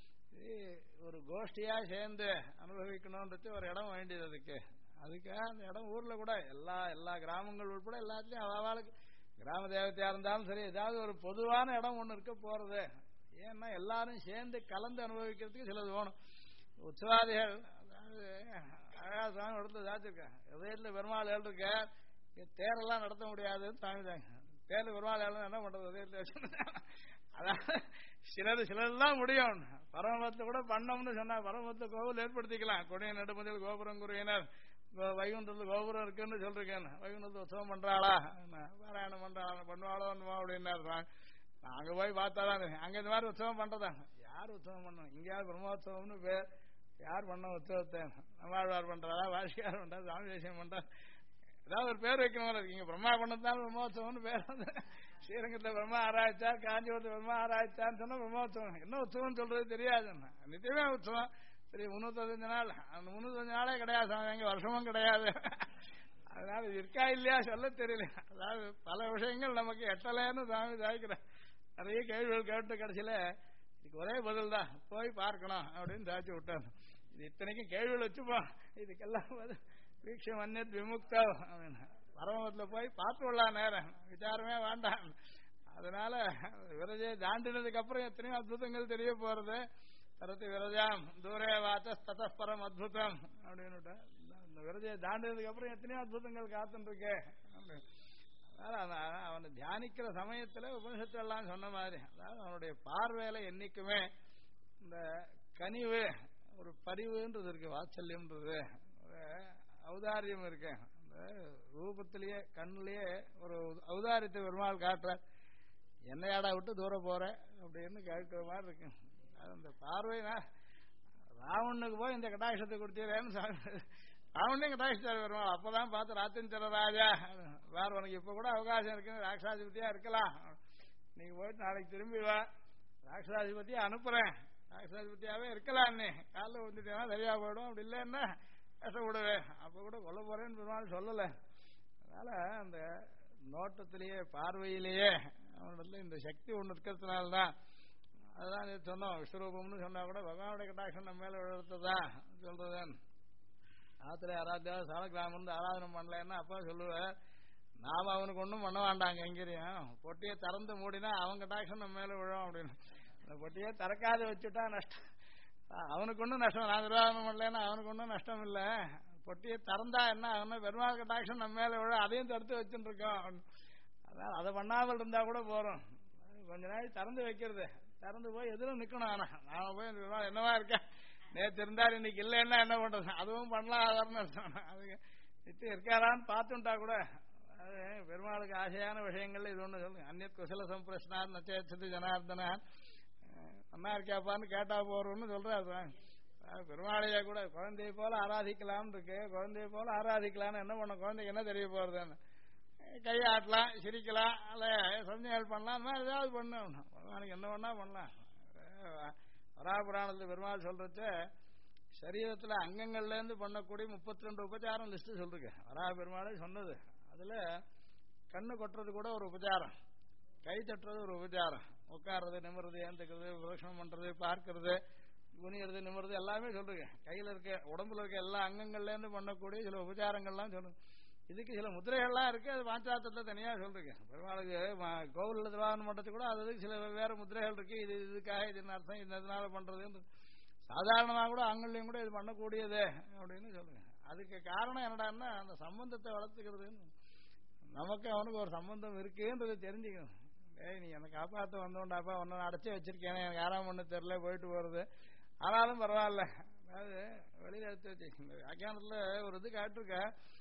ஒரு கோஷ்டியா சேர்ந்து அனுபவிக்கணும்ன்றது ஒரு இடம் வேண்டியது. அதுக்காக அந்த இடம் ஊர்ல கூட எல்லா கிராமங்கள் உட்பட எல்லாத்துலயும் அவளுக்கு கிராம தேவத்தையா இருந்தாலும் சரி ஏதாவது ஒரு பொதுவான இடம் ஒண்ணு இருக்க போறது. ஏன்னா எல்லாரும் சேர்ந்து கலந்து அனுபவிக்கிறதுக்கு சிலது வேணும். உற்சவாதிகள் அதாவது அழகா சாமி இடத்துல சாச்சிருக்காங்க. எதிரில பெருமாள் இருக்க தேரெல்லாம் நடத்த முடியாதுன்னு சாமிதாங்க. தேர்ல பெருமாள் என்ன பண்றது? அதாவது சிலர்லாம் முடியும். பரமபத்துல கூட பண்ணோம்னு சொன்னா பரமபத்துல கோவில் ஏற்படுத்திக்கலாம். கொடிய நடுமதில் கோபுரம் குறையினர் வைகுண்டத்துல கோபுரம் இருக்குன்னு சொல்றேன். வைகுண்டத்துல உற்சவம் பண்றாளா பாராயணம் பண்றாளா பண்ணுவாளோ அப்படின்னா அங்க போய் பார்த்தாதான் அங்க இந்த மாதிரி உற்சவம் பண்றதா. யார் உற்சவம் பண்ணணும்? இங்கேயாவது பிரம்மோத்சவம்னு பேர். யார் பண்ண உற்சவத்தை? நம்மாழ்வார் பண்றாரா வாஷியார் பண்றா சாமி தேசியம் பண்றா ஏதாவது ஒரு பேர் வைக்கணும். இருக்கீங்க பிரம்மா பண்ணதான் பிரம்மோத்சவம்னு பேர். ஸ்ரீரங்கத்துல பிரம்மா ஆராய்ச்சார், காஞ்சிபுரத்துல பிரம்மா ஆராய்ச்சான்னு சொன்னா பிரம்மோத்சவம். என்ன உற்சவம் சொல்றது தெரியாது. நித்தியமே உற்சவம். சரி 365 நாள். அந்த 365 நாளே கிடையாது சாமி. எங்க வருஷமும் கிடையாது. அதனால இருக்கா இல்லையா சொல்ல தெரியல. அதாவது பல விஷயங்கள் நமக்கு எட்டலைன்னு சாமி சாய்க்கிறேன். நிறைய கேள்விகள் கேட்டு கடைசியில இதுக்கு ஒரே பதில் தான் போய் பார்க்கணும் அப்படின்னு சாய்ச்சி விட்டாங்க. இது இத்தனைக்கும் கேள்விகள் வச்சுப்போம். இதுக்கெல்லாம் வீக்ஷம் அந்நத் விமுக்தா பரமத்துல போய் பார்த்து விடலாம். நேரம் விசாரமே வேண்டாம். அதனால விரஜையை தாண்டினதுக்கு அப்புறம் எத்தனையோ அற்புதங்கள் தெரிய போறது. தரத்து விரஜாம் தூரே வாச்ச ததப்பரம் அத்புதம் அப்படின்னு இந்த விரஜையை தாண்டினதுக்கு அப்புறம் எத்தனையோ அற்புதங்கள் காத்துட்டு இருக்கு. அதனால அவனை தியானிக்கிற சமயத்துல உபனிஷத்து எல்லாம் சொன்ன மாதிரி அதாவது அவனுடைய பார்வையில என்னைக்குமே இந்த கனிவு ஒரு பரிவுன்றது இருக்கு. வாத்சல்யம்ன்றது ஒரு ஔதாரியம் இருக்கு. அந்த ரூபத்திலேயே கண்ணிலேயே ஒரு ஔதாரியத்தை பெருமாள் காட்டுற. என்னையாடா விட்டு தூரம் போற அப்படின்னு கேட்கிற மாதிரி இருக்கு. அந்த பார்வைனா ராவணுக்கு போய் இந்த கட்டாட்சத்தை கொடுத்தீரேன்னு ராவணையும் கட்டாட்சிச்சார் பெருமாள். அப்பதான் பார்த்து ராத்திரி ராஜா வேற உனக்கு இப்ப கூட அவகாசம் இருக்கு. ராட்சாதிபதியா இருக்கலாம். நீங்க போயிட்டு நாளைக்கு திரும்பி வா. ராட்சாதிபதியா அனுப்புறேன். ராட்சாதிபதியாவே இருக்கலாம். நீ காலைல வந்துட்டேன்னா சரியா போயிடும். அப்படி இல்லைன்னா கஷ்டப்படுவே. அப்ப கூட கொல்ல போறேன்னு பெருமாள் சொல்லல. அதனால அந்த நோட்டத்திலேயே பார்வையிலேயே அவனிடத்துல இந்த சக்தி ஒண்ணு இருக்கிறதுனால்தான் அதுதான் சொன்னோம். விஸ்வரூபம்னு சொன்னா கூட பகவானுடைய கட்டாட்சம் நம்ம மேல விழுறதுதான் சொல்றதன். ஆத்திர ஆராத்தியா சாலக்கிராமம் ஆராதனை பண்ணலன்னா அப்பா சொல்லுவேன் நாம அவனுக்கு ஒன்றும் பண்ண வேண்டாங்க எங்கேயும் பொட்டியை திறந்து மூடினா அவன் கட்டாட்சம் நம்ம மேல விழும் அப்படின்னு அந்த பொட்டியை திறக்காத வச்சுட்டா நஷ்டம் அவனுக்கு ஒன்றும் நஷ்டம் நான் நிர்வாகம் பண்ணலன்னா அவனுக்கு ஒன்றும் நஷ்டம் இல்லை பொட்டியை திறந்தா என்ன அவனு பெருமாள் கட்டாட்சம் நம்ம மேல விழும் அதையும் தடுத்து வச்சுட்டு இருக்கோம் அதனால அதை பண்ணாமல் இருந்தா கூட போறோம் கொஞ்ச நாள் திறந்து வைக்கிறது திறந்து போய் எதிரும் நிக்கணும் ஆனா நாம போய் என்னவா இருக்கேன் நேற்று இருந்தாரு இன்னைக்கு இல்லைன்னா என்ன பண்றது அதுவும் பண்ணலாம் அதுக்கு நித்து இருக்காரான்னு பார்த்துட்டா கூட அது பெருமாளுக்கு ஆசையான விஷயங்கள் இது ஒண்ணு சொல்லுங்க அந்நிய குசல சம்பிரஷ்னார் நச்சேச்சது ஜனார்தனா அண்ணா இருக்காப்பான்னு கேட்டா போறோம்னு சொல்றாரு பெருமாளையா கூட குழந்தைய போல ஆராதிக்கலாம்னு இருக்கு குழந்தைய போல ஆராதிக்கலாம்னு என்ன பண்ண குழந்தைக்கு என்ன தெரிய போறதுன்னு கையாட்டலாம் சிரிக்கலாம் அல்ல சந்தியாள் பண்ணலாம் அந்த மாதிரி ஏதாவது பண்ணணும் பெருமாளுக்கு என்ன பண்ணா பண்ணலாம் வராபுராணத்துல பெருமாள் சொல்றது சரீரத்துல அங்கங்கள்ல இருந்து பண்ணக்கூடிய 32 உபச்சாரம் லிஸ்ட் சொல்றீங்க வரா பெருமாளே சொன்னது அதுல கண்ணு கொட்டுறது கூட ஒரு உபச்சாரம் கை தட்டுறது ஒரு உபச்சாரம் உட்கார்றது நிமிர்றது ஏந்துக்கிறது பிரதட்சணம் பண்றது பார்க்கறது குனியறது நிமிர்றது எல்லாமே சொல்றீங்க கையில இருக்க உடம்புல இருக்க எல்லா அங்கங்கள்ல இருந்து பண்ணக்கூடிய சில உபச்சாரங்கள்லாம் சொல்லுங்க இதுக்கு சில முதிரைகள்லாம் இருக்கு அது பாஞ்சாத்தத்துல தனியா சொல்றீங்க பெருமாளுக்கு கோவில்ல திருவாரணம் பண்றது கூட அது சில வேற முதிரைகள் இருக்கு இது இதுக்காக இது அர்த்தம் இதனால பண்றதுன்னு சாதாரணமாக கூட ஆண்கள்லையும் கூட இது பண்ணக்கூடியது அப்படின்னு சொல்லுங்க அதுக்கு காரணம் என்னடான்னா அந்த சம்பந்தத்தை வளர்த்துக்கிறதுன்னு நமக்கு அவனுக்கு ஒரு சம்பந்தம் இருக்குன்றது தெரிஞ்சுக்கணும் நீ எனக்கு காப்பாற்ற வந்தோண்டாப்பா ஒன்னு அடைச்சி வச்சிருக்கேன் எனக்கு யாராம் ஒண்ணு தெரியல போயிட்டு போறது ஆனாலும் பரவாயில்ல அதாவது வெளியில எடுத்து வச்சு வியாக்கியானத்துல ஒரு இது காட்டிருக்க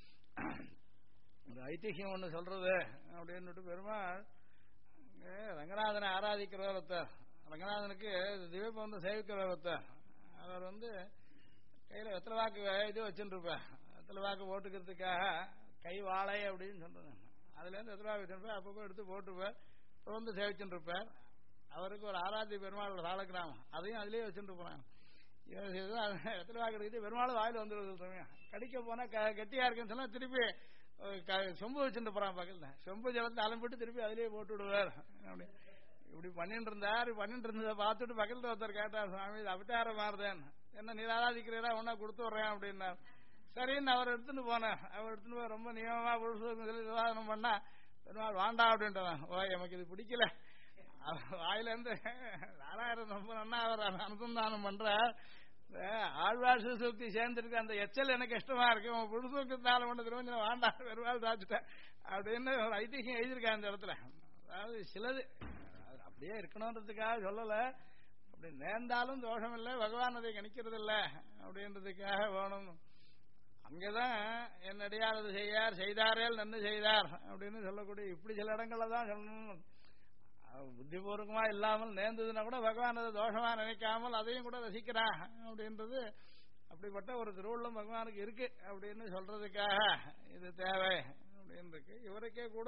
ஒரு ஐதிஹியம் ஒண்ணு சொல்றது அப்படின்னு பெருமாள் ரங்கநாதனை ஆராதிக்கிறவர் ஒருத்தர் ரங்கநாதனுக்கு திவ்யபந்து சேவிக்கிறவர் ஒருத்தர் அவர் கையில வெத்தலை வாக்கு இது வச்சுட்டு இருப்பார் வெத்தலை வாக்கு போட்டுக்கிறதுக்காக கை வாழை அப்படின்னு சொல்றது அதுல இருந்து வெத்தலை வாக்கு வச்சுருப்பார் அப்பப்போ எடுத்து போட்டுப்பார் தொடர்ந்து சேவிச்சுட்டு இருப்பார் அவருக்கு ஒரு ஆராத்திய பெருமாளோட சாலக்கிராமம் அதையும் அதுலயே வச்சுட்டு போனாங்க வெத்தலை வாக்கு எடுத்துட்டு பெருமாள் வாயில் வந்துடுறது கடிக்க போனா கெட்டியா இருக்குன்னு சொன்னா திருப்பி சொம்பு வச்சுட்டு போறான் பக்கத்துல சொம்பு ஜலத்தை அலம்பிட்டு திருப்பி அதுலயே போட்டு விடுவார் அப்படி இப்படி பண்ணிட்டு இருந்ததை பார்த்துட்டு பக்கத்துல ஒருத்தர் கேட்டார் சுவாமி இது அவதாரம் மாறுதேன் என்ன நீர் ஆராதிக்கிறீரா ஒன்னா கொடுத்து விடுறேன் அப்படின்னார் சரின்னு அவர் எடுத்துட்டு போனார் அவர் எடுத்துட்டு போய் ரொம்ப நியமமா புருஷன் சொல்லி விவாதனம் பண்ணா பெருமாள் வேண்டாம் அப்படின்றான் ஓ எனக்கு இது பிடிக்கல வாயில இருந்து 4000 ரொம்ப நன்னா அவர் அனுசந்தானம் பண்ற ஆழ்வார் சுசூக்தி சேர்ந்துருக்கு அந்த எச்சல் எனக்கு இஷ்டமா இருக்கு உன் புருஷூக்கத்தால பண்ண கொஞ்சம் வேண்டாம் பெருமாள் தாச்சுட்டேன் அப்படின்னு ஒரு ஐதிஹியம் எழுதியிருக்கேன் அந்த இடத்துல அதாவது சிலது அப்படியே இருக்கணும்ன்றதுக்காக சொல்லல அப்படி நேர்ந்தாலும் தோஷம் இல்லை பகவான் அதை கணிக்கிறது இல்லை அப்படின்றதுக்காக வேணும் அங்கதான் என் அடியாரது செய்தாரேல் நன்னு செய்தார் அப்படின்னு சொல்லக்கூடிய இப்படி சில இடங்கள்ல தான் சொல்லணும் புத்திபூர்வமா இல்லாமல் நேர்ந்ததுன்னா கூட பகவான் அதை தோஷமா நினைக்காமல் அதையும் கூட ரசிக்கிறான் அப்படின்றது அப்படிப்பட்ட ஒரு திருவுள்ளம் பகவானுக்கு இருக்கு அப்படின்னு சொல்றதுக்காக இது தேவை அப்படின்னு இருக்கு இவருக்கே கூட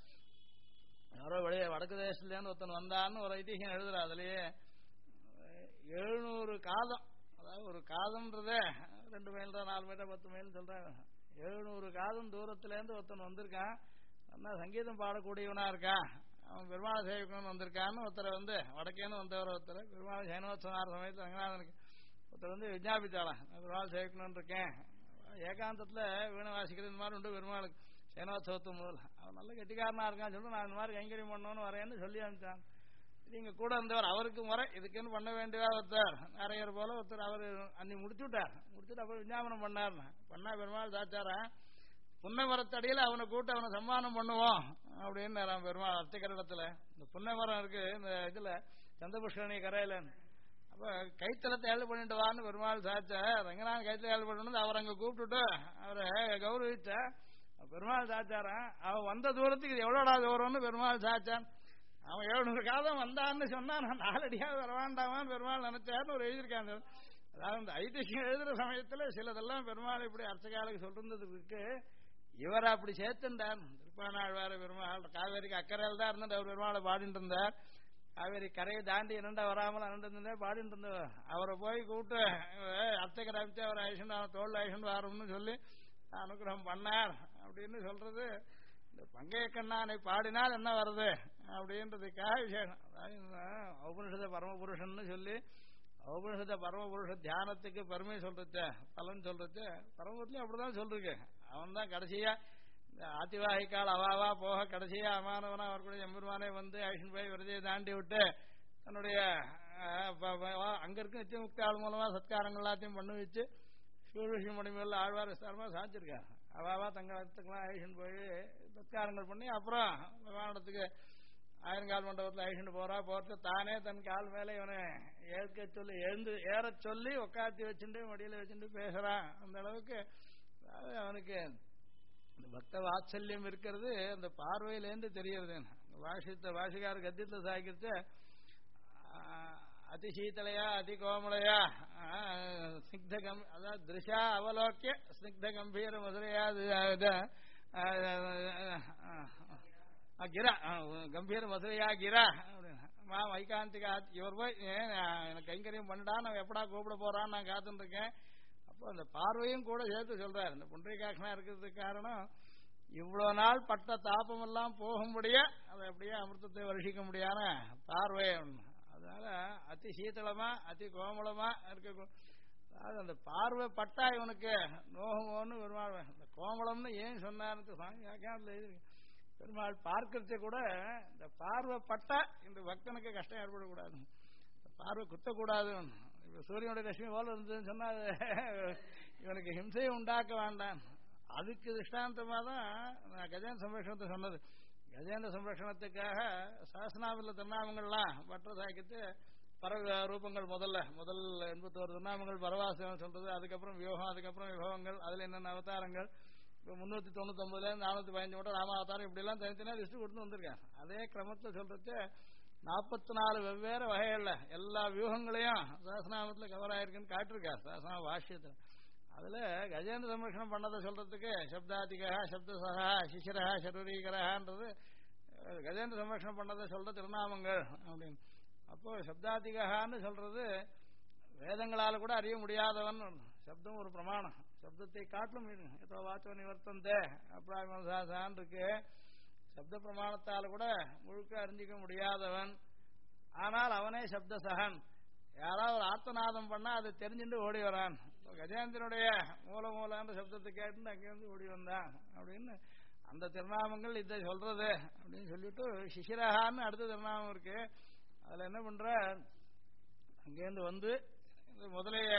யாரோ வெளியே வடக்கு தேசத்துலேருந்து ஒருத்தன் வந்தான்னு ஒரு ஐதிஹியம் எழுதுற அதுலயே 700 காதம் அதாவது ஒரு காதம்ன்றதே 2 மைல் தான் 4 மீட்டர் 10 மைல் சொல்றாங்க 700 காதம் தூரத்துல இருந்து ஒருத்தன் வந்திருக்கான் நல்லா சங்கீதம் பாடக்கூடியவனா இருக்கான் அவன் பெருமாளை சேவிக்கணும்னு வந்திருக்கான்னு ஒருத்தரை வடக்கேன்னு வந்தவர் ஒருத்தர் பெருமாளை சைனோத்சவம் சமயத்தில் ரங்கநாதனுக்கு ஒருத்தர் விஞ்ஞாபித்தாளா நான் பெருமாள் சேவிக்கணும்னு இருக்கேன் ஏகாந்தத்துல வீணை வாசிக்கிறது இந்த மாதிரி உண்டு பெருமாளுக்கு சைனோத்சவத்து முதல் அவன் நல்ல கெட்டிக்காரனா இருக்கான்னு சொல்லி நான் இந்த மாதிரி கைங்கரியம் பண்ணணும்னு வரேன்னு சொல்லி அனுப்பிச்சான் நீங்க கூட இருந்தவர் அவருக்கு முறை இதுக்குன்னு பண்ண வேண்டியதா ஒருத்தர் நிறைய போல ஒருத்தர் அவர் அன்னி முடிச்சுட்டார் முடிச்சுட்டு அப்புறம் விஞ்ஞாபனம் பண்ணா பெருமாள் தாச்சாரா புன்னைமரத்தடியில அவனை கூட்டு அவனை சம்மானம் பண்ணுவோம் அப்படின்னு பெருமாள் அர்த்தகரிடத்துல இந்த புன்னைமரம் இருக்கு இந்த இதுல சந்திரபுஷ்கரணி கரையில அப்ப கைத்தலத்தை ஏழு பண்ணிட்டு வான்னு பெருமாள் சாச்ச ரங்கநாதன் கைத்தல ஏழு பண்ணு அவர் அங்க கூப்பிட்டுட்டு அவரை கௌரவிச்ச பெருமாள் சாச்சாரான் அவன் வந்த தூரத்துக்கு இது எவ்வளோடா தூரம்னு பெருமாள் சாச்சான் அவன் 700 காலம் வந்தான்னு சொன்னா நான் 4 அடியாவது வர வேண்டாமான்னு பெருமாள் நினைச்சாருன்னு ஒரு எழுதியிருக்காங்க அதாவது இந்த ஐதிஹியம் எழுதுற சமயத்துல சிலதெல்லாம் பெருமாள் இப்படி அர்ச்சகாலுக்கு சொல்றதுக்கு இவர் அப்படி சேர்த்துட்டார் திருப்பானாழ்வார பெருமாள் காவேரிக்கு அக்கறையில் தான் இருந்துட்டு அவர் பெருமாளை பாடிட்டு இருந்தார் காவேரி கரையை தாண்டி என்னண்டா வராமல் அனண்டு பாடிட்டு இருந்தவர் அவரை போய் கூப்பிட்டு அர்ச்சகரை அமைச்சு அவர் ஐஷன் அவன் தோல் ஐஷன் வாரும்னு சொல்லி அனுகிரகம் பண்ணார் அப்படின்னு சொல்றது இந்த பங்கைய கண்ணானை பாடினால் என்ன வருது அப்படின்றதுக்காக விசேஷம் உபனிஷத பரமபுருஷன்னு சொல்லி உபனிஷத பரமபுருஷ தியானத்துக்கு பெருமை சொல்றது பலன் சொல்றது பரமபுரத்துலயும் அப்படிதான் சொல்றீங்க அவன் தான் கடைசியா ஆத்திவாகிக்கால் அவாவா போக கடைசியா அமானவனா அவர்களுடைய எம்பெருமானே வந்து ஐஷன் போய் விரதையை தாண்டி விட்டு தன்னுடைய அங்க இருக்க நித்தியமுக்தி ஆள் மூலமா சத்காரங்கள் எல்லாத்தையும் பண்ணி வச்சு சூழ்விஷயம் மணிமேல ஆழ்வார் விஸ்தாரமா சாதிச்சிருக்காரு. அவாவா தங்க இடத்துக்குலாம் ஐஷன் போய் சத்காரங்கள் பண்ணி அப்புறம் விமானத்துக்கு ஆயிரங்கால் மண்டபத்தில் ஐஷன் போறது தானே தன் கால் மேல இவனை ஏற்க சொல்லி ஏற சொல்லி உட்காத்தி வச்சுட்டு மடியில வச்சுட்டு பேசுறான். அந்த அளவுக்கு அவனுக்கு பக்த வாத்சல்யம் இருக்கிறது அந்த பார்வையிலேருந்து தெரிகிறது. வாசிகார கத்தியத்தில் சாய்க்கிறது அதிசீத்தலையா அதி கோமலையா ஸ்னிக்த அதாவது திருஷா அவலோக்கிய ஸ்னிக்த கம்பீர மதுரையா கிரா கம்பீர மதுரையா கிரா மா வைகாந்திகா இவர் போய் எனக்கு கைங்கரியம் பண்ணிட்டா நான் எப்படா கூப்பிட போறான்னு நான் காத்துட்டு இருக்கேன். அப்போ அந்த பார்வையும் கூட சேர்த்து சொல்றாரு. இந்த புண்டரீகாட்சனா இருக்கிறதுக்கு காரணம் இவ்வளவு நாள் பட்ட தாபம் எல்லாம் போகும்படிய அதை அப்படியே அமிர்தத்தை வருஷிக்க முடியாத பார்வை. அதனால அதி சீத்தளமா அதி கோமளமா இருக்க அந்த பார்வை பட்டா இவனுக்கு நோகமோன்னு பெருமாள். இந்த கோமளம்னு ஏன் சொன்னார்னு சாமி வியாக்கியானத்தில் எழுதிருக்கு. பெருமாள் பார்க்கறத கூட இந்த பார்வை பட்டா இந்த பக்தனுக்கு கஷ்டம் ஏற்படக்கூடாது, பார்வை குத்தக்கூடாது. இப்ப சூரியனுடைய லட்சுமி போல இருந்ததுன்னு சொன்னா இவனுக்கு ஹிம்சையை உண்டாக்க வேண்டாம். அதுக்கு திருஷ்டாந்தமா தான் நான் கஜேந்திர சம்ரட்சணத்தை சொன்னது. கஜேந்திர சம்ரட்சணத்துக்காக சாசனாவில் திருநாமங்கள்லாம் பற்ற சாய்க்கிட்டு ரூபங்கள் முதல் 81 திருநாமங்கள் பரவாசம் சொல்றது, அதுக்கப்புறம் வியோகம், அதுக்கப்புறம் விபவங்கள், அதுல என்னென்ன அவதாரங்கள், இப்போ 399 415 மட்டும் ராமாவதாரம் இப்படி எல்லாம் தனித்தனியா லிஸ்ட் கொடுத்து வந்திருக்காங்க. அதே கிரமத்தில் சொல்றது 44 வெவ்வேறு வகைகள்ல எல்லா வியூகங்களையும் சாசனாமத்துல கவர் ஆயிருக்குன்னு காட்டிருக்காரு சாசனாம வாஷ்யத்தில். அதுல கஜேந்திர சம்ரட்சணம் பண்ணதை சொல்றதுக்கு சப்தாதிகா சப்தசகா சிசிரா சரீகரன்றது கஜேந்திர சம்ரட்சணம் பண்ணதை சொல்ற திருநாமங்கள் அப்படின்னு. அப்போ சப்தாதிகான்னு சொல்றது வேதங்களால கூட அறிய முடியாதவன். சப்தம் ஒரு பிரமாணம், சப்தத்தை காட்டிலும் ஏதோ வாச்சோ நிவர்த்தந்தே அப்ராமசாசான் இருக்கு. சப்த பிரமாணத்தால கூட முழுக்க அறிஞ்சிக்க முடியாதவன். ஆனால் அவனே சப்தசகன். யாராவது ஒரு ஆர்த்தநாதம் பண்ணா அதை தெரிஞ்சுட்டு ஓடி வரான். கஜேந்திரனுடைய மூலன்ற சப்தத்தை கேட்டு அங்கேருந்து ஓடி வந்தான் அப்படின்னு அந்த திருநாமங்கள் இதை சொல்றது அப்படின்னு சொல்லிட்டு சிசிரகான்னு அடுத்த திருநாமம் இருக்கு. அதுல என்ன பண்ற அங்கேருந்து வந்து முதலைய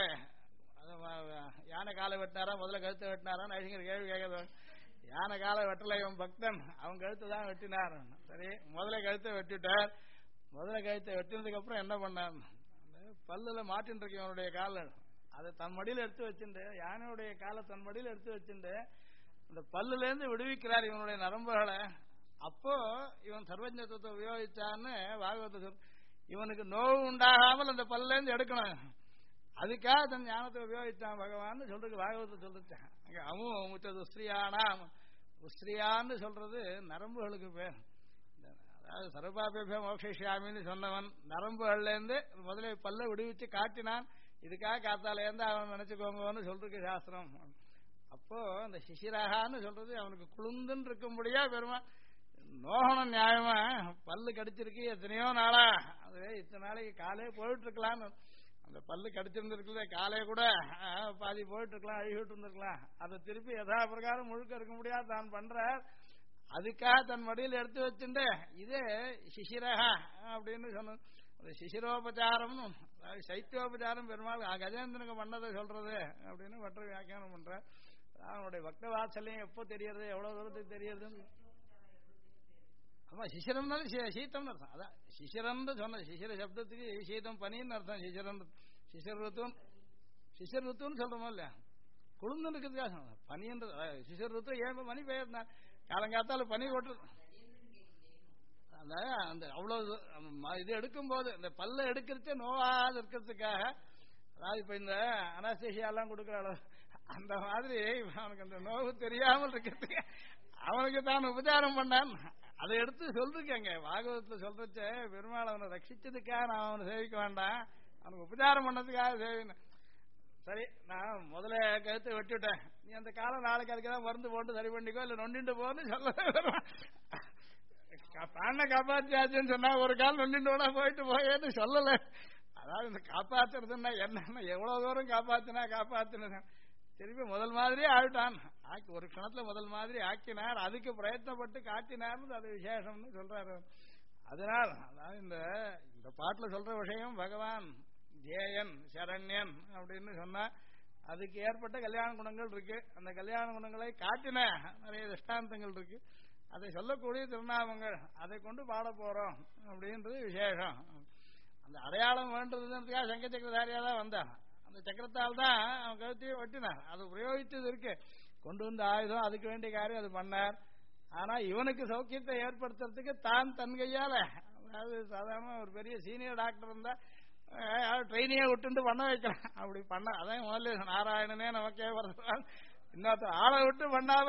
யானை காலை வெட்டினாரா முதல்ல கழுத்தை வெட்டினாரான்னு அழிங்கர் கேள்வி கேட்கறது. யானை காலை வெட்டலை இவன் பக்தன், அவன் கழுத்தை தான் வெட்டினார். சரி, முதல்ல கழுத்தை வெட்டிட்டார். முதல்ல கழுத்தை வெட்டினதுக்கு அப்புறம் என்ன பண்ணார், பல்லுல மாட்டின் இருக்கு இவனுடைய கால, அதை தன் மடியில் எடுத்து வச்சுட்டு யானையுடைய காலை தன் மடியில் எடுத்து வச்சுட்டு அந்த பல்லுல இருந்து விடுவிக்கிறார் இவனுடைய நரம்புகளை. அப்போ இவன் சர்வஜத்துவத்தை உபயோகிச்சான்னு பாகவத சொல். இவனுக்கு நோவு உண்டாகாமல் அந்த பல்ல இருந்து எடுக்கணும், அதுக்காக தன் ஞானத்தை உபயோகித்தான் பகவான் சொல்றதுக்கு பாகவத்தை சொல்லிச்சான். அவன் முச்சது உஸ்திரியான்னு சொல்றது நரம்புகளுக்கு பேர். அதாவது சர்வபாபேபிய மோக்ஷாமின்னு சொன்னவன் நரம்புகள்ல இருந்து முதல்ல பல்ல விடுவிச்சு காட்டினான். இதுக்காக காத்தாலேருந்து அவன் நினைச்சுக்கோங்கன்னு சொல்றதுக்கு சாஸ்திரம். அப்போ அந்த சிசிரகான்னு சொல்றது அவனுக்கு குளுந்துன்னு இருக்கும்படியா பெருமா நோகனம் நியாயமா பல்லு கடிச்சிருக்கு எத்தனையோ நாளா, அது இத்தனை நாளைக்கு காலே போயிட்டு இருக்கலாம்னு. அந்த பல்லு கடிச்சிருந்துருக்குல்ல காலே கூட பாதி போயிட்டு இருக்கலாம், அழுகிட்டு இருந்திருக்கலாம். அதை திருப்பி யதா பிரகாரம் முழுக்க இருக்க முடியாது தான் பண்ற. அதுக்காக தன் மடியில் எடுத்து வச்சுட்டு இதே சிசிரகா அப்படின்னு சொன்ன சிசிரோபச்சாரம் சைத்தியோபச்சாரம் பெருமாள் கஜேந்திரனுக்கு பண்ணதை சொல்றது அப்படின்னு மற்ற வியாக்கியானம் பண்ற. அவனுடைய பக்த வாத்சல்யம் எப்போ தெரியறது, எவ்வளவு தூரத்துக்கு தெரியறது. ஆமா, சிசிரம்னாலும் சீத்தம்னு அர்த்தம். அதான் சிசிரம்னு சொன்ன சிசிர சப்தத்துக்கு சீதம் பனின்னு அர்த்தம். சிசிரம் சிசிர் ருத்துன்னு சொல்றோமோ இல்லையா, குளிர்ந்து இருக்கிறதுக்காக பனின்றது சிசிர் ருத்து. ஏன் பனி பெய்யறதுனா காலங்காத்தால பனி கொட்டுறது. அந்த அவ்வளவு இது எடுக்கும் போது இந்த பல்ல எடுக்கிறதே நோவாது இருக்கிறதுக்காக, அதாவது இப்ப இந்த அனஸ்தேசியா எல்லாம் கொடுக்குற அளவு அந்த மாதிரி அவனுக்கு அந்த நோவு தெரியாமல் இருக்கிறதுக்கு அவனுக்கு தான் உபச்சாரம் பண்ணான். அதை எடுத்து சொல்றேங்க பாகவதத்துல சொல்றச்ச பெருமாள் அவனை ரட்சிச்சதுக்காக நான் அவனை சேவிக்க வேண்டாம், அவனுக்கு உபச்சாரம் பண்ணதுக்காக சேவிக்கணும். சரி, நான் முதல்ல கருத்தை வெட்டிவிட்டேன், நீ அந்த காலம் நாளைக்கு அதுக்குதான் மருந்து போட்டு சரி பண்ணிக்கோ இல்ல நொண்டிட்டு போன்னு சொல்ல பாண்ண காப்பாத்தியாச்சுன்னு சொன்னா ஒரு கால் நொண்டிட்டு போயிட்டு போயேன்னு சொல்லல. அதாவது இந்த காப்பாத்துறதுன்னா என்னன்னா எவ்வளவு தூரம் காப்பாத்தினா காப்பாத்தின திருப்பி முதல் மாதிரியே ஆயிட்டான். ஆக்கி ஒரு க்ஷணத்துல முதல் மாதிரி ஆக்கினார், அதுக்கு பிரயத்னப்பட்டு காட்டினார்னு அது விசேஷம்னு சொல்றாரு. அதனால் அதாவது இந்த பாட்டுல சொல்ற விஷயம் பகவான் ஜேயன் சரண்யன் அப்படின்னு சொன்னா அதுக்கு ஏற்பட்ட கல்யாண குணங்கள் இருக்கு. அந்த கல்யாண குணங்களை காட்டின நிறைய திருஷ்டாந்தங்கள் இருக்கு. அதை சொல்லக்கூடிய திருநாமங்கள், அதை கொண்டு பாட போறோம் அப்படின்றது விசேஷம். அந்த அடையாளம் வேண்டதுன்றதுக்காக சங்க சக்கரதாரியா தான் வந்தான். அந்த சக்கரத்தால் தான் அவன் கழுத்தையும் வெட்டினான். அது பிரயோகித்தது இருக்கு, கொண்டு வந்த ஆயுதம், அதுக்கு வேண்டிய காரியம் அது பண்ணார். ஆனா இவனுக்கு சௌக்கியத்தை ஏற்படுத்துறதுக்கு தான் தன் கையால, அதாவது சாதாரண ஒரு பெரிய சீனியர் டாக்டர் இருந்தா ட்ரெயினியே விட்டு பண்ண வைக்கலாம். அப்படி பண்ண அதான் முதல்ல நாராயணனே நமக்கே வருவான், இன்னொருத்த ஆளை விட்டு பண்ணாம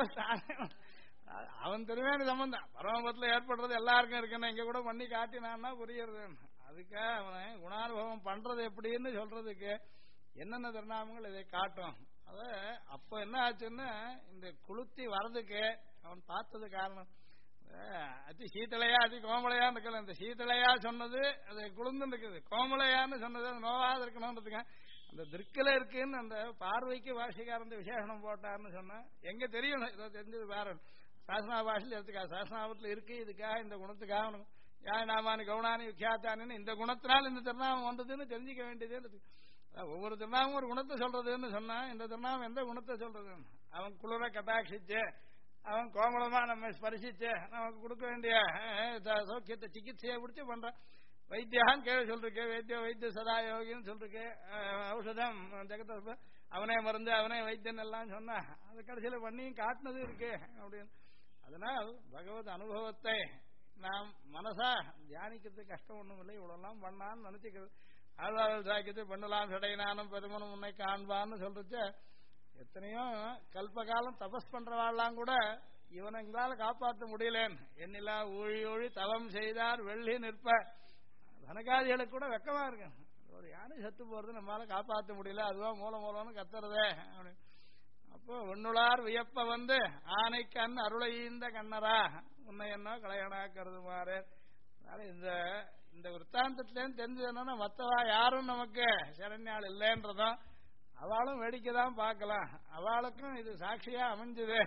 அவன் திருவேணி சம்பந்தம் பரமபத்துல ஏற்படுறது எல்லாருக்கும் இருக்குன்னு இங்க கூட பண்ணி காட்டினான்னா புரியுறது. அதுக்காக அவன் குணானுபவம் பண்றது எப்படின்னு சொல்றதுக்கு என்னென்ன திருநாமங்கள் இதை காட்டும். அத அப்ப என்ன ஆச்சுன்னா இந்த குளுத்தி வர்றதுக்கு அவன் பார்த்தது காரணம். அதி சீத்தலையா அதி கோமலையான்னு இருக்கல. இந்த சீத்தலையா சொன்னது அது குளிர்ந்து இருக்குது, கோமலையான்னு சொன்னது அது நோவாத இருக்கணும்ன்றதுக்கு அந்த திருக்கல இருக்குன்னு அந்த பார்வைக்கு பாஷிக்காரன் விசேஷனம் போட்டார்னு சொன்னா எங்க தெரியும். இதை தெரிஞ்சது வேற சாசனா பாஷையில் எடுத்துக்கா, சாசனாபத்துல இருக்கு, இதுக்காக இந்த குணத்துக்காக யானாமானி கவுனானி விக்கியாத்தானு இந்த குணத்தினால் இந்த திருநாமம் வந்ததுன்னு தெரிஞ்சிக்க வேண்டியது. ஒவ்வொரு திருநாமம் ஒரு குணத்தை சொல்றதுன்னு சொன்னா இந்த திருநாமம் எந்த குணத்தை சொல்றது? அவன் குளிர கட்டாட்சிச்சு, அவன் கோமலமா நம்ம ஸ்பரிசிச்சு நமக்கு கொடுக்க வேண்டிய சௌக்கியத்தை சிகிச்சையை பிடிச்சி பண்றான். வைத்தியான்னு கேள்வி சொல்லிருக்கு, வைத்திய சதா யோகின்னு சொல்லிருக்கு, ஔஷதம் ஜெகத அவனே மருந்து அவனே வைத்தியன் எல்லாம் சொன்னா அது கடைசியில பண்ணியும் காட்டினது இருக்கு அப்படின்னு. அதனால் பகவத் அனுபவத்தை நாம் மனசா தியானிக்கிறதுக்கு கஷ்டம் ஒண்ணும் இல்லை. இவ்வளவுலாம் பண்ணான்னு நினைச்சுக்கிறது. ஆழ்வார்கள் சாக்கியத்தை பண்ணலாம் சடையினானும் பெருமனும் உன்னை காண்பான்னு சொல்றச்ச எத்தனையோ கல்பகாலம் தபஸ் பண்றவாள்லாம் கூட இவனை எங்களால காப்பாற்ற முடியலேன்னு என்னிலா ஊழி ஊழி தவம் செய்தார் வெள்ளி நிற்ப தனகாதிகளுக்கு கூட வெக்கமா இருக்கு. ஒரு யானை செத்து போறது நம்மளால காப்பாற்ற முடியல, அதுவா மூலம்னு கத்துறதே அப்படின்னு. அப்போ ஒன்னுளார் வியப்ப வந்து ஆனை கண் அருளையீந்த கண்ணரா உன்னை என்ன கலையனா கருதுமாறு. இந்த இந்த விற்த்தாந்தத்திலேருந்து தெரிஞ்சது என்னன்னா மற்றவா யாரும் நமக்கு சரண்யாள் இல்லைன்றதும் அவளும் வேடிக்கை தான் பார்க்கலாம், அவளுக்கும் இது சாட்சியா அமைஞ்சது.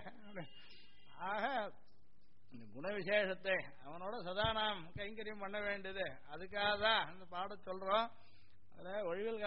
ஆக இந்த குண விசேஷத்தை அவனோட சதா நாம் கைங்கரியம் பண்ண வேண்டியது. அதுக்காக தான் இந்த பாட சொல்றோம். அதுல ஒழிவில்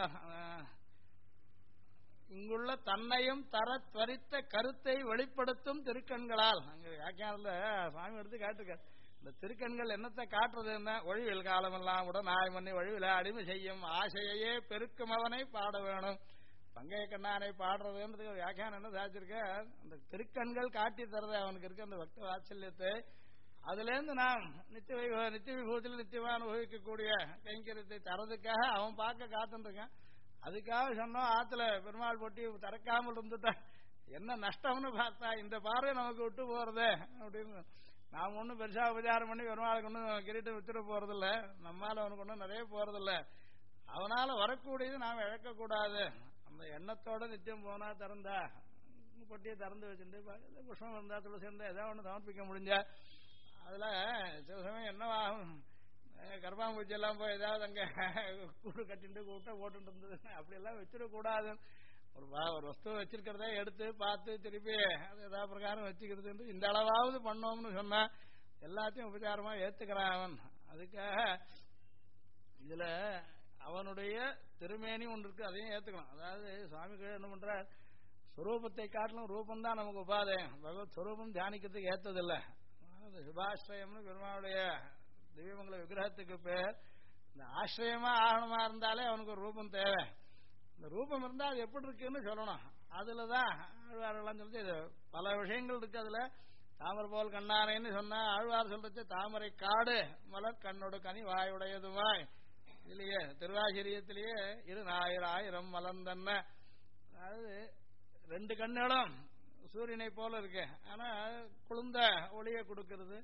இங்குள்ள தன்னையும் தர துவரித்த கருத்தை வெளிப்படுத்தும் திருக்கண்களால் அங்க வியாக்கியானத்துல சுவாமி எடுத்து காட்டுக்கார். இந்த திருக்கண்கள் என்னத்தை காட்டுறதுன்னா ஒழிவில் காலமெல்லாம் கூட நாய் மண்ணி ஒழிவில அடிமை செய்யும் ஆசையே பெருக்கும் அவனை பாட வேணும். பங்கைய கண்ணானை பாடுறதுன்றதுக்கு வியாக்கியானம் என்ன சாச்சிருக்க, அந்த திருக்கண்கள் காட்டி தரது அவனுக்கு இருக்க அந்த பக்த வாத்சல்யத்தை. அதுல இருந்து நாம் நித்திய விபூதியில் நித்தியமா அனுபவிக்கக்கூடிய கைங்கரியத்தை தரதுக்காக அவன் பார்க்க காத்துருக்கான். அதுக்காக சொன்னோம் ஆத்துல பெருமாள் பொட்டி திறக்காமல் இருந்துட்டா என்ன நஷ்டம்னு பார்த்தா இந்த பார்வை நமக்கு விட்டு போறது அப்படின்னு. நாம் ஒன்னும் பெருசா உபச்சாரம் பண்ணி பெருமாளுக்கு ஒன்னும் கிரீட்டம் வித்துட போறதில்ல, நம்மால அவனுக்கு ஒன்னும் நிறைய போறதில்ல. அவனால வரக்கூடியது நாம் இழக்க கூடாது. அந்த எண்ணத்தோட நித்தியம் போனா திறந்தா பொட்டியை திறந்து வச்சுட்டு புஷ்பம் இருந்தா துளசி இருந்தா ஏதாவது ஒண்ணு சமர்ப்பிக்க முடிஞ்சா அதுல சில சமயம் என்னவாகும், கர்ப்பாம்பூச்சி எல்லாம் போய் ஏதாவது அங்க கூடு கட்டிட்டு கூட்ட போட்டு இருந்தது அப்படி எல்லாம் வச்சிடக்கூடாது. ஒரு வஸ்து வச்சிருக்கிறத எடுத்து பார்த்து திருப்பி அது ஏதாவது பிரகாரம் வச்சுக்கிறது இந்த அளவாவது பண்ணோம்னு சொன்னா எல்லாத்தையும் உபச்சாரமா ஏத்துக்கிறான் அவன். அதுக்காக இதுல அவனுடைய திருமேனி ஒன்று இருக்கு, அதையும் ஏத்துக்கணும். அதாவது சுவாமி கீழே என்ன பண்ற, ஸ்வரூபத்தை காட்டிலும் ரூபம் நமக்கு உபாதயம், பகவத் ஸ்வரூபம் தியானிக்கிறதுக்கு ஏத்ததில்லை. சுபாஸ்ரயம்னு பெருமாளுடைய திவ்யமங்கல விக்கிரகத்துக்கு பேர். இந்த ஆசிரியமா ஆகணுமா இருந்தாலே அவனுக்கு ஒரு ரூபம் தேவை. இந்த ரூபம் இருந்தா அது எப்படி இருக்குன்னு சொல்லணும். அதுலதான் ஆழ்வாரெல்லாம் சொல்லிச்சு இது பல விஷயங்கள் இருக்கு. அதுல தாமரை போல் கண்ணானைன்னு சொன்னா ஆழ்வார் சொல்றது தாமரை காடு மலர் கண்ணோடு கனி வாயுடையதுமாய். இதுலயே திருவாசிரியத்திலேயே 2000 மலர்ந்தன்ன, அதாவது ரெண்டு கண்களும் சூரியனை போல இருக்கு, ஆனா குளிர்ந்த ஒளியை கொடுக்கிறது.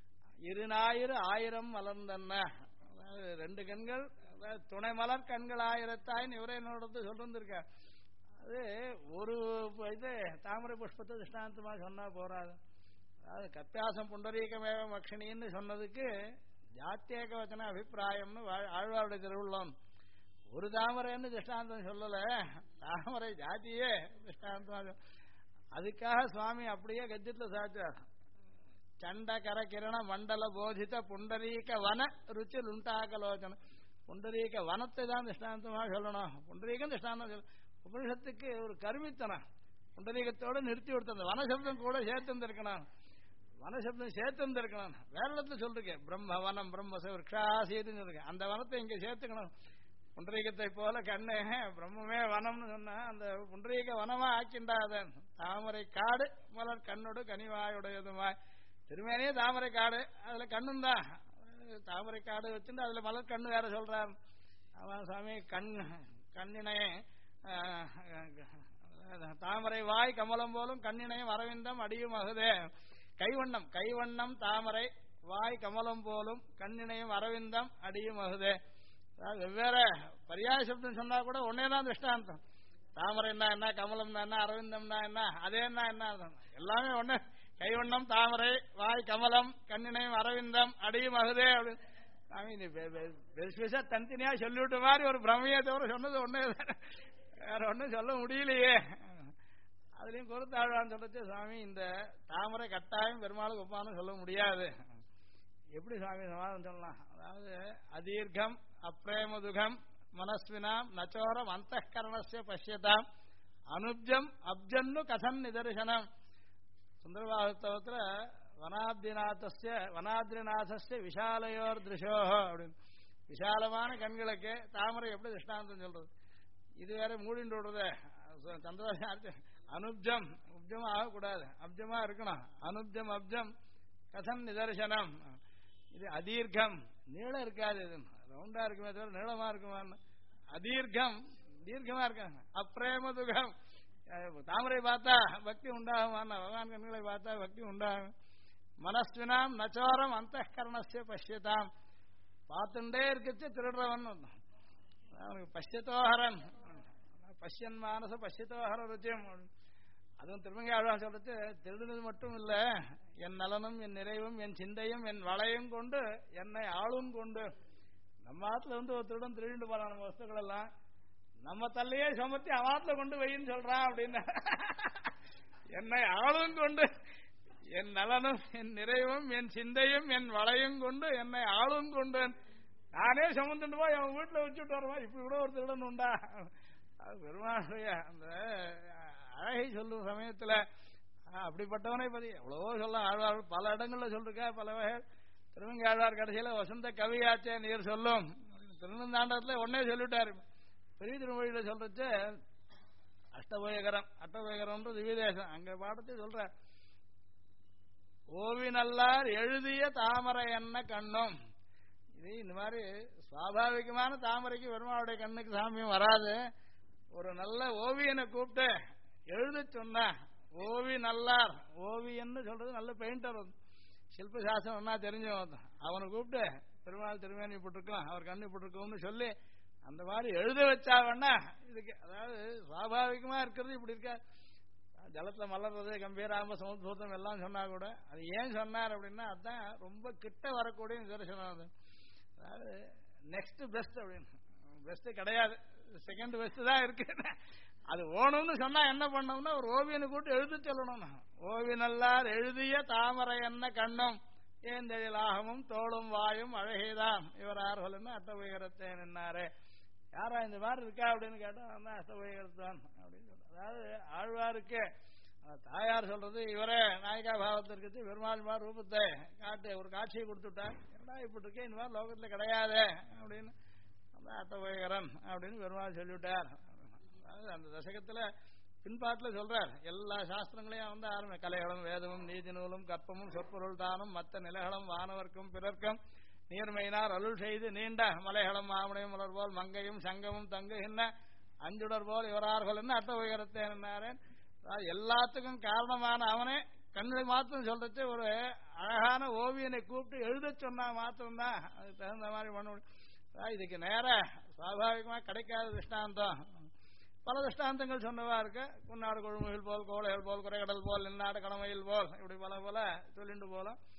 2000 மலர்ந்தன்ன, அதாவது ரெண்டு கண்கள் துணை மலர் கண்கள் 1000 இவரே என்னோட சொல்லிருந்திருக்க. அது ஒரு இது தாமரை புஷ்பத்தை திருஷ்டாந்தமா சொன்னா போறாது. அதாவது கத்தியாசம் புண்டரீகமேவ மக்ஷினின்னு சொன்னதுக்கு ஜாத்தியேக வச்சன அபிப்பிராயம்னு ஆழ்வாருடைய திருவுள்ளம். ஒரு தாமரைன்னு திருஷ்டாந்தம் சொல்லல, தாமரை ஜாதியே திருஷ்டாந்தம். அதுக்காக சுவாமி அப்படியே கஜத்துல சாச்சார். சண்ட கரகிரண மண்டல போதித்த புண்டரீக வன ருச்சி லுண்டாகலோச்சன. புண்டரீக வனத்தை தான் திருஷ்டாந்தமாக சொல்லணும். புண்டரீகம் திருஷ்டாந்தம் சொல்ல. உபனிஷத்துக்கு ஒரு கருமித்தனம் புண்டரீகத்தோட நிறுத்தி கொடுத்த அந்த வனசப்தம் கூட சேர்த்திருக்கணும். வனசப்தம் சேர்த்திருக்கணும். வேற இடத்துல சொல்றேன், பிரம்ம வனம் பிரம்மச விரக்ஷாசீதுன்னு சொல்றேன். அந்த வனத்தை இங்க சேர்த்துக்கணும். புண்டரீகத்தை போல கண்ணு பிரம்மமே வனம்னு சொன்னா அந்த புண்டரீக வனமா ஆக்கின்றாதன். தாமரை காடு மலர் கண்ணோடு கனிவாயுடையதுமாய். திருமேனியே தாமரை காடு, அதுல கண்ணும் தான் தாமரை காடு வச்சுட்டு அதுல மலர் கண்ணு வேற சொல்றார். அவன் சாமி கண்ணினையே தாமரை வாய் கமலம் போலும் கண்ணினையும் அரவிந்தம் அடியும் அகுதே. கைவண்ணம் தாமரை வாய் கமலம் போலும் கண்ணினையும் அரவிந்தம் அடியும் அகுதே. வெவ்வேறு பரியாய சப்தம் சொன்னா கூட ஒன்னேதான் திருஷ்டாந்தம். தாமரை என்ன, கமலம் என்ன, அரவிந்தம்னா என்ன, அதே என்ன எல்லாமே ஒண்ணு. கைவண்ணம் தாமரை வாய் கமலம் கண்ணினையும் அரவிந்தம் அடியும் அகுதே அப்படின்னு தனித்தனியா சொல்லிவிட்ட மாதிரி ஒரு பிரமையை தவிர சொன்னது ஒண்ணே, வேற ஒன்னும் சொல்ல முடியலையே. அதுலயும் பொறுத்தாழ்வான்னு சொல்லிச்சு சுவாமி, இந்த தாமரை கட்டாயம் பெருமாளுக்கு ஒப்பான்னு சொல்ல முடியாது. எப்படி சுவாமி சமாதானம் சொல்லலாம்? அதாவது அதீர்க்கம் அப்ரேமதுகம் மனஸ்வினாம் நச்சோரம் அந்த கரணஸ்ய பசியதாம் அனுப்ஜம் அப்ஜன்னு கதன் நிதர்சனம். சுந்தரபாகவத்துல வனாத்ரிநாதஸ்ய விஷாலையோர் திருஷோ அப்படின்னு விஷாலமான கண்களுக்கு தாமரை எப்படி திருஷ்டாந்தம் சொல்றது? இது வேற மூடிண்டு விடுறது. சந்திரபாஷ அனுப்ஜம் உப்ஜமா ஆகக்கூடாது, அப்ஜமா இருக்கணும். அனுப்ஜம் அப்ஜம் கதன் நிதர்சனம். இது அதீர்க்கம், நீளம் இருக்காது, இது ரவுண்டா இருக்குமே தவிர நீளமா இருக்குமா? அதீர்க்கம் தீர்க்கமா இருக்காங்க. அப்ரேமதுகம் தாமரை பார்த்தா பக்தி உண்டாகுமா? பகவான் கண்களை பார்த்தா பக்தி உண்டாகும். மனஸ்வினாம் நச்சோரம் அந்த கரணஸ்ய பசியதாம். பார்த்துட்டே இருக்கச்சு திருடுறவன் அவனுக்கு பசியத்தோஹரன், பசியன் மானச பசியத்தோஹர ருச்சியம். அதுவும் திருமங்கையாழ்வார் சொல்றது திருடுனது மட்டும் இல்ல, என் நலனும் என் நிறைவும் என் சிந்தையும் என் வளையும் கொண்டு என்னை ஆளும் கொண்டு. நம்ம ஆத்துல ஒரு திருடன் திருடிட்டு போறான் நம்ம வஸ்துக்கள் எல்லாம், நம்ம தள்ளையே சுமத்தி அவாத்துல கொண்டு வைன்னு சொல்றான் அப்படின்னு. என்னை ஆளும் கொண்டு என் நலனும் என் நிறைவும் என் சிந்தையும் என் வளையும் கொண்டு என்னை ஆளும் கொண்டு நானே சுமந்துட்டு போய் அவன் வீட்டுல வச்சுட்டு வருவான். இப்படி கூட ஒரு திருடன் உண்டா? அது பெருமாளுடைய அந்த அழகை சொல்லும் சமயத்துல அப்படிப்பட்டவனை பத்தி எவ்வளவோ சொல்ல ஆழ்வார்கள் பல இடங்கள்ல சொல்லிருக்கா. பல வகை திருமங்கை ஆழ்வார் கடைசியில வசந்த கவியாச்சே நீர் சொல்லும் திருநந்தாண்டத்துல ஒன்னே சொல்லிட்டாரு. பெரிய திருமொழியில சொல்றச்சு அஷ்டபயகரம் திவ்யதேசம் அங்க பாடத்தை சொல்ற. ஓவி நல்லார் எழுதிய தாமரை என்ன கண்ணும். இது இந்த மாதிரி சுவாபாவிகமான தாமரைக்கு பெருமாளுடைய கண்ணுக்கு சாமியும் வராது. ஒரு நல்ல ஓவியனை கூப்பிட்டு எழுத சொன்ன ஓவி நல்லார், ஓவியன்னு சொல்றது நல்ல பெயிண்டர், சில்ப சாஸ்திரம் என்ன தெரிஞ்சவன், அவனை கூப்பிட்டு பெருமாள் திருமேனி போட்டிருக்கலாம் அவர் கண்ணு போட்டிருக்கோம்னு சொல்லி அந்த மாதிரி எழுத வச்சா வேணா இதுக்கு. அதாவது சுவாபாவிகமா இருக்கிறது இப்படி இருக்க. ஜலத்துல மலர்றது கம்பீராம சமுத்திரம் எல்லாம் சொன்னா கூட அது ஏன் சொன்னார் அப்படின்னா அதுதான் ரொம்ப கிட்ட வரக்கூடிய நிதர்சனம். அது அதாவது நெக்ஸ்ட் பெஸ்ட் அப்படின்னு பெஸ்ட் கிடையாது, செகண்ட் பெஸ்ட் தான் இருக்கு. அது ஓணும்னு சொன்னா என்ன பண்ணோம்னா ஒரு ஓவியனை கூட்டு எழுத சொல்லணும். ஓவி நல்லார் எழுதிய தாமரை என்ன கண்ணும் ஏந்தெழிலாகமும் தோளும் வாயும் அழகேதான் இவர் ஆர்வல்னு அட்டபயகரத்தை நின்னாரு. யாரா இந்த மாதிரி இருக்கா அப்படின்னு கேட்டா நான் அட்டபயகரத்தான் அப்படின்னு சொல்ற. அதாவது ஆழ்வாருக்கு தாயார் சொல்றது இவரே நாயகா பாவத்தில் இருக்கிறது பெருமாள் மாதிரி ரூபத்தை காட்டு ஒரு காட்சியை கொடுத்துட்டார். என்னடா இப்படி இருக்கே இந்த மாதிரி லோகத்துல கிடையாது அப்படின்னு அந்த அட்டபயகரன் அப்படின்னு பெருமாள் சொல்லிவிட்டார். அதாவது அந்த தசகத்துல பின்பாட்டுல சொல்றார் எல்லா சாஸ்திரங்களையும் ஆரம்பி கலைகளும் வேதமும் நீதி நூலும் கற்பமும் சொற்பொருள் தானும் மற்ற நிலைகளும் வானவர்க்கும் பிறர்க்கும் நீர்மையினார் அருள் செய்து நீண்ட மலைகளும் மாமனையும் மலர் போல் மங்கையும் சங்கமும் தங்குகின்ற அஞ்சுடர் போல் இவரார்கள் அட்ட உயரத்தை என்னாரேன். எல்லாத்துக்கும் காரணமான அவனே கண்களை மாத்திரம் சொல்றது ஒரு அழகான ஓவியனை கூப்பிட்டு எழுத சொன்னா மாத்திரம்தான் அதுக்கு தகுந்த மாதிரி பண்ண முடியும். இதுக்கு நேர சுவாபாவிகமா கிடைக்காத திருஷ்டாந்தம் பல திருஷ்டாந்தங்கள் சொன்னவா இருக்கு. குன்னாடு கொழுமுகில் போல் கோளைகள் போல் குறைகடல் போல் நின்னாடு கடமையில் போல் இப்படி பல சொல்லிட்டு போலாம்.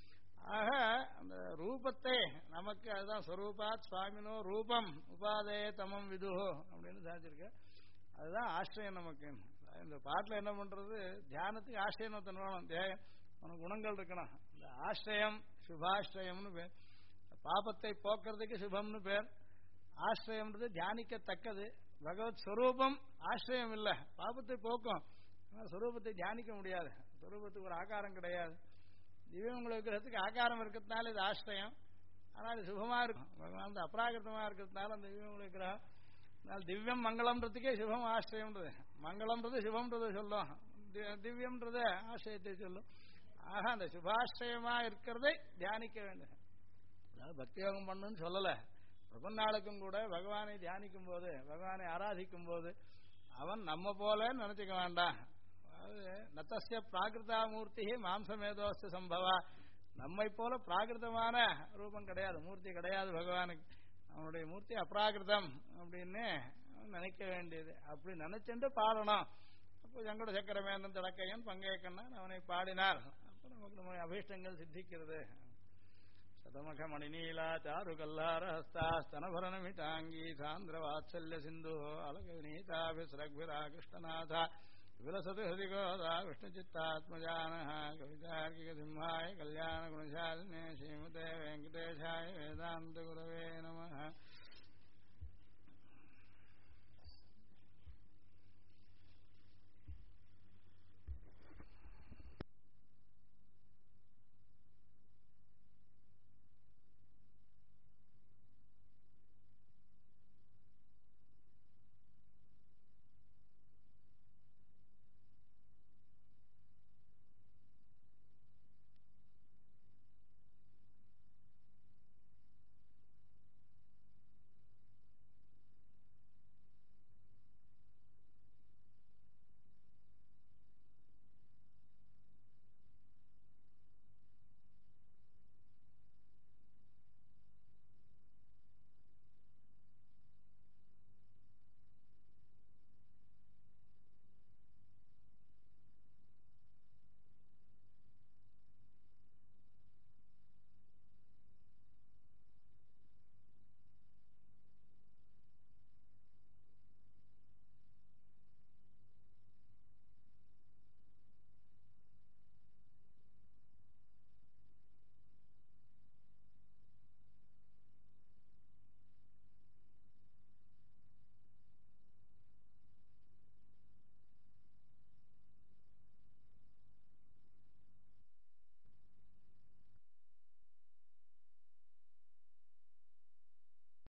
ஆக அந்த ரூபத்தை நமக்கு அதுதான் ஸ்வரூபாத் சுவாமினோ ரூபம் உபாதே தமம் விதுஹோ அப்படின்னு சாதிச்சிருக்க. அதுதான் ஆசிரியம் நமக்கு. இந்த பாட்டில் என்ன பண்றது, தியானத்துக்கு ஆசிரியம் ஒருத்தன் வேணும். உனக்கு குணங்கள் இருக்கணும். இந்த ஆசிரியம் சுபாசிரயம்னு பேர். பாபத்தை போக்குறதுக்கு சுபம்னு பேர். ஆசிரியம்ன்றது தியானிக்கத்தக்கது. பகவத் ஸ்வரூபம் ஆசிரியம் இல்லை, பாபத்தை போக்கும். ஆனால் ஸ்வரூபத்தை தியானிக்க முடியாது. ஸ்வரூபத்துக்கு ஒரு ஆகாரம் கிடையாது. திவ்யமங்கள விக்கிரகத்துக்கு ஆகாரம் இருக்கிறதுனால இது ஆசிரியம். ஆனால் இது சுபமா இருக்கும். பகவான் அபராகிருத்தமா இருக்கிறதுனால அந்த திவ்யமங்கள விக்கிரகம். அதனால் திவ்யம் மங்களம்ன்றதுக்கே சுபம் ஆசிரியம்ன்றது. மங்களம்ன்றது சுபம்ன்றது சொல்லும், திவ்யம்ன்றது ஆசிரியத்தை சொல்லும். ஆக அந்த சுபாசிரியமா இருக்கிறதை தியானிக்க வேண்டும். அதாவது பக்தி யோகம் பண்ணுன்னு சொல்லல. பிரபன்னாளுக்கும் கூட பகவானை தியானிக்கும் போது, பகவானை ஆராதிக்கும் போது அவன் நம்ம போல நினைச்சுக்க வேண்டாம். அதாவது நத்தஸ்ய பிராகிருதா மூர்த்தி மாம்சமேதோஸ்து சம்பவா. நம்மை போல பிராகிருதமான ரூபம் கிடையாது, மூர்த்தி கிடையாது பகவானுக்கு. அவனுடைய மூர்த்தி அப்ராகிருதம் அப்படின்னு நினைக்க வேண்டியது. அப்படி நினைச்சுட்டு பாடணும். அப்போ எங்கட சக்கரமேந்தன் தடக்கையன் பங்கேற்கண்ணன் அவனை பாடினார். அப்போ நமக்கு நம்ம அபீஷ்டங்கள் சித்திக்கிறது. சதமக மணிநீலா சாரு கல்லாரஹஸ்தா ஸ்தனபரணமிதாங்கி சாந்திர வாத்சல்ய சிந்து அலகநீதாபிஸ்ரக்பிரா கிருஷ்ணநாதா விலசது ஹிருதிகோதா விஷ்ணுச்சித்தாத்மஜானஹ கவிதார்க்கிக சிம்ஹாய கல்யாண குணசாலினே ஸ்ரீமதே வெங்கடேஷாய வேதாந்த குரவே நம.